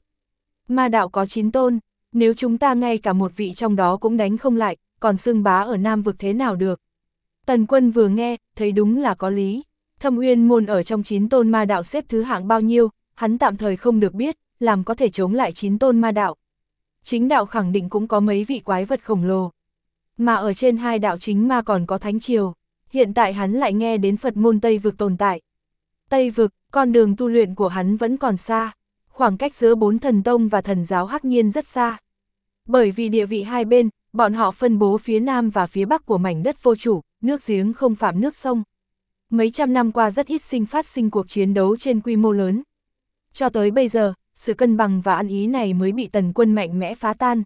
Ma đạo có 9 tôn, nếu chúng ta ngay cả một vị trong đó cũng đánh không lại, còn xưng bá ở Nam vực thế nào được. Tần Quân vừa nghe, thấy đúng là có lý. Thâm Uyên môn ở trong 9 tôn ma đạo xếp thứ hạng bao nhiêu, hắn tạm thời không được biết, làm có thể chống lại 9 tôn ma đạo. Chính đạo khẳng định cũng có mấy vị quái vật khổng lồ. Mà ở trên hai đạo chính ma còn có Thánh Triều, hiện tại hắn lại nghe đến Phật môn Tây vực tồn tại. Tây vực, con đường tu luyện của hắn vẫn còn xa, khoảng cách giữa 4 thần tông và thần giáo Hắc Nhiên rất xa. Bởi vì địa vị hai bên, bọn họ phân bố phía Nam và phía Bắc của mảnh đất vô chủ, nước giếng không phạm nước sông. Mấy trăm năm qua rất ít phát sinh cuộc chiến đấu trên quy mô lớn. Cho tới bây giờ, sự cân bằng và ăn ý này mới bị Tần Quân mạnh mẽ phá tan.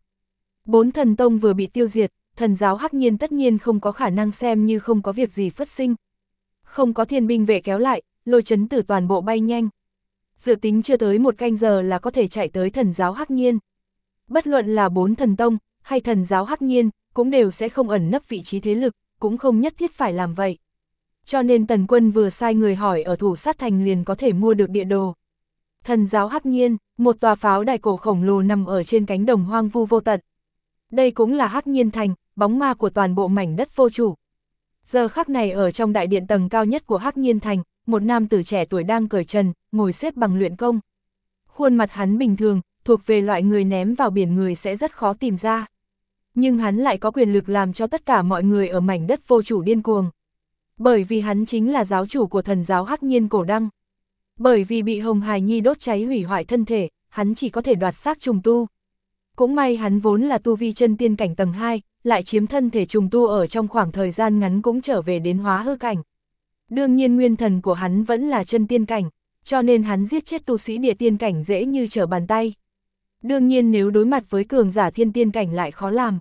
4 thần tông vừa bị tiêu diệt, thần giáo Hắc Nhiên tất nhiên không có khả năng xem như không có việc gì phát sinh. Không có thiên binh vệ kéo lại, Lôi Chấn Tử toàn bộ bay nhanh. Dự tính chưa tới 1 canh giờ là có thể chạy tới thần giáo Hắc Nhiên. Bất luận là 4 thần tông, hay thần giáo Hắc Nhiên, cũng đều sẽ không ẩn nấp vị trí thế lực, cũng không nhất thiết phải làm vậy. Cho nên Tần Quân vừa sai người hỏi ở Thủ Sát Thành liền có thể mua được địa đồ. Thần giáo Hắc Nhiên, một tòa pháo đài cổ khổng lồ nằm ở trên cánh đồng hoang vu vô tận. Đây cũng là Hắc Nhiên Thành, bóng ma của toàn bộ mảnh đất vô chủ. Giờ khắc này ở trong đại điện tầng cao nhất của Hắc Nhiên Thành, một nam tử trẻ tuổi đang cởi trần, ngồi xếp bằng luyện công. Khuôn mặt hắn bình thường, thuộc về loại người ném vào biển người sẽ rất khó tìm ra. Nhưng hắn lại có quyền lực làm cho tất cả mọi người ở mảnh đất vô chủ điên cuồng. Bởi vì hắn chính là giáo chủ của thần giáo Hắc Nhiên Cổ Đăng. Bởi vì bị Hồng Hài Nhi đốt cháy hủy hoại thân thể, hắn chỉ có thể đoạt xác trùng tu. Cũng may hắn vốn là tu vi chân tiên cảnh tầng 2, lại chiếm thân thể trùng tu ở trong khoảng thời gian ngắn cũng trở về đến hóa hư cảnh. Đương nhiên nguyên thần của hắn vẫn là chân tiên cảnh, cho nên hắn giết chết tu sĩ địa tiên cảnh dễ như trở bàn tay. Đương nhiên nếu đối mặt với cường giả thiên tiên cảnh lại khó làm.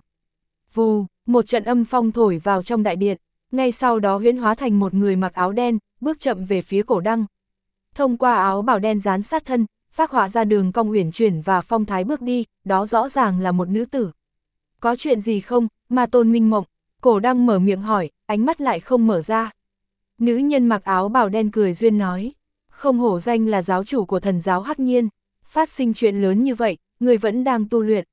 Vù, một trận âm phong thổi vào trong đại điện, ngay sau đó huyễn hóa thành một người mặc áo đen, bước chậm về phía Cổ Đăng. Thông qua áo bào đen dán sát thân, phác họa ra đường cong uyển chuyển và phong thái bước đi, đó rõ ràng là một nữ tử. Có chuyện gì không, Ma Tôn Minh Mộng? Cổ Đăng mở miệng hỏi, ánh mắt lại không mở ra. Nữ nhân mặc áo bào đen cười duyên nói, không hổ danh là giáo chủ của thần giáo Hắc Nhiên, phát sinh chuyện lớn như vậy, người vẫn đang tu luyện.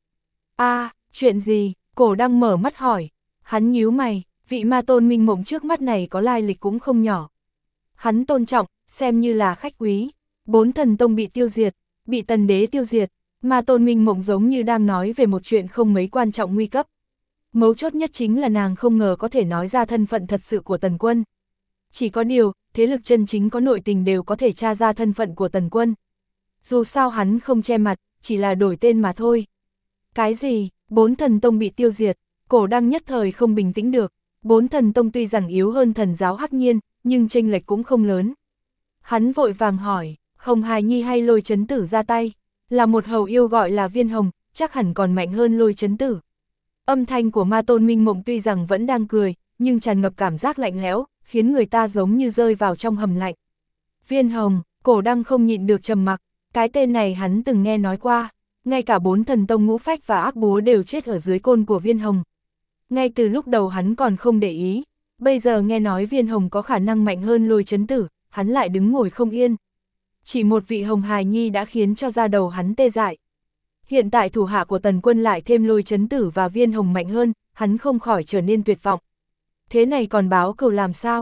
Chuyện gì? Cổ Đăng mở mắt hỏi. Hắn nhíu mày, vị Ma Tôn Minh Mộng trước mắt này có lai lịch cũng không nhỏ. Hắn tôn trọng, xem như là khách quý. 4 thần tông bị tiêu diệt, bị Tần Đế tiêu diệt. Ma Tôn Minh Mộng giống như đang nói về một chuyện không mấy quan trọng nguy cấp. Mấu chốt nhất chính là nàng không ngờ có thể nói ra thân phận thật sự của Tần Quân. Chỉ có điều, thế lực chân chính có nội tình đều có thể tra ra thân phận của Tần Quân. Dù sao hắn không che mặt, chỉ là đổi tên mà thôi. Cái gì? 4 thần tông bị tiêu diệt, Cổ Đăng nhất thời không bình tĩnh được. 4 thần tông tuy rằng yếu hơn thần giáo Hắc Nhiên, nhưng chênh lệch cũng không lớn. Hắn vội vàng hỏi, Hồng Hài Nhi hay Lôi Chấn Tử ra tay? Là một hầu yêu gọi là Viên Hồng, chắc hẳn còn mạnh hơn Lôi Chấn Tử. Âm thanh của Ma Tôn Minh Mộng tuy rằng vẫn đang cười, nhưng tràn ngập cảm giác lạnh lẽo, khiến người ta giống như rơi vào trong hầm lạnh. Viên Hồng, Cổ Đăng không nhịn được trầm mặc, cái tên này hắn từng nghe nói qua, ngay cả 4 thần tông ngũ phách và ác búa đều chết ở dưới côn của Viên Hồng. Ngay từ lúc đầu hắn còn không để ý, bây giờ nghe nói Viên Hồng có khả năng mạnh hơn Lôi Chấn Tử, hắn lại đứng ngồi không yên. Chỉ một vị Hồng Hài Nhi đã khiến cho da đầu hắn tê dại. Hiện tại thủ hạ của Tần Quân lại thêm Lôi Chấn Tử và Viên Hồng mạnh hơn, hắn không khỏi trở nên tuyệt vọng. Thế này còn báo cừu làm sao?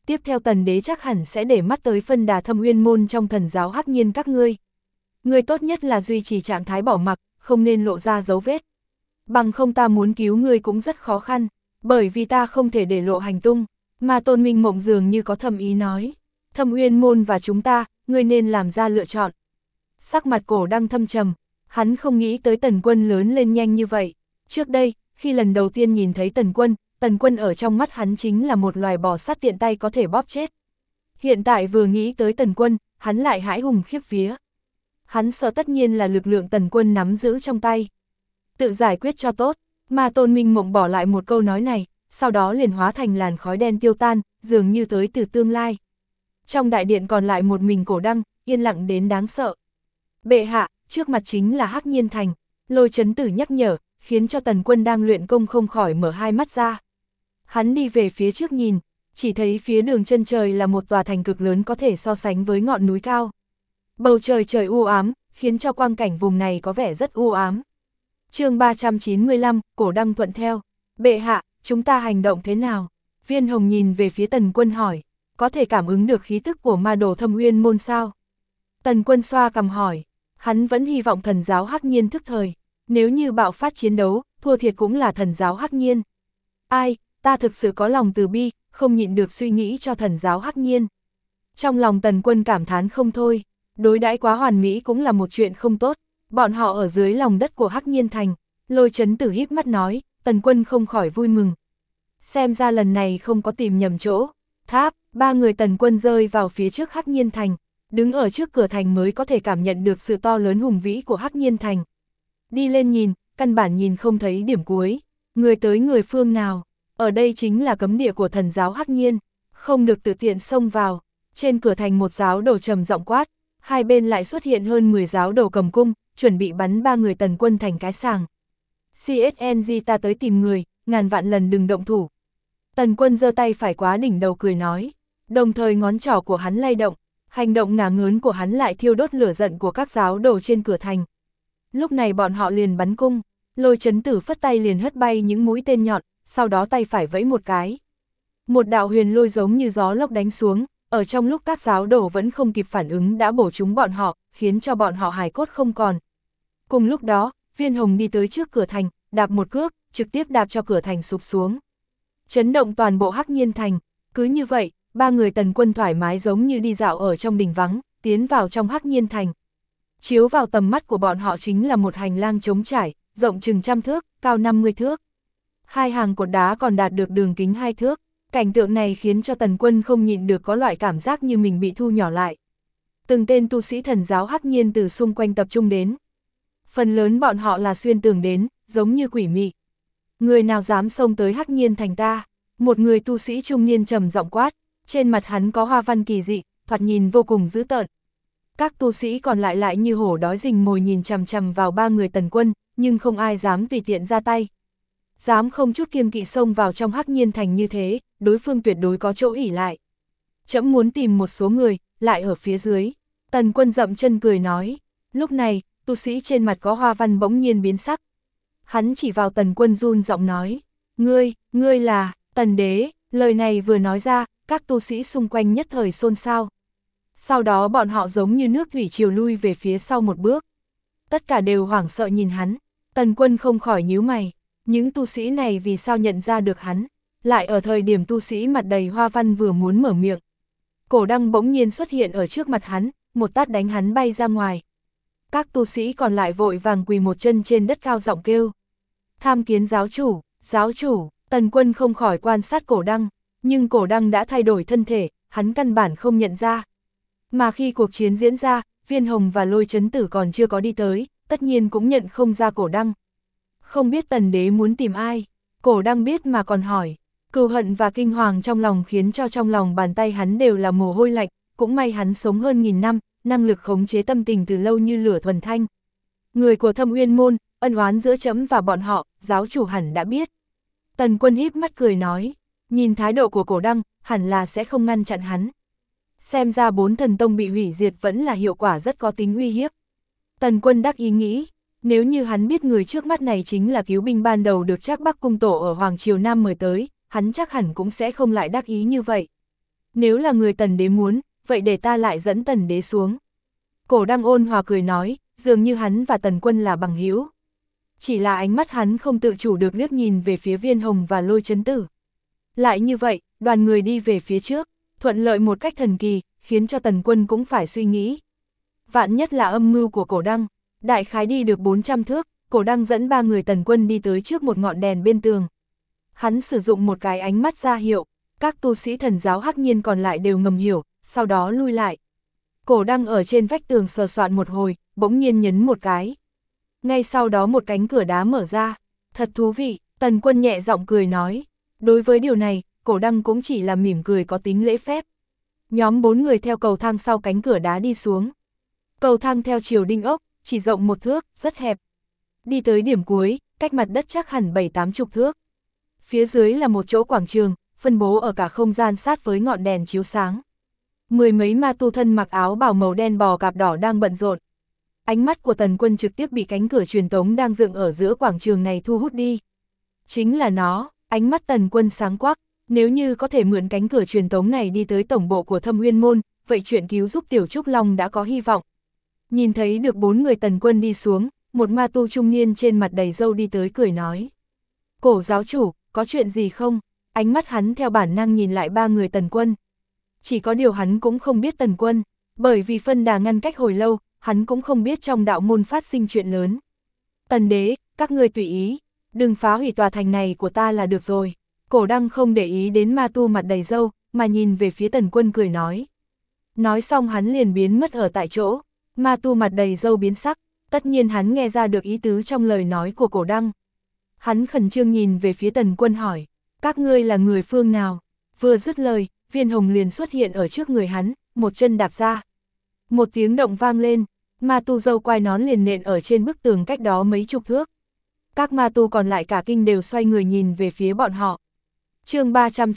tiếp theo tần đế chắc hẳn sẽ để mắt tới phân đà Thâm Uyên môn trong thần giáo Hắc Nhiên các ngươi. Ngươi tốt nhất là duy trì trạng thái bỏ mặc, không nên lộ ra dấu vết. Bằng không ta muốn cứu ngươi cũng rất khó khăn, bởi vì ta không thể để lộ hành tung, mà Tôn Minh Mộng dường như có thầm ý nói. Thâm Uyên môn và chúng ta, ngươi nên làm ra lựa chọn. Sắc mặt Cổ Đăng thâm trầm, hắn không nghĩ tới Tần Quân lớn lên nhanh như vậy. Trước đây, khi lần đầu tiên nhìn thấy Tần Quân ở trong mắt hắn chính là một loài bò sát tiện tay có thể bóp chết. Hiện tại vừa nghĩ tới Tần Quân, hắn lại hãi hùng khiếp vía. Hắn sợ tất nhiên là lực lượng Tần Quân nắm giữ trong tay. Tự giải quyết cho tốt, mà Tôn Minh Mộng bỏ lại một câu nói này, sau đó liền hóa thành làn khói đen tiêu tan, dường như tới từ tương lai. Trong đại điện còn lại một mình Cổ Đăng, yên lặng đến đáng sợ. Bệ hạ, trước mặt chính là Hắc Nhiên Thành, Lôi Chấn Tử nhắc nhở, khiến cho Tần Quân đang luyện công không khỏi mở hai mắt ra. Hắn đi về phía trước nhìn, chỉ thấy phía đường chân trời là một tòa thành cực lớn có thể so sánh với ngọn núi cao. Bầu trời trời u ám, khiến cho quang cảnh vùng này có vẻ rất u ám. Chương 395, Cổ Đăng thuận theo. Bệ hạ, chúng ta hành động thế nào? Viên Hồng nhìn về phía Tần Quân hỏi, có thể cảm ứng được khí tức của ma đồ Thâm Uyên môn sao? Tần Quân xoa cằm hỏi, hắn vẫn hy vọng thần giáo Hắc Nhiên thức thời, nếu như bạo phát chiến đấu, thua thiệt cũng là thần giáo Hắc Nhiên. Ai, ta thực sự có lòng từ bi, không nhịn được suy nghĩ cho thần giáo Hắc Nhiên. Trong lòng Tần Quân cảm thán không thôi, đối đãi quá hoàn mỹ cũng là một chuyện không tốt, bọn họ ở dưới lòng đất của Hắc Nhiên Thành. Lôi Chấn Tử híp mắt nói, Tần Quân không khỏi vui mừng. Xem ra lần này không có tìm nhầm chỗ. Tháp, ba người Tần Quân rơi vào phía trước Hắc Nhiên Thành, đứng ở trước cửa thành mới có thể cảm nhận được sự to lớn hùng vĩ của Hắc Nhiên Thành. Đi lên nhìn, căn bản nhìn không thấy điểm cuối, người tới người phương nào, ở đây chính là cấm địa của thần giáo Hắc Nhiên, không được tự tiện xông vào. Trên cửa thành một giáo đồ trầm giọng quát, hai bên lại xuất hiện hơn 10 giáo đồ cầm cung, chuẩn bị bắn ba người Tần Quân thành cái sàng. CSNG ta tới tìm người, ngàn vạn lần đừng động thủ. Tần Quân giơ tay phải quá đỉnh đầu cười nói, đồng thời ngón trỏ của hắn lay động, hành động ngả ngớn của hắn lại thiêu đốt lửa giận của các giáo đồ trên cửa thành. Lúc này bọn họ liền bắn cung, Lôi Chấn Tử phất tay liền hất bay những mũi tên nhọn, sau đó tay phải vẫy một cái. Một đạo huyền lôi giống như gió lốc đánh xuống, ở trong lúc các giáo đồ vẫn không kịp phản ứng đã bổ trúng bọn họ, khiến cho bọn họ hài cốt không còn. Cùng lúc đó, Viên Hồng đi tới trước cửa thành, đạp một cước, trực tiếp đạp cho cửa thành sụp xuống. Chấn động toàn bộ Hắc Nhiên Thành, cứ như vậy, ba người Tần Quân thoải mái giống như đi dạo ở trong đình vắng, tiến vào trong Hắc Nhiên Thành. Chiếu vào tầm mắt của bọn họ chính là một hành lang trống trải, rộng chừng 100 thước, cao 50 thước. Hai hàng cột đá còn đạt được đường kính 2 thước. Cảnh tượng này khiến cho Tần Quân không nhịn được có loại cảm giác như mình bị thu nhỏ lại. Từng tên tu sĩ thần giáo Hắc Nhiên từ xung quanh tập trung đến. Phần lớn bọn họ là xuyên tường đến, giống như quỷ mị. Người nào dám xông tới Hắc Nhiên Thành ta? Một người tu sĩ trung niên trầm giọng quát, trên mặt hắn có hoa văn kỳ dị, thoạt nhìn vô cùng dữ tợn. Các tu sĩ còn lại lại như hổ đói rình mồi nhìn chằm chằm vào ba người Tần Quân, nhưng không ai dám tùy tiện ra tay. Dám không chút kiêng kỵ xông vào trong Hắc Nhiên Thành như thế, đối phương tuyệt đối có chỗ ỷ lại. Trẫm muốn tìm một số người, lại ở phía dưới. Tần Quân dậm chân cười nói. Lúc này, tu sĩ trên mặt có hoa văn bỗng nhiên biến sắc. Hắn chỉ vào Tần Quân run giọng nói. Ngươi là, Tần Đế. Lời này vừa nói ra, các tu sĩ xung quanh nhất thời xôn xao. Sau đó bọn họ giống như nước thủy triều lui về phía sau một bước. Tất cả đều hoảng sợ nhìn hắn. Tần Quân không khỏi nhíu mày. Những tu sĩ này vì sao nhận ra được hắn, lại ở thời điểm tu sĩ mặt đầy hoa văn vừa muốn mở miệng. Cổ Đăng bỗng nhiên xuất hiện ở trước mặt hắn, một tát đánh hắn bay ra ngoài. Các tu sĩ còn lại vội vàng quỳ một chân trên đất cao giọng kêu. Tham kiến giáo chủ, Tần Quân không khỏi quan sát Cổ Đăng, nhưng Cổ Đăng đã thay đổi thân thể, hắn căn bản không nhận ra. Mà khi cuộc chiến diễn ra, Viên Hồng và Lôi Chấn Tử còn chưa có đi tới, tất nhiên cũng nhận không ra Cổ Đăng. Không biết Tần Đế muốn tìm ai, Cổ Đăng biết mà còn hỏi. Cừu hận và kinh hoàng trong lòng khiến cho trong lòng bàn tay hắn đều là mồ hôi lạnh, cũng may hắn sống hơn 1000 năm, năng lực khống chế tâm tình từ lâu như lửa thuần thanh. Người của Thâm Uyên môn, ân oán giữa trẫm và bọn họ, giáo chủ hẳn đã biết. Tần Quân híp mắt cười nói, nhìn thái độ của Cổ Đăng, hẳn là sẽ không ngăn chặn hắn. Xem ra 4 thần tông bị hủy diệt vẫn là hiệu quả rất có tính uy hiếp. Tần Quân đắc ý nghĩ, nếu như hắn biết người trước mắt này chính là cứu binh ban đầu được Trác Bắc cung tổ ở Hoàng Triều Nam mời tới, hắn chắc hẳn cũng sẽ không lại đắc ý như vậy. Nếu là người Tần đế muốn, vậy để ta lại dẫn Tần đế xuống. Cổ Đăng ôn hòa cười nói, dường như hắn và Tần Quân là bằng hữu. Chỉ là ánh mắt hắn không tự chủ được liếc nhìn về phía Viên Hồng và Lôi Chấn Tử. Lại như vậy, đoàn người đi về phía trước, thuận lợi một cách thần kỳ, khiến cho Tần Quân cũng phải suy nghĩ. Vạn nhất là âm mưu của Cổ Đăng, đại khái đi được 400 thước, Cổ Đăng dẫn 3 người Tần Quân đi tới trước một ngọn đèn bên tường. Hắn sử dụng một cái ánh mắt ra hiệu, các tu sĩ thần giáo Hắc Nhiên còn lại đều ngầm hiểu, sau đó lui lại. Cổ Đăng ở trên vách tường sờ soạn một hồi, bỗng nhiên nhấn một cái. Ngay sau đó một cánh cửa đá mở ra. Thật thú vị, Tần Quân nhẹ giọng cười nói. Đối với điều này, Cổ Đăng cũng chỉ là mỉm cười có tính lễ phép. Nhóm 4 người theo cầu thang sau cánh cửa đá đi xuống. Cầu thang theo chiều đinh ốc, chỉ rộng 1 thước, rất hẹp. Đi tới điểm cuối, cách mặt đất chắc hẳn 7-80 thước. Phía dưới là một chỗ quảng trường, phân bố ở cả không gian sát với ngọn đèn chiếu sáng. 10 mấy ma tu thân mặc áo bào màu đen bò cạp đỏ đang bận rộn. Ánh mắt của Tần Quân trực tiếp bị cánh cửa truyền tống đang dựng ở giữa quảng trường này thu hút đi. Chính là nó, ánh mắt Tần Quân sáng quắc, nếu như có thể mượn cánh cửa truyền tống này đi tới tổng bộ của Thâm Uyên Môn, vậy chuyện cứu giúp Tiểu Trúc Long đã có hy vọng. Nhìn thấy được 4 người Tần Quân đi xuống, một ma tu trung niên trên mặt đầy râu đi tới cười nói. Cổ giáo chủ, có chuyện gì không? Ánh mắt hắn theo bản năng nhìn lại 3 người Tần Quân. Chỉ có điều hắn cũng không biết Tần Quân, bởi vì phân đà ngăn cách hồi lâu, hắn cũng không biết trong đạo môn phát sinh chuyện lớn. Tần đế, các ngươi tùy ý, đừng phá hủy tòa thành này của ta là được rồi. Cổ Đăng không để ý đến ma tu mặt đầy râu, mà nhìn về phía Tần Quân cười nói. Nói xong hắn liền biến mất ở tại chỗ, ma tu mặt đầy râu biến sắc, tất nhiên hắn nghe ra được ý tứ trong lời nói của Cổ Đăng. Hắn khẩn trương nhìn về phía Tần Quân hỏi, các ngươi là người phương nào? Vừa dứt lời, Viên Hồng liền xuất hiện ở trước người hắn, một chân đạp ra. Một tiếng động vang lên, ma tu râu quai nón liền nện ở trên bức tường cách đó mấy chục thước. Các ma tu còn lại cả kinh đều xoay người nhìn về phía bọn họ. Chương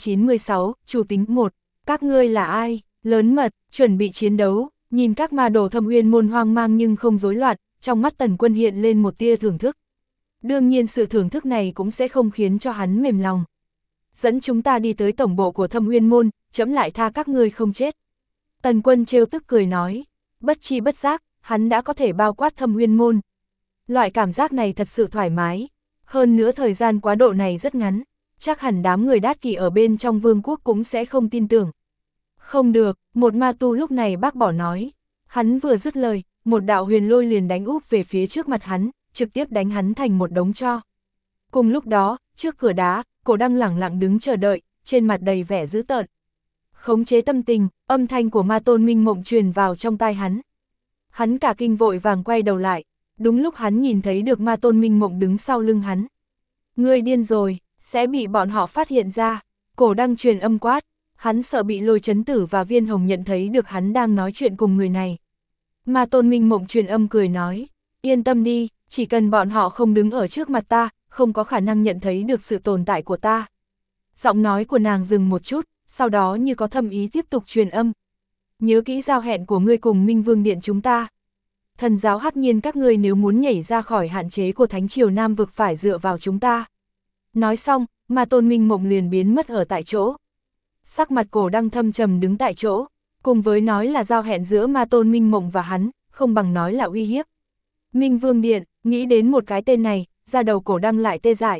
396, chủ tính 1, các ngươi là ai? Lớn mật, chuẩn bị chiến đấu, nhìn các ma đồ Thâm Uyên Môn hoang mang nhưng không rối loạn, trong mắt Tần Quân hiện lên một tia thưởng thức. Đương nhiên sự thưởng thức này cũng sẽ không khiến cho hắn mềm lòng. Dẫn chúng ta đi tới tổng bộ của Thâm Uyên Môn, chấm lại tha các ngươi không chết. Tần Quân trêu tức cười nói, bất chi bất giác, hắn đã có thể bao quát Thâm Uyên Môn. Loại cảm giác này thật sự thoải mái, hơn nữa thời gian quá độ này rất ngắn, chắc hẳn đám người đát kỷ ở bên trong vương quốc cũng sẽ không tin tưởng. Không được, một ma tu lúc này bác bỏ nói, hắn vừa dứt lời, một đạo huyền lôi liền đánh úp về phía trước mặt hắn, trực tiếp đánh hắn thành một đống tro. Cùng lúc đó, trước cửa đá, Cổ Đăng lẳng lặng đứng chờ đợi, trên mặt đầy vẻ dữ tợn. Khống chế tâm tình, âm thanh của ma tôn minh mộng truyền vào trong tai hắn. Hắn cả kinh vội vàng quay đầu lại, đúng lúc hắn nhìn thấy được ma tôn minh mộng đứng sau lưng hắn. Ngươi điên rồi, sẽ bị bọn họ phát hiện ra. Cổ Đăng truyền âm quát, hắn sợ bị Lôi Chấn Tử và Viên Hồng nhận thấy được hắn đang nói chuyện cùng người này. Ma tôn minh mộng truyền âm cười nói, yên tâm đi, chỉ cần bọn họ không đứng ở trước mặt ta, không có khả năng nhận thấy được sự tồn tại của ta. Giọng nói của nàng dừng một chút, sau đó như có thâm ý tiếp tục truyền âm. Nhớ kỹ giao hẹn của ngươi cùng Minh Vương Điện chúng ta. Thần giáo Hắc Nhiên các ngươi nếu muốn nhảy ra khỏi hạn chế của Thánh Triều Nam Vực phải dựa vào chúng ta. Nói xong, ma tôn minh mộng liền biến mất ở tại chỗ. Sắc mặt Cổ Đăng thâm trầm đứng tại chỗ, cùng với nói là giao hẹn giữa ma tôn minh mộng và hắn, không bằng nói là uy hiếp. Minh Vương Điện, nghĩ đến một cái tên này, da đầu Cổ Đăng lại tê dại.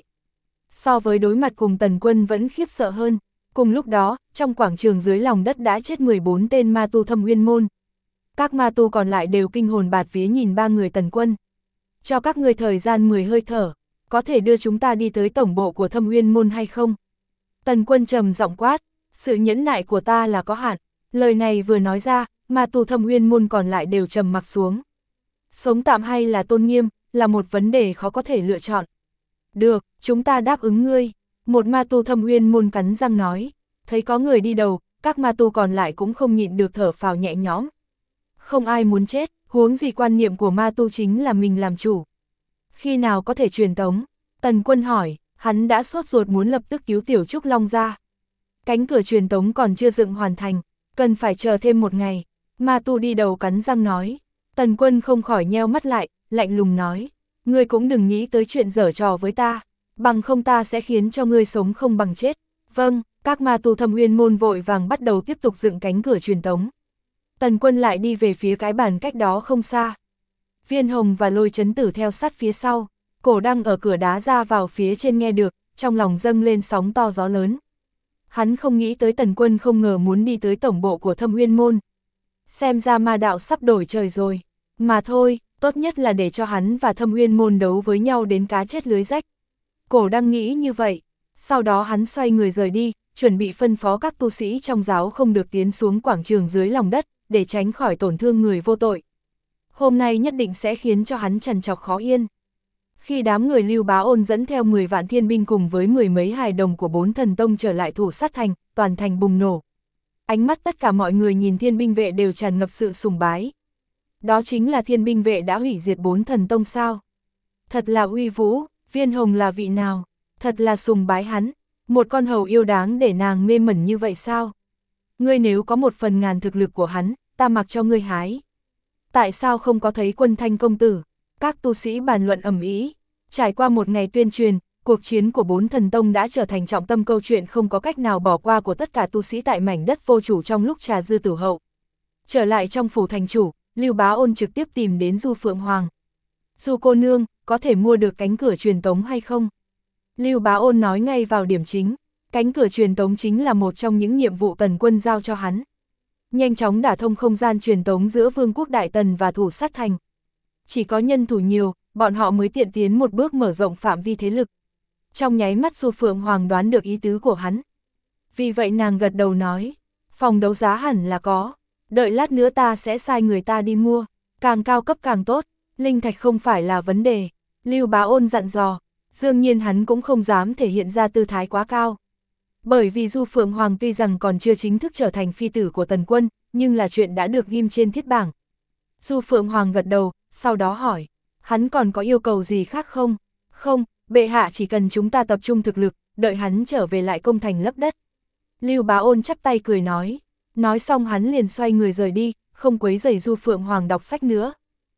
So với đối mặt cùng Tần Quân vẫn khiếp sợ hơn. Cùng lúc đó, trong quảng trường dưới lòng đất đã chết 14 tên ma tu Thâm Uyên Môn. Các ma tu còn lại đều kinh hồn bạt vía nhìn 3 người Tần Quân. Cho các ngươi thời gian 10 hơi thở, có thể đưa chúng ta đi tới tổng bộ của Thâm Uyên Môn hay không? Tần Quân trầm giọng quát, sự nhẫn nại của ta là có hạn. Lời này vừa nói ra, ma tu Thâm Uyên Môn còn lại đều trầm mặc xuống. Sống tạm hay là tôn nghiêm, là một vấn đề khó có thể lựa chọn. Được, chúng ta đáp ứng ngươi. Một ma tu Thâm Uyên Môn cắn răng nói, thấy có người đi đầu, các ma tu còn lại cũng không nhịn được thở phào nhẹ nhõm. Không ai muốn chết, huống gì quan niệm của ma tu chính là mình làm chủ. Khi nào có thể truyền tống? Tần Quân hỏi, hắn đã sốt ruột muốn lập tức cứu Tiểu Trúc Long ra. Cánh cửa truyền tống còn chưa dựng hoàn thành, cần phải chờ thêm một ngày. Ma tu đi đầu cắn răng nói. Tần Quân không khỏi nheo mắt lại, lạnh lùng nói, ngươi cũng đừng nghĩ tới chuyện giở trò với ta. Bằng không ta sẽ khiến cho ngươi sống không bằng chết. Vâng, các ma tu Thâm Uyên môn vội vàng bắt đầu tiếp tục dựng cánh cửa truyền tống. Tần Quân lại đi về phía cái bàn cách đó không xa. Viên Hồng và Lôi Chấn Tử theo sát phía sau, Cổ Đăng ở cửa đá ra vào phía trên nghe được, trong lòng dâng lên sóng to gió lớn. Hắn không nghĩ tới Tần Quân không ngờ muốn đi tới tổng bộ của Thâm Uyên môn. Xem ra ma đạo sắp đổi trời rồi, mà thôi, tốt nhất là để cho hắn và Thâm Uyên môn đấu với nhau đến cá chết lưới rách. Cổ Đăng nghĩ như vậy, sau đó hắn xoay người rời đi, chuẩn bị phân phó các tu sĩ trong giáo không được tiến xuống quảng trường dưới lòng đất, để tránh khỏi tổn thương người vô tội. Hôm nay nhất định sẽ khiến cho hắn trằn trọc khó yên. Khi đám người Lưu Bá Ôn dẫn theo 10 vạn thiên binh cùng với 10 mấy hài đồng của 4 thần tông trở lại thủ sát thành, toàn thành bùng nổ. Ánh mắt tất cả mọi người nhìn thiên binh vệ đều tràn ngập sự sùng bái. Đó chính là thiên binh vệ đã hủy diệt 4 thần tông sao? Thật là uy vũ, Viên Hồng là vị nào? Thật là sùng bái hắn, một con hầu yêu đáng để nàng mê mẩn như vậy sao? Ngươi nếu có 1/1000 thực lực của hắn, ta mặc cho ngươi hái. Tại sao không có thấy Quân Thanh công tử? Các tu sĩ bàn luận ầm ĩ. Trải qua một ngày tuyên truyền, cuộc chiến của 4 thần tông đã trở thành trọng tâm câu chuyện không có cách nào bỏ qua của tất cả tu sĩ tại mảnh đất vô chủ trong lúc trà dư tử hậu. Trở lại trong phủ thành chủ, Lưu Bá Ôn trực tiếp tìm đến Du Phượng Hoàng. Du cô nương, có thể mua được cánh cửa truyền tống hay không? Lưu Bá Ôn nói ngay vào điểm chính, cánh cửa truyền tống chính là một trong những nhiệm vụ Tần Quân giao cho hắn. Nhanh chóng đả thông không gian truyền tống giữa Vương quốc Đại Tần và thủ sát thành. Chỉ có nhân thủ nhiều, bọn họ mới tiện tiến một bước mở rộng phạm vi thế lực. Trong nháy mắt Du Phượng Hoàng đoán được ý tứ của hắn. Vì vậy nàng gật đầu nói, phòng đấu giá hẳn là có, đợi lát nữa ta sẽ sai người ta đi mua, càng cao cấp càng tốt, linh thạch không phải là vấn đề. Lưu Bá Ôn dặn dò, đương nhiên hắn cũng không dám thể hiện ra tư thái quá cao. Bởi vì Du Phượng Hoàng tuy rằng còn chưa chính thức trở thành phi tử của Tần Quân, nhưng là chuyện đã được ghim trên thiết bảng. Du Phượng Hoàng gật đầu, sau đó hỏi, hắn còn có yêu cầu gì khác không? Không, bệ hạ chỉ cần chúng ta tập trung thực lực, đợi hắn trở về lại công thành lấp đất. Lưu Bá Ôn chắp tay cười nói xong hắn liền xoay người rời đi, không quấy rầy Du Phượng Hoàng đọc sách nữa.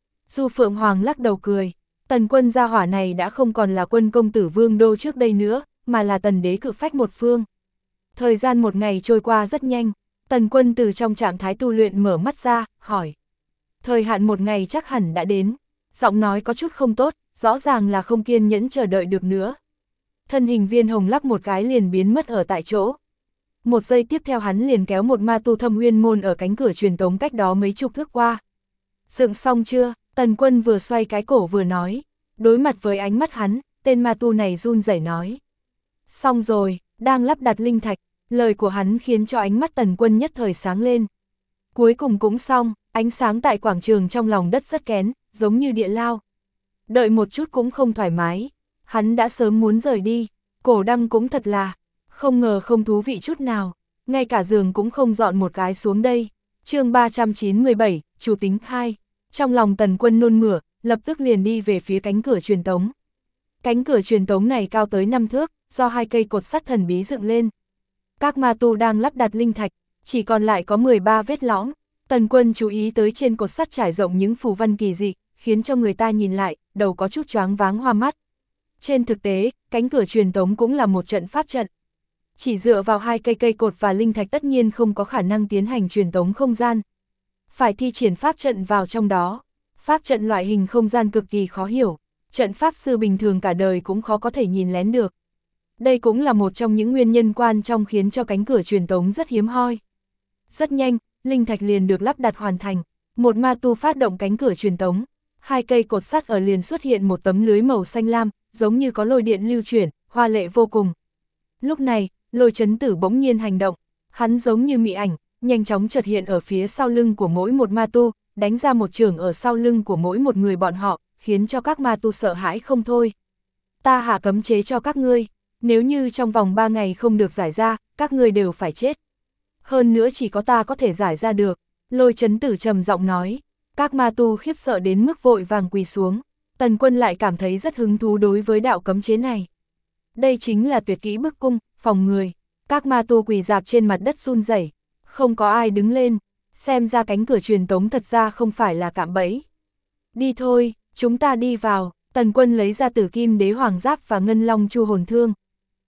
Du Phượng Hoàng lắc đầu cười, Tần Quân gia hỏa này đã không còn là Quân công tử Vương đô trước đây nữa, mà là Tần đế cự phách một phương. Thời gian một ngày trôi qua rất nhanh, Tần Quân từ trong trạng thái tu luyện mở mắt ra, hỏi. Thời hạn một ngày chắc hẳn đã đến, giọng nói có chút không tốt, rõ ràng là không kiên nhẫn chờ đợi được nữa. Thân hình Viên Hồng lắc một cái liền biến mất ở tại chỗ. Một giây tiếp theo hắn liền kéo một ma tu Thâm Uyên môn ở cánh cửa truyền tống cách đó mấy chục thước qua. Dựng xong chưa? Tần Quân vừa xoay cái cổ vừa nói. Đối mặt với ánh mắt hắn, tên ma tu này run rẩy nói. Xong rồi, đang lắp đặt linh thạch. Lời của hắn khiến cho ánh mắt Tần Quân nhất thời sáng lên. Cuối cùng cũng xong, ánh sáng tại quảng trường trong lòng đất rất kén, giống như địa lao. Đợi một chút cũng không thoải mái, hắn đã sớm muốn rời đi. Cổ Đăng cũng thật là, không ngờ không thú vị chút nào, ngay cả giường cũng không dọn một cái xuống đây. Chương 397, chủ tính 2. Trong lòng Tần Quân nôn mửa, lập tức liền đi về phía cánh cửa truyền tống. Cánh cửa truyền tống này cao tới 5 thước, do 2 cây cột sắt thần bí dựng lên. Các ma tu đang lắp đặt linh thạch, chỉ còn lại có 13 vết lõm. Tần Quân chú ý tới trên cột sắt trải rộng những phù văn kỳ dị, khiến cho người ta nhìn lại, đầu có chút choáng váng hoa mắt. Trên thực tế, cánh cửa truyền tống cũng là một trận pháp trận. Chỉ dựa vào 2 cây cột và linh thạch tất nhiên không có khả năng tiến hành truyền tống không gian. Phải thi triển pháp trận vào trong đó. Pháp trận loại hình không gian cực kỳ khó hiểu, trận pháp sư bình thường cả đời cũng khó có thể nhìn lén được. Đây cũng là một trong những nguyên nhân quan trọng khiến cho cánh cửa truyền tống rất hiếm hoi. Rất nhanh, linh thạch liền được lắp đặt hoàn thành, một ma tu phát động cánh cửa truyền tống, 2 cây cột sắt ở liền xuất hiện một tấm lưới màu xanh lam, giống như có lôi điện lưu chuyển, hoa lệ vô cùng. Lúc này, Lôi Chấn Tử bỗng nhiên hành động, hắn giống như mị ảnh, nhanh chóng chợt hiện ở phía sau lưng của mỗi một ma tu, đánh ra một chưởng ở sau lưng của mỗi một người bọn họ, khiến cho các ma tu sợ hãi không thôi. Ta hạ cấm chế cho các ngươi, nếu như trong vòng 3 ngày không được giải ra, các ngươi đều phải chết. Hơn nữa chỉ có ta có thể giải ra được, Lôi Chấn Tử trầm giọng nói. Các ma tu khiếp sợ đến mức vội vàng quỳ xuống. Tần Quân lại cảm thấy rất hứng thú đối với đạo cấm chế này. Đây chính là tuyệt kỹ bức cung, phòng người. Các ma tu quỳ rạp trên mặt đất run rẩy, không có ai đứng lên. Xem ra cánh cửa truyền tống thật ra không phải là cạm bẫy. Đi thôi, chúng ta đi vào. Tần Quân lấy ra Tử Kim Đế Hoàng Giáp và Ngân Long Chu Hồn Thương.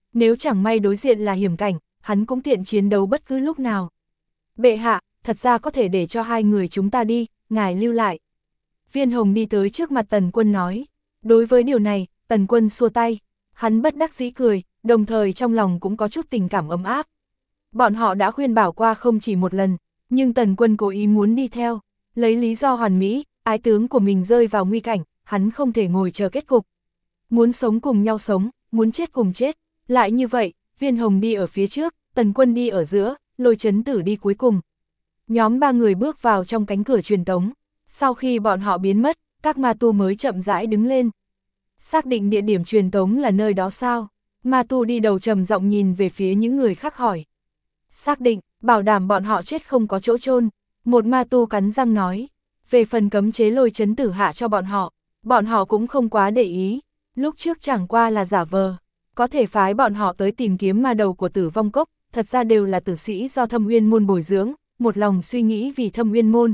Nếu chẳng may đối diện là hiểm cảnh, hắn cũng tiện chiến đấu bất cứ lúc nào. Bệ hạ, thật ra có thể để cho hai người chúng ta đi, ngài lưu lại. Viên Hồng đi tới trước mặt Tần Quân nói. Đối với điều này, Tần Quân xua tay. Hắn bất đắc dĩ cười, đồng thời trong lòng cũng có chút tình cảm ấm áp. Bọn họ đã khuyên bảo qua không chỉ một lần, nhưng Tần Quân cố ý muốn đi theo. Lấy lý do hoàn mỹ, ái tướng của mình rơi vào nguy cảnh, hắn không thể ngồi chờ kết cục. Muốn sống cùng nhau sống, muốn chết cùng chết. Lại như vậy, Viên Hồng đi ở phía trước, Tần Quân đi ở giữa, Lôi Chấn Tử đi cuối cùng. Nhóm ba người bước vào trong cánh cửa truyền tống. Sau khi bọn họ biến mất, các ma tu mới chậm rãi đứng lên. Xác định địa điểm truyền tống là nơi đó sao? Ma tu đi đầu trầm giọng nhìn về phía những người khác hỏi. Xác định, bảo đảm bọn họ chết không có chỗ chôn. Một ma tu cắn răng nói. Về phần cấm chế Lôi Chấn Tử hạ cho bọn họ cũng không quá để ý. Lúc trước chẳng qua là giả vờ. Có thể phái bọn họ tới tìm kiếm ma đầu của Tử Vong Cốc, thật ra đều là tử sĩ do Thâm Uyên môn bồi dưỡng, một lòng suy nghĩ vì Thâm Uyên môn.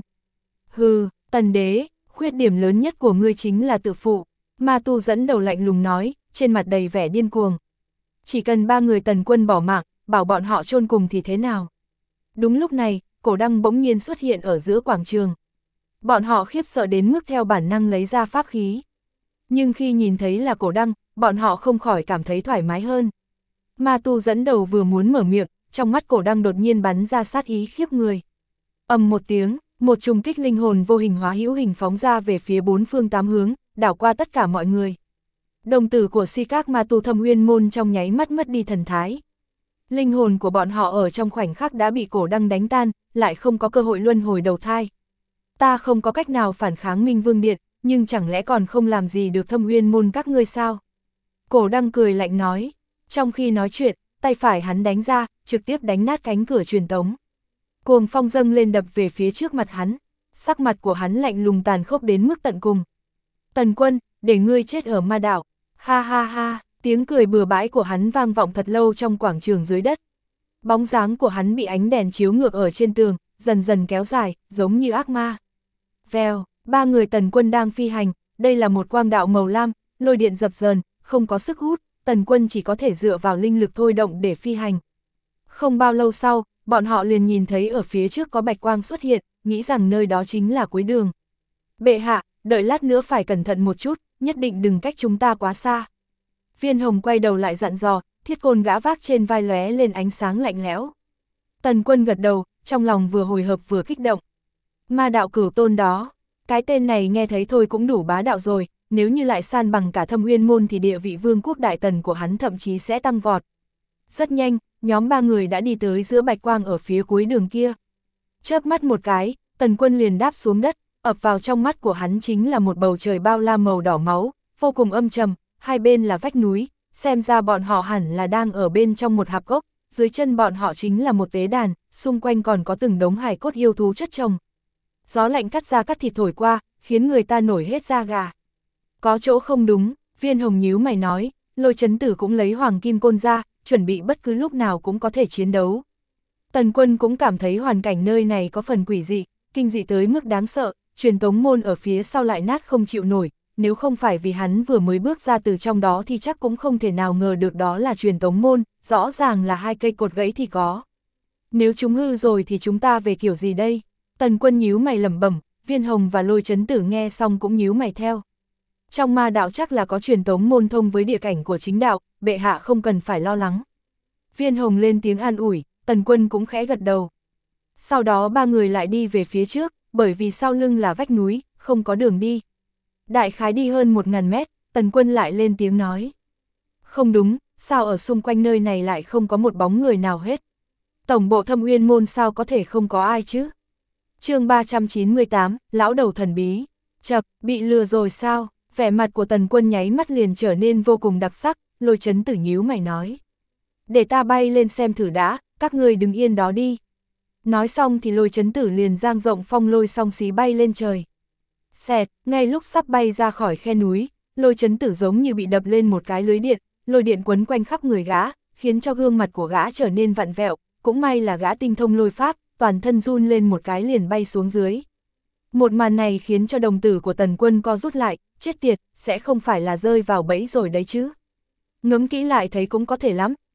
Hừ, Tần đế, khuyết điểm lớn nhất của ngươi chính là tự phụ. Ma tu dẫn đầu lạnh lùng nói, trên mặt đầy vẻ điên cuồng. Chỉ cần ba người Tần Quân bỏ mạng, bảo bọn họ chôn cùng thì thế nào? Đúng lúc này, Cổ Đăng bỗng nhiên xuất hiện ở giữa quảng trường. Bọn họ khiếp sợ đến mức theo bản năng lấy ra pháp khí. Nhưng khi nhìn thấy là Cổ Đăng, bọn họ không khỏi cảm thấy thoải mái hơn. Ma tu dẫn đầu vừa muốn mở miệng, trong mắt Cổ Đăng đột nhiên bắn ra sát ý khiếp người. Ầm một tiếng, một trùng kích linh hồn vô hình hóa hữu hình phóng ra về phía bốn phương tám hướng, đảo qua tất cả mọi người. Đồng tử của si các ma tu Thâm Uyên môn trong nháy mắt mất đi thần thái. Linh hồn của bọn họ ở trong khoảnh khắc đã bị Cổ Đăng đánh tan, lại không có cơ hội luân hồi đầu thai. Ta không có cách nào phản kháng Minh Vương Điện, nhưng chẳng lẽ còn không làm gì được Thâm Uyên môn các ngươi sao? Cổ Đăng cười lạnh nói. Trong khi nói chuyện, tay phải hắn đánh ra, trực tiếp đánh nát cánh cửa truyền tống. Cuồng phong dâng lên đập về phía trước mặt hắn, sắc mặt của hắn lạnh lùng tàn khốc đến mức tận cùng. Tần Quân, để ngươi chết ở ma đảo. Ha ha ha, tiếng cười bừa bãi của hắn vang vọng thật lâu trong quảng trường dưới đất. Bóng dáng của hắn bị ánh đèn chiếu ngược ở trên tường, dần dần kéo dài, giống như ác ma. Vèo, ba người Tần Quân đang phi hành, đây là một quang đạo màu lam, lôi điện dập dờn, không có sức hút, Tần Quân chỉ có thể dựa vào linh lực thôi động để phi hành. Không bao lâu sau, bọn họ liền nhìn thấy ở phía trước có bạch quang xuất hiện, nghĩ rằng nơi đó chính là cuối đường. Bệ hạ, đợi lát nữa phải cẩn thận một chút, nhất định đừng cách chúng ta quá xa. Viên Hồng quay đầu lại dặn dò, thiết côn gã vác trên vai lóe lên ánh sáng lạnh lẽo. Tần Quân gật đầu, trong lòng vừa hồi hộp vừa kích động. Ma đạo Cửu Tôn đó, cái tên này nghe thấy thôi cũng đủ bá đạo rồi, nếu như lại san bằng cả Thâm Uyên môn thì địa vị vương quốc đại tần của hắn thậm chí sẽ tăng vọt. Rất nhanh, nhóm ba người đã đi tới giữa bạch quang ở phía cuối đường kia. Chớp mắt một cái, Tần Quân liền đáp xuống đất, ập vào trong mắt của hắn chính là một bầu trời bao la màu đỏ máu, vô cùng âm trầm, hai bên là vách núi, xem ra bọn họ hẳn là đang ở bên trong một hạp gốc, dưới chân bọn họ chính là một tế đàn, xung quanh còn có từng đống hài cốt yêu thú chất chồng. Gió lạnh cắt da cắt thịt thổi qua, khiến người ta nổi hết da gà. Có chỗ không đúng, Viên Hồng nhíu mày nói, Lôi Chấn Tử cũng lấy hoàng kim côn ra, chuẩn bị bất cứ lúc nào cũng có thể chiến đấu. Tần Quân cũng cảm thấy hoàn cảnh nơi này có phần quỷ dị, kinh dị tới mức đáng sợ, truyền tống môn ở phía sau lại nát không chịu nổi, nếu không phải vì hắn vừa mới bước ra từ trong đó thì chắc cũng không thể nào ngờ được đó là truyền tống môn, rõ ràng là hai cây cột gãy thì có. Nếu chúng hư rồi thì chúng ta về kiểu gì đây? Tần Quân nhíu mày lẩm bẩm, Viên Hồng và Lôi Chấn Tử nghe xong cũng nhíu mày theo. Trong ma đạo chắc là có truyền tống môn thông với địa cảnh của chính đạo, bệ hạ không cần phải lo lắng. Viên Hồng lên tiếng an ủi, Tần Quân cũng khẽ gật đầu. Sau đó ba người lại đi về phía trước, bởi vì sau lưng là vách núi, không có đường đi. Đại khái đi hơn 1000 mét, Tần Quân lại lên tiếng nói. Không đúng, sao ở xung quanh nơi này lại không có một bóng người nào hết? Tổng bộ Thâm Uyên môn sao có thể không có ai chứ? Chương 398, lão đầu thần bí. Chậc, bị lừa rồi sao? Vẻ mặt của Tần Quân nháy mắt liền trở nên vô cùng đặc sắc, Lôi Chấn Tử nhíu mày nói. Để ta bay lên xem thử đã, các ngươi đứng yên đó đi. Nói xong thì Lôi Chấn Tử liền giang rộng phong lôi song xí bay lên trời. Xẹt, ngay lúc sắp bay ra khỏi khe núi, Lôi Chấn Tử giống như bị đập lên một cái lưới điện, lôi điện quấn quanh khắp người gã, khiến cho gương mặt của gã trở nên vặn vẹo, cũng may là gã tinh thông lôi pháp, toàn thân run lên một cái liền bay xuống dưới. Một màn này khiến cho đồng tử của Tần Quân co rút lại, chết tiệt, sẽ không phải là rơi vào bẫy rồi đấy chứ. Ngẫm kỹ lại thấy cũng có thể lắm,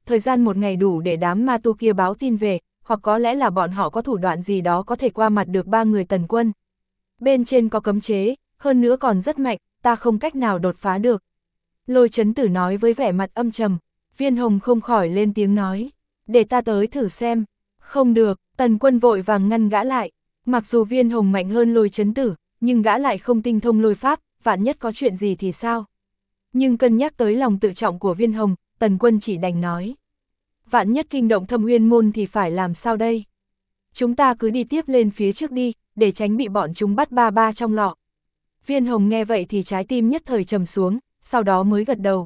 thời gian một ngày đủ để đám ma tu kia báo tin về, hoặc có lẽ là bọn họ có thủ đoạn gì đó có thể qua mặt được 3 người Tần Quân. Bên trên có cấm chế, hơn nữa còn rất mạnh, ta không cách nào đột phá được. Lôi Chấn Tử nói với vẻ mặt âm trầm. Viên Hồng không khỏi lên tiếng nói, để ta tới thử xem. Không được, Tần Quân vội vàng ngăn gã lại. Mặc dù Viên Hồng mạnh hơn Lôi Chấn Tử, nhưng gã lại không tinh thông lôi pháp, vạn nhất có chuyện gì thì sao? Nhưng cân nhắc tới lòng tự trọng của Viên Hồng, Tần Quân chỉ đành nói. Vạn nhất kinh động Thâm Uyên môn thì phải làm sao đây? Chúng ta cứ đi tiếp lên phía trước đi, để tránh bị bọn chúng bắt ba ba trong lọ. Viên Hồng nghe vậy thì trái tim nhất thời trầm xuống, sau đó mới gật đầu.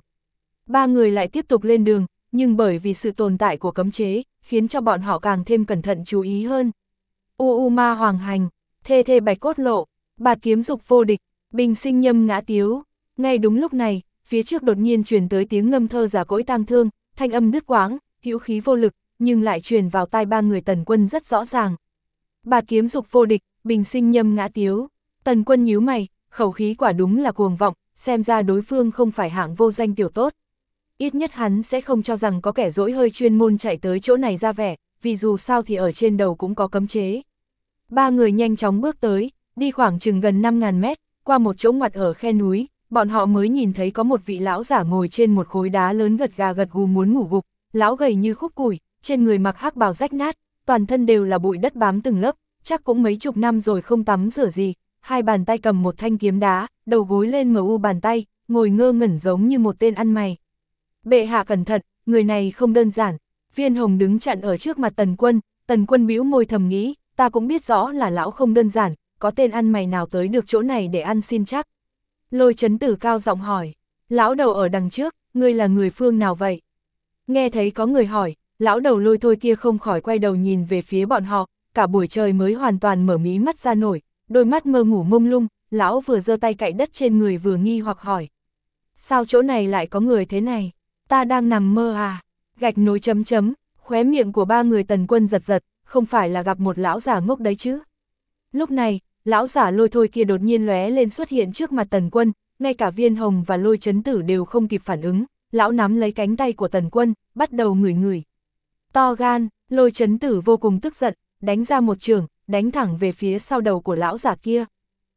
3 người lại tiếp tục lên đường, nhưng bởi vì sự tồn tại của cấm chế, khiến cho bọn họ càng thêm cẩn thận chú ý hơn. U ma hoàng hành, thê thê bạch cốt lộ, bạt kiếm dục vô địch, bình sinh nhâm ngã tiếu. Ngay đúng lúc này, phía trước đột nhiên truyền tới tiếng ngâm thơ giả cỗi tang thương, thanh âm đứt quãng, hữu khí vô lực, nhưng lại truyền vào tai 3 người Tần Quân rất rõ ràng. Bạt kiếm dục vô địch, bình sinh nhâm ngã tiếu. Tần Quân nhíu mày, khẩu khí quả đúng là cuồng vọng, xem ra đối phương không phải hạng vô danh tiểu tốt. Ít nhất hắn sẽ không cho rằng có kẻ dỗi hơi chuyên môn chạy tới chỗ này ra vẻ, vì dù sao thì ở trên đầu cũng có cấm chế. 3 người nhanh chóng bước tới, đi khoảng chừng gần 5.000 mét, qua một chỗ ngoặt ở khe núi, bọn họ mới nhìn thấy có một vị lão giả ngồi trên một khối đá lớn gật gà gật gù muốn ngủ gục, lão gầy như khúc củi, trên người mặc hắc bào rách nát, toàn thân đều là bụi đất bám từng lớp, chắc cũng mấy chục năm rồi không tắm rửa gì, 2 bàn tay cầm một thanh kiếm đá, đầu gối lên MU bàn tay, ngồi ngơ ngẩn giống như một tên ăn mày. Bệ hạ cẩn thận, người này không đơn giản. Viên Hồng đứng chặn ở trước mặt Tần Quân bĩu môi thầm nghĩ, ta cũng biết rõ là lão không đơn giản, có tên ăn mày nào tới được chỗ này để ăn xin chắc. Lôi Chấn Tử cao giọng hỏi, lão đầu ở đằng trước, ngươi là người phương nào vậy? Nghe thấy có người hỏi, lão đầu Lôi Thôi kia không khỏi quay đầu nhìn về phía bọn họ, cả buổi trời mới hoàn toàn mở mí mắt ra nổi, đôi mắt mơ ngủ mông lung, lão vừa giơ tay cạy đất trên người vừa nghi hoặc hỏi. Sao chỗ này lại có người thế này? Ta đang nằm mơ à? Gạch nối chấm chấm, khóe miệng của 3 người Tần Quân giật giật, không phải là gặp một lão giả ngốc đấy chứ? Lúc này, lão giả Lôi Thôi kia đột nhiên lóe lên xuất hiện trước mặt Tần Quân, ngay cả Viên Hồng và Lôi Chấn Tử đều không kịp phản ứng, lão nắm lấy cánh tay của Tần Quân, bắt đầu ngửi ngửi. To gan, Lôi Chấn Tử vô cùng tức giận, đánh ra một chưởng, đánh thẳng về phía sau đầu của lão giả kia.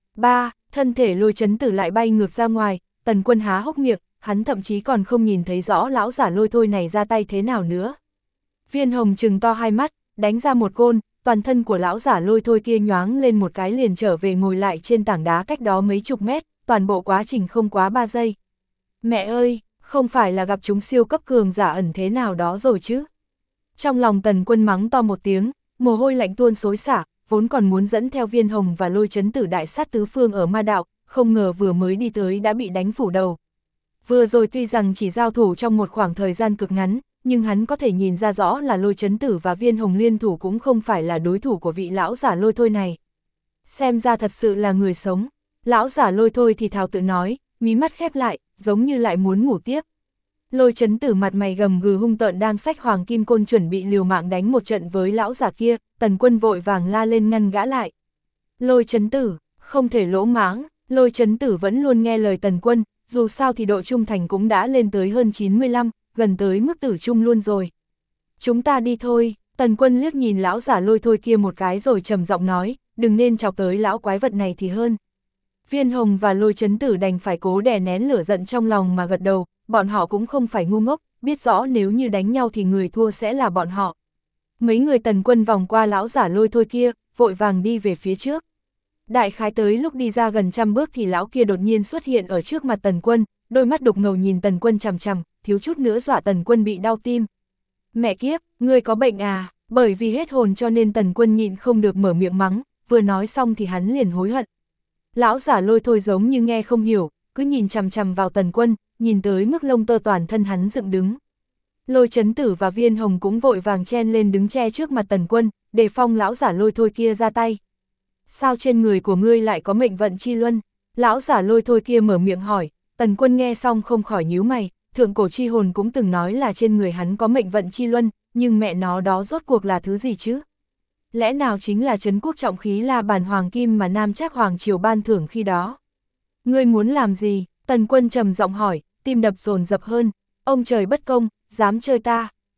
Thân thể Lôi Chấn Tử lại bay ngược ra ngoài, Tần Quân há hốc miệng, hắn thậm chí còn không nhìn thấy rõ lão giả Lôi Thôi này ra tay thế nào nữa. Viên Hồng trừng to hai mắt, đánh ra một côn, toàn thân của lão giả Lôi Thôi kia nhoáng lên một cái liền trở về ngồi lại trên tảng đá cách đó mấy chục mét, toàn bộ quá trình không quá 3 giây. Mẹ ơi, không phải là gặp chúng siêu cấp cường giả ẩn thế nào đó rồi chứ? Trong lòng Tần Quân mắng to một tiếng, mồ hôi lạnh tuôn xối xả, vốn còn muốn dẫn theo Viên Hồng và Lôi Chấn Tử đại sát tứ phương ở ma đạo, không ngờ vừa mới đi tới đã bị đánh phủ đầu. Vừa rồi tuy rằng chỉ giao thủ trong một khoảng thời gian cực ngắn, nhưng hắn có thể nhìn ra rõ là Lôi Chấn Tử và Viên Hồng liên thủ cũng không phải là đối thủ của vị lão giả Lôi Thôi này. Xem ra thật sự là người sống. Lão giả Lôi Thôi thì thào tự nói, mí mắt khép lại, giống như lại muốn ngủ tiếp. Lôi Chấn Tử mặt mày gầm gừ hung tợn đang xách hoàng kim côn chuẩn bị liều mạng đánh một trận với lão giả kia, Tần Quân vội vàng la lên ngăn gã lại. Lôi Chấn Tử, không thể lỗ mãng. Lôi Chấn Tử vẫn luôn nghe lời Tần Quân, dù sao thì độ trung thành cũng đã lên tới hơn 95, gần tới mức tử trung luôn rồi. Chúng ta đi thôi. Tần Quân liếc nhìn lão giả Lôi Thôi kia một cái rồi trầm giọng nói, đừng nên chọc tới lão quái vật này thì hơn. Viên Hồng và Lôi Chấn Tử đành phải cố đè nén lửa giận trong lòng mà gật đầu, bọn họ cũng không phải ngu ngốc, biết rõ nếu như đánh nhau thì người thua sẽ là bọn họ. Mấy người Tần Quân vòng qua lão giả Lôi Thôi kia, vội vàng đi về phía trước. Đại khái tới lúc đi ra gần 100 bước thì lão kia đột nhiên xuất hiện ở trước mặt Tần Quân, đôi mắt đục ngầu nhìn Tần Quân chằm chằm, thiếu chút nữa dọa Tần Quân bị đau tim. Mẹ kiếp, ngươi có bệnh à? Bởi vì hết hồn cho nên Tần Quân nhịn không được mở miệng mắng, vừa nói xong thì hắn liền hối hận. Lão giả Lôi Thôi giống như nghe không hiểu, cứ nhìn chằm chằm vào Tần Quân, nhìn tới mức lông tơ toàn thân hắn dựng đứng. Lôi Chấn Tử và Viên Hồng cũng vội vàng chen lên đứng che trước mặt Tần Quân, đề phòng lão giả Lôi Thôi kia ra tay. Sao trên người của ngươi lại có mệnh vận chi luân? Lão giả Lôi Thôi kia mở miệng hỏi. Tần Quân nghe xong không khỏi nhíu mày, thượng cổ chi hồn cũng từng nói là trên người hắn có mệnh vận chi luân, nhưng mẹ nó đó rốt cuộc là thứ gì chứ? Lẽ nào chính là trấn quốc trọng khí La Bàn hoàng kim mà Nam Trác hoàng triều ban thưởng khi đó? Ngươi muốn làm gì? Tần Quân trầm giọng hỏi, tim đập dồn dập hơn. Ông trời bất công, dám chơi ta.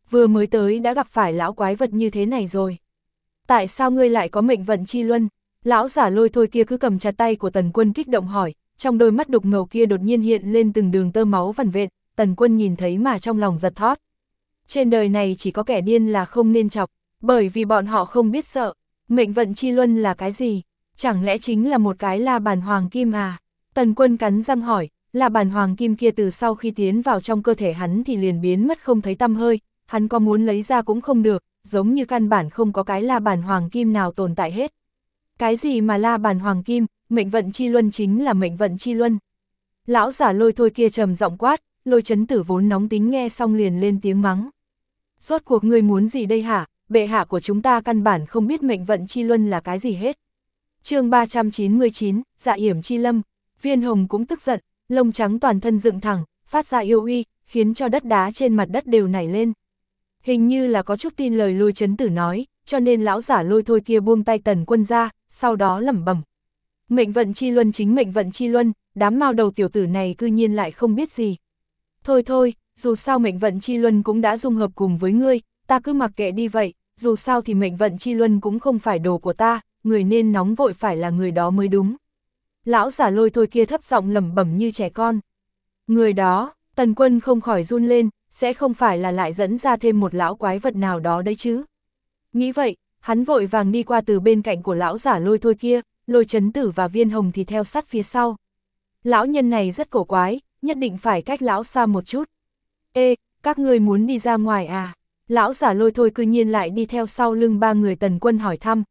vừa mới tới đã gặp phải lão quái vật như thế này rồi. Tại sao ngươi lại có mệnh vận chi luân? Lão giả Lôi Thôi kia cứ cầm chặt tay của Tần Quân kích động hỏi, trong đôi mắt đục ngầu kia đột nhiên hiện lên từng đường tơ máu vằn vện, Tần Quân nhìn thấy mà trong lòng giật thót. Trên đời này chỉ có kẻ điên là không nên chọc, bởi vì bọn họ không biết sợ. Mệnh vận chi luân là cái gì? Chẳng lẽ chính là một cái la bàn hoàng kim à? Tần Quân cắn răng hỏi, la bàn hoàng kim kia từ sau khi tiến vào trong cơ thể hắn thì liền biến mất không thấy tăm hơi, hắn có muốn lấy ra cũng không được, giống như căn bản không có cái la bàn hoàng kim nào tồn tại hết. Cái gì mà la bàn hoàng kim, mệnh vận chi luân chính là mệnh vận chi luân. Lão giả Lôi Thôi kia trầm giọng quát, Lôi Chấn Tử vốn nóng tính nghe xong liền lên tiếng mắng. Rốt cuộc ngươi muốn gì đây hả? Bệ hạ của chúng ta căn bản không biết mệnh vận chi luân là cái gì hết. Chương 399, Dạ Yểm Chi Lâm. Viên Hồng cũng tức giận, lông trắng toàn thân dựng thẳng, phát ra yêu uy, khiến cho đất đá trên mặt đất đều nảy lên. Hình như là có chút tin lời Lôi Chấn Tử nói, cho nên lão giả Lôi Thôi kia buông tay Tần Quân ra, sau đó lẩm bẩm. Mệnh vận chi luân chính mệnh vận chi luân, đám mao đầu tiểu tử này cư nhiên lại không biết gì. Thôi thôi, dù sao mệnh vận chi luân cũng đã dung hợp cùng với ngươi, ta cứ mặc kệ đi vậy, dù sao thì mệnh vận chi luân cũng không phải đồ của ta, người nên nóng vội phải là người đó mới đúng. Lão giả Lôi Thôi kia thấp giọng lẩm bẩm như trẻ con. Người đó, Tần Quân không khỏi run lên, sẽ không phải là lại dẫn ra thêm một lão quái vật nào đó đấy chứ. Nghĩ vậy, hắn vội vàng đi qua từ bên cạnh của lão giả Lôi Thôi kia, Lôi Chấn Tử và Viên Hồng thì theo sát phía sau. Lão nhân này rất cổ quái, nhất định phải cách lão xa một chút. Ê, các ngươi muốn đi ra ngoài à? Lão giả Lôi Thôi cư nhiên lại đi theo sau lưng ba người Tần Quân hỏi thăm.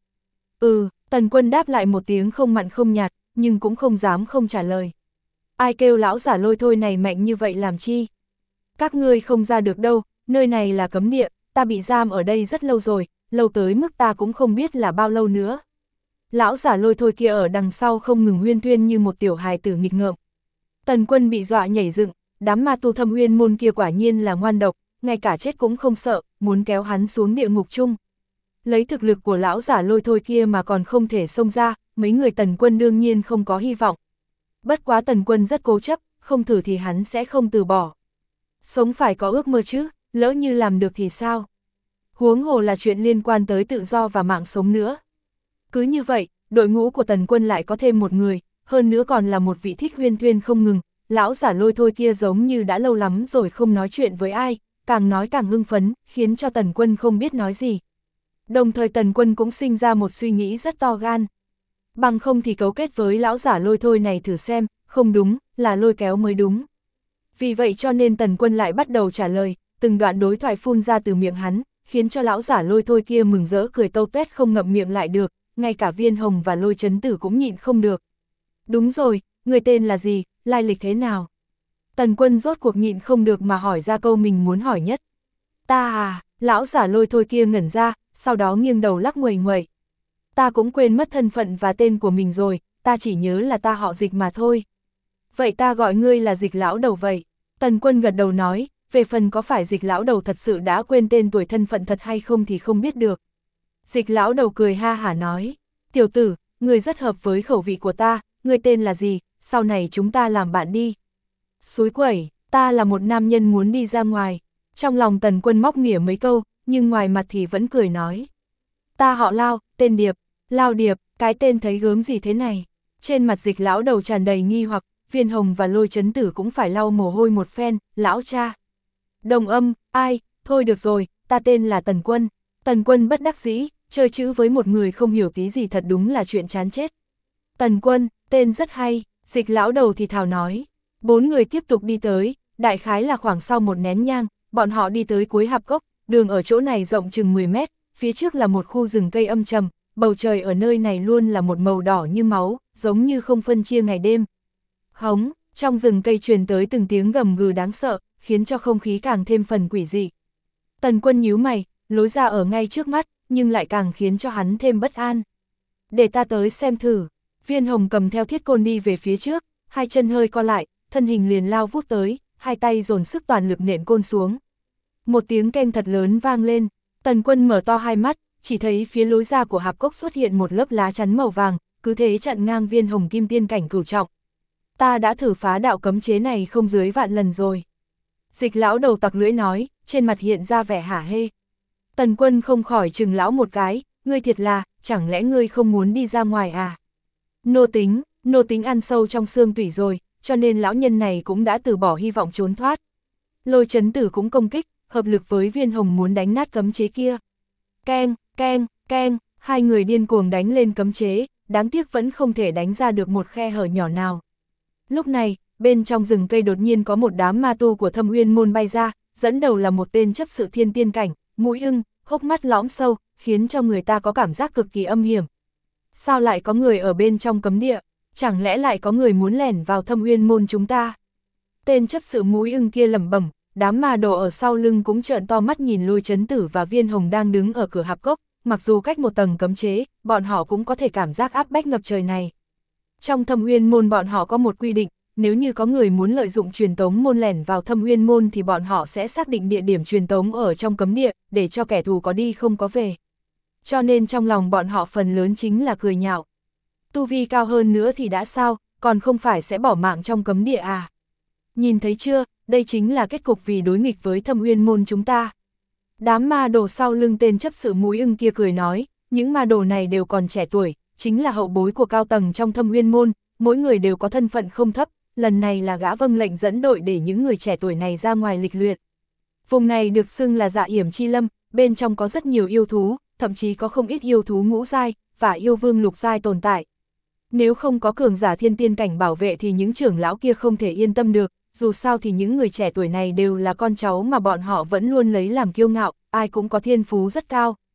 Tần Quân đáp lại một tiếng không mặn không nhạt, nhưng cũng không dám không trả lời. Ai kêu lão giả Lôi Thôi này mạnh như vậy làm chi? Các ngươi không ra được đâu, nơi này là cấm địa, ta bị giam ở đây rất lâu rồi, lâu tới mức ta cũng không biết là bao lâu nữa. Lão giả Lôi Thôi kia ở đằng sau không ngừng huyên thuyên như một tiểu hài tử nghịch ngợm. Tần Quân bị dọa nhảy dựng, đám ma tu Thâm Uyên môn kia quả nhiên là ngoan độc, ngay cả chết cũng không sợ, muốn kéo hắn xuống địa ngục chung. Lấy thực lực của lão giả Lôi Thôi kia mà còn không thể xông ra, mấy người Tần Quân đương nhiên không có hy vọng. Bất quá Tần Quân rất cố chấp, không thử thì hắn sẽ không từ bỏ. Sống phải có ước mơ chứ, lỡ như làm được thì sao? Huống hồ là chuyện liên quan tới tự do và mạng sống nữa. Cứ như vậy, đội ngũ của Tần Quân lại có thêm một người, hơn nữa còn là một vị thích huyên thuyên không ngừng. Lão giả Lôi Thôi kia giống như đã lâu lắm rồi không nói chuyện với ai, càng nói càng hưng phấn, khiến cho Tần Quân không biết nói gì. Đồng thời Tần Quân cũng sinh ra một suy nghĩ rất to gan. Bằng không thì cấu kết với lão giả Lôi Thôi này thử xem, không đúng, là lôi kéo mới đúng. Vì vậy cho nên Tần Quân lại bắt đầu trả lời, từng đoạn đối thoại phun ra từ miệng hắn, khiến cho lão giả Lôi Thôi kia mừng rỡ cười tâu tuét không ngậm miệng lại được, ngay cả Viên Hồng và Lôi Chấn Tử cũng nhịn không được. Đúng rồi, người tên là gì, lai lịch thế nào? Tần Quân rốt cuộc nhịn không được mà hỏi ra câu mình muốn hỏi nhất. Ta à, lão giả Lôi Thôi kia ngẩn ra, sau đó nghiêng đầu lắc nguầy nguậy. Ta cũng quên mất thân phận và tên của mình rồi, ta chỉ nhớ là ta họ Dịch mà thôi. Vậy ta gọi ngươi là Dịch lão đầu vậy. Tần Quân gật đầu nói, về phần có phải Dịch lão đầu thật sự đã quên tên tuổi thân phận thật hay không thì không biết được. Dịch lão đầu cười ha hả nói, tiểu tử, ngươi rất hợp với khẩu vị của ta, ngươi tên là gì, sau này chúng ta làm bạn đi. Xúi quẩy, ta là một nam nhân muốn đi ra ngoài. Trong lòng Tần Quân móc mỉa mấy câu, nhưng ngoài mặt thì vẫn cười nói. Ta họ Lao, tên Điệp, Lao Điệp, cái tên thấy gớm gì thế này. Trên mặt Dịch lão đầu tràn đầy nghi hoặc, Viên Hồng và Lôi Chấn Tử cũng phải lau mồ hôi một phen, lão cha. Đồng âm, ai, thôi được rồi, ta tên là Tần Quân. Tần Quân bất đắc dĩ, chơi chữ với một người không hiểu tí gì thật đúng là chuyện chán chết. Tần Quân, tên rất hay, Dịch lão đầu thì thào nói. Bốn người tiếp tục đi tới, đại khái là khoảng sau một nén nhang, bọn họ đi tới cuối hạp cốc, đường ở chỗ này rộng chừng 10 mét, phía trước là một khu rừng cây âm trầm, bầu trời ở nơi này luôn là một màu đỏ như máu, giống như không phân chia ngày đêm. Hống, trong rừng cây truyền tới từng tiếng gầm gừ đáng sợ, khiến cho không khí càng thêm phần quỷ dị. Tần Quân nhíu mày, lối ra ở ngay trước mắt, nhưng lại càng khiến cho hắn thêm bất an. Để ta tới xem thử. Viên Hồng cầm theo thiết côn đi về phía trước, hai chân hơi co lại, thân hình liền lao vút tới, hai tay dồn sức toàn lực nện côn xuống. Một tiếng keng thật lớn vang lên, Tần Quân mở to hai mắt, chỉ thấy phía lối ra của hạp cốc xuất hiện một lớp lá chắn màu vàng, cứ thế chặn ngang Viên Hồng kim tiên cảnh cửu trọng. Ta đã thử phá đạo cấm chế này không dưới vạn lần rồi. Dịch lão đầu tặc lưỡi nói, trên mặt hiện ra vẻ hả hê. Tần Quân không khỏi chừng lão một cái, ngươi thiệt là, chẳng lẽ ngươi không muốn đi ra ngoài à? Nô tính ăn sâu trong xương tủy rồi, cho nên lão nhân này cũng đã từ bỏ hy vọng trốn thoát. Lôi Chấn Tử cũng công kích, hợp lực với Viên Hồng muốn đánh nát cấm chế kia. Keng, keng, keng, hai người điên cuồng đánh lên cấm chế, đáng tiếc vẫn không thể đánh ra được một khe hở nhỏ nào. Lúc này, bên trong rừng cây đột nhiên có một đám ma tu của Thâm Uyên môn bay ra, dẫn đầu là một tên chấp sự thiên tiên cảnh, mũi ưng, hốc mắt lõm sâu, khiến cho người ta có cảm giác cực kỳ âm hiểm. Sao lại có người ở bên trong cấm địa? Chẳng lẽ lại có người muốn lẻn vào Thâm Uyên môn chúng ta? Tên chấp sự mũi ưng kia lẩm bẩm, đám ma đồ ở sau lưng cũng trợn to mắt nhìn Lôi Chấn Tử và Viên Hồng đang đứng ở cửa hạp cốc, mặc dù cách một tầng cấm chế, bọn họ cũng có thể cảm giác áp bách ngập trời này. Trong Thâm Uyên môn bọn họ có một quy định, nếu như có người muốn lợi dụng truyền tống môn lẻn vào Thâm Uyên môn thì bọn họ sẽ xác định địa điểm truyền tống ở trong cấm địa, để cho kẻ thù có đi không có về. Cho nên trong lòng bọn họ phần lớn chính là cười nhạo. Tu vi cao hơn nữa thì đã sao, còn không phải sẽ bỏ mạng trong cấm địa à? Nhìn thấy chưa, đây chính là kết cục vì đối nghịch với Thâm Uyên môn chúng ta. Đám ma đồ sau lưng tên chấp sự mũi ưng kia cười nói, những ma đồ này đều còn trẻ tuổi, chính là hậu bối của cao tầng trong Thâm Uyên môn, mỗi người đều có thân phận không thấp, lần này là gã vâng lệnh dẫn đội để những người trẻ tuổi này ra ngoài lịch luyện. Vùng này được xưng là Dạ Yểm Chi Lâm, bên trong có rất nhiều yêu thú, thậm chí có không ít yêu thú ngũ giai và yêu vương lục giai tồn tại. Nếu không có cường giả thiên tiên cảnh bảo vệ thì những trưởng lão kia không thể yên tâm được, dù sao thì những người trẻ tuổi này đều là con cháu mà bọn họ vẫn luôn lấy làm kiêu ngạo, ai cũng có thiên phú rất cao.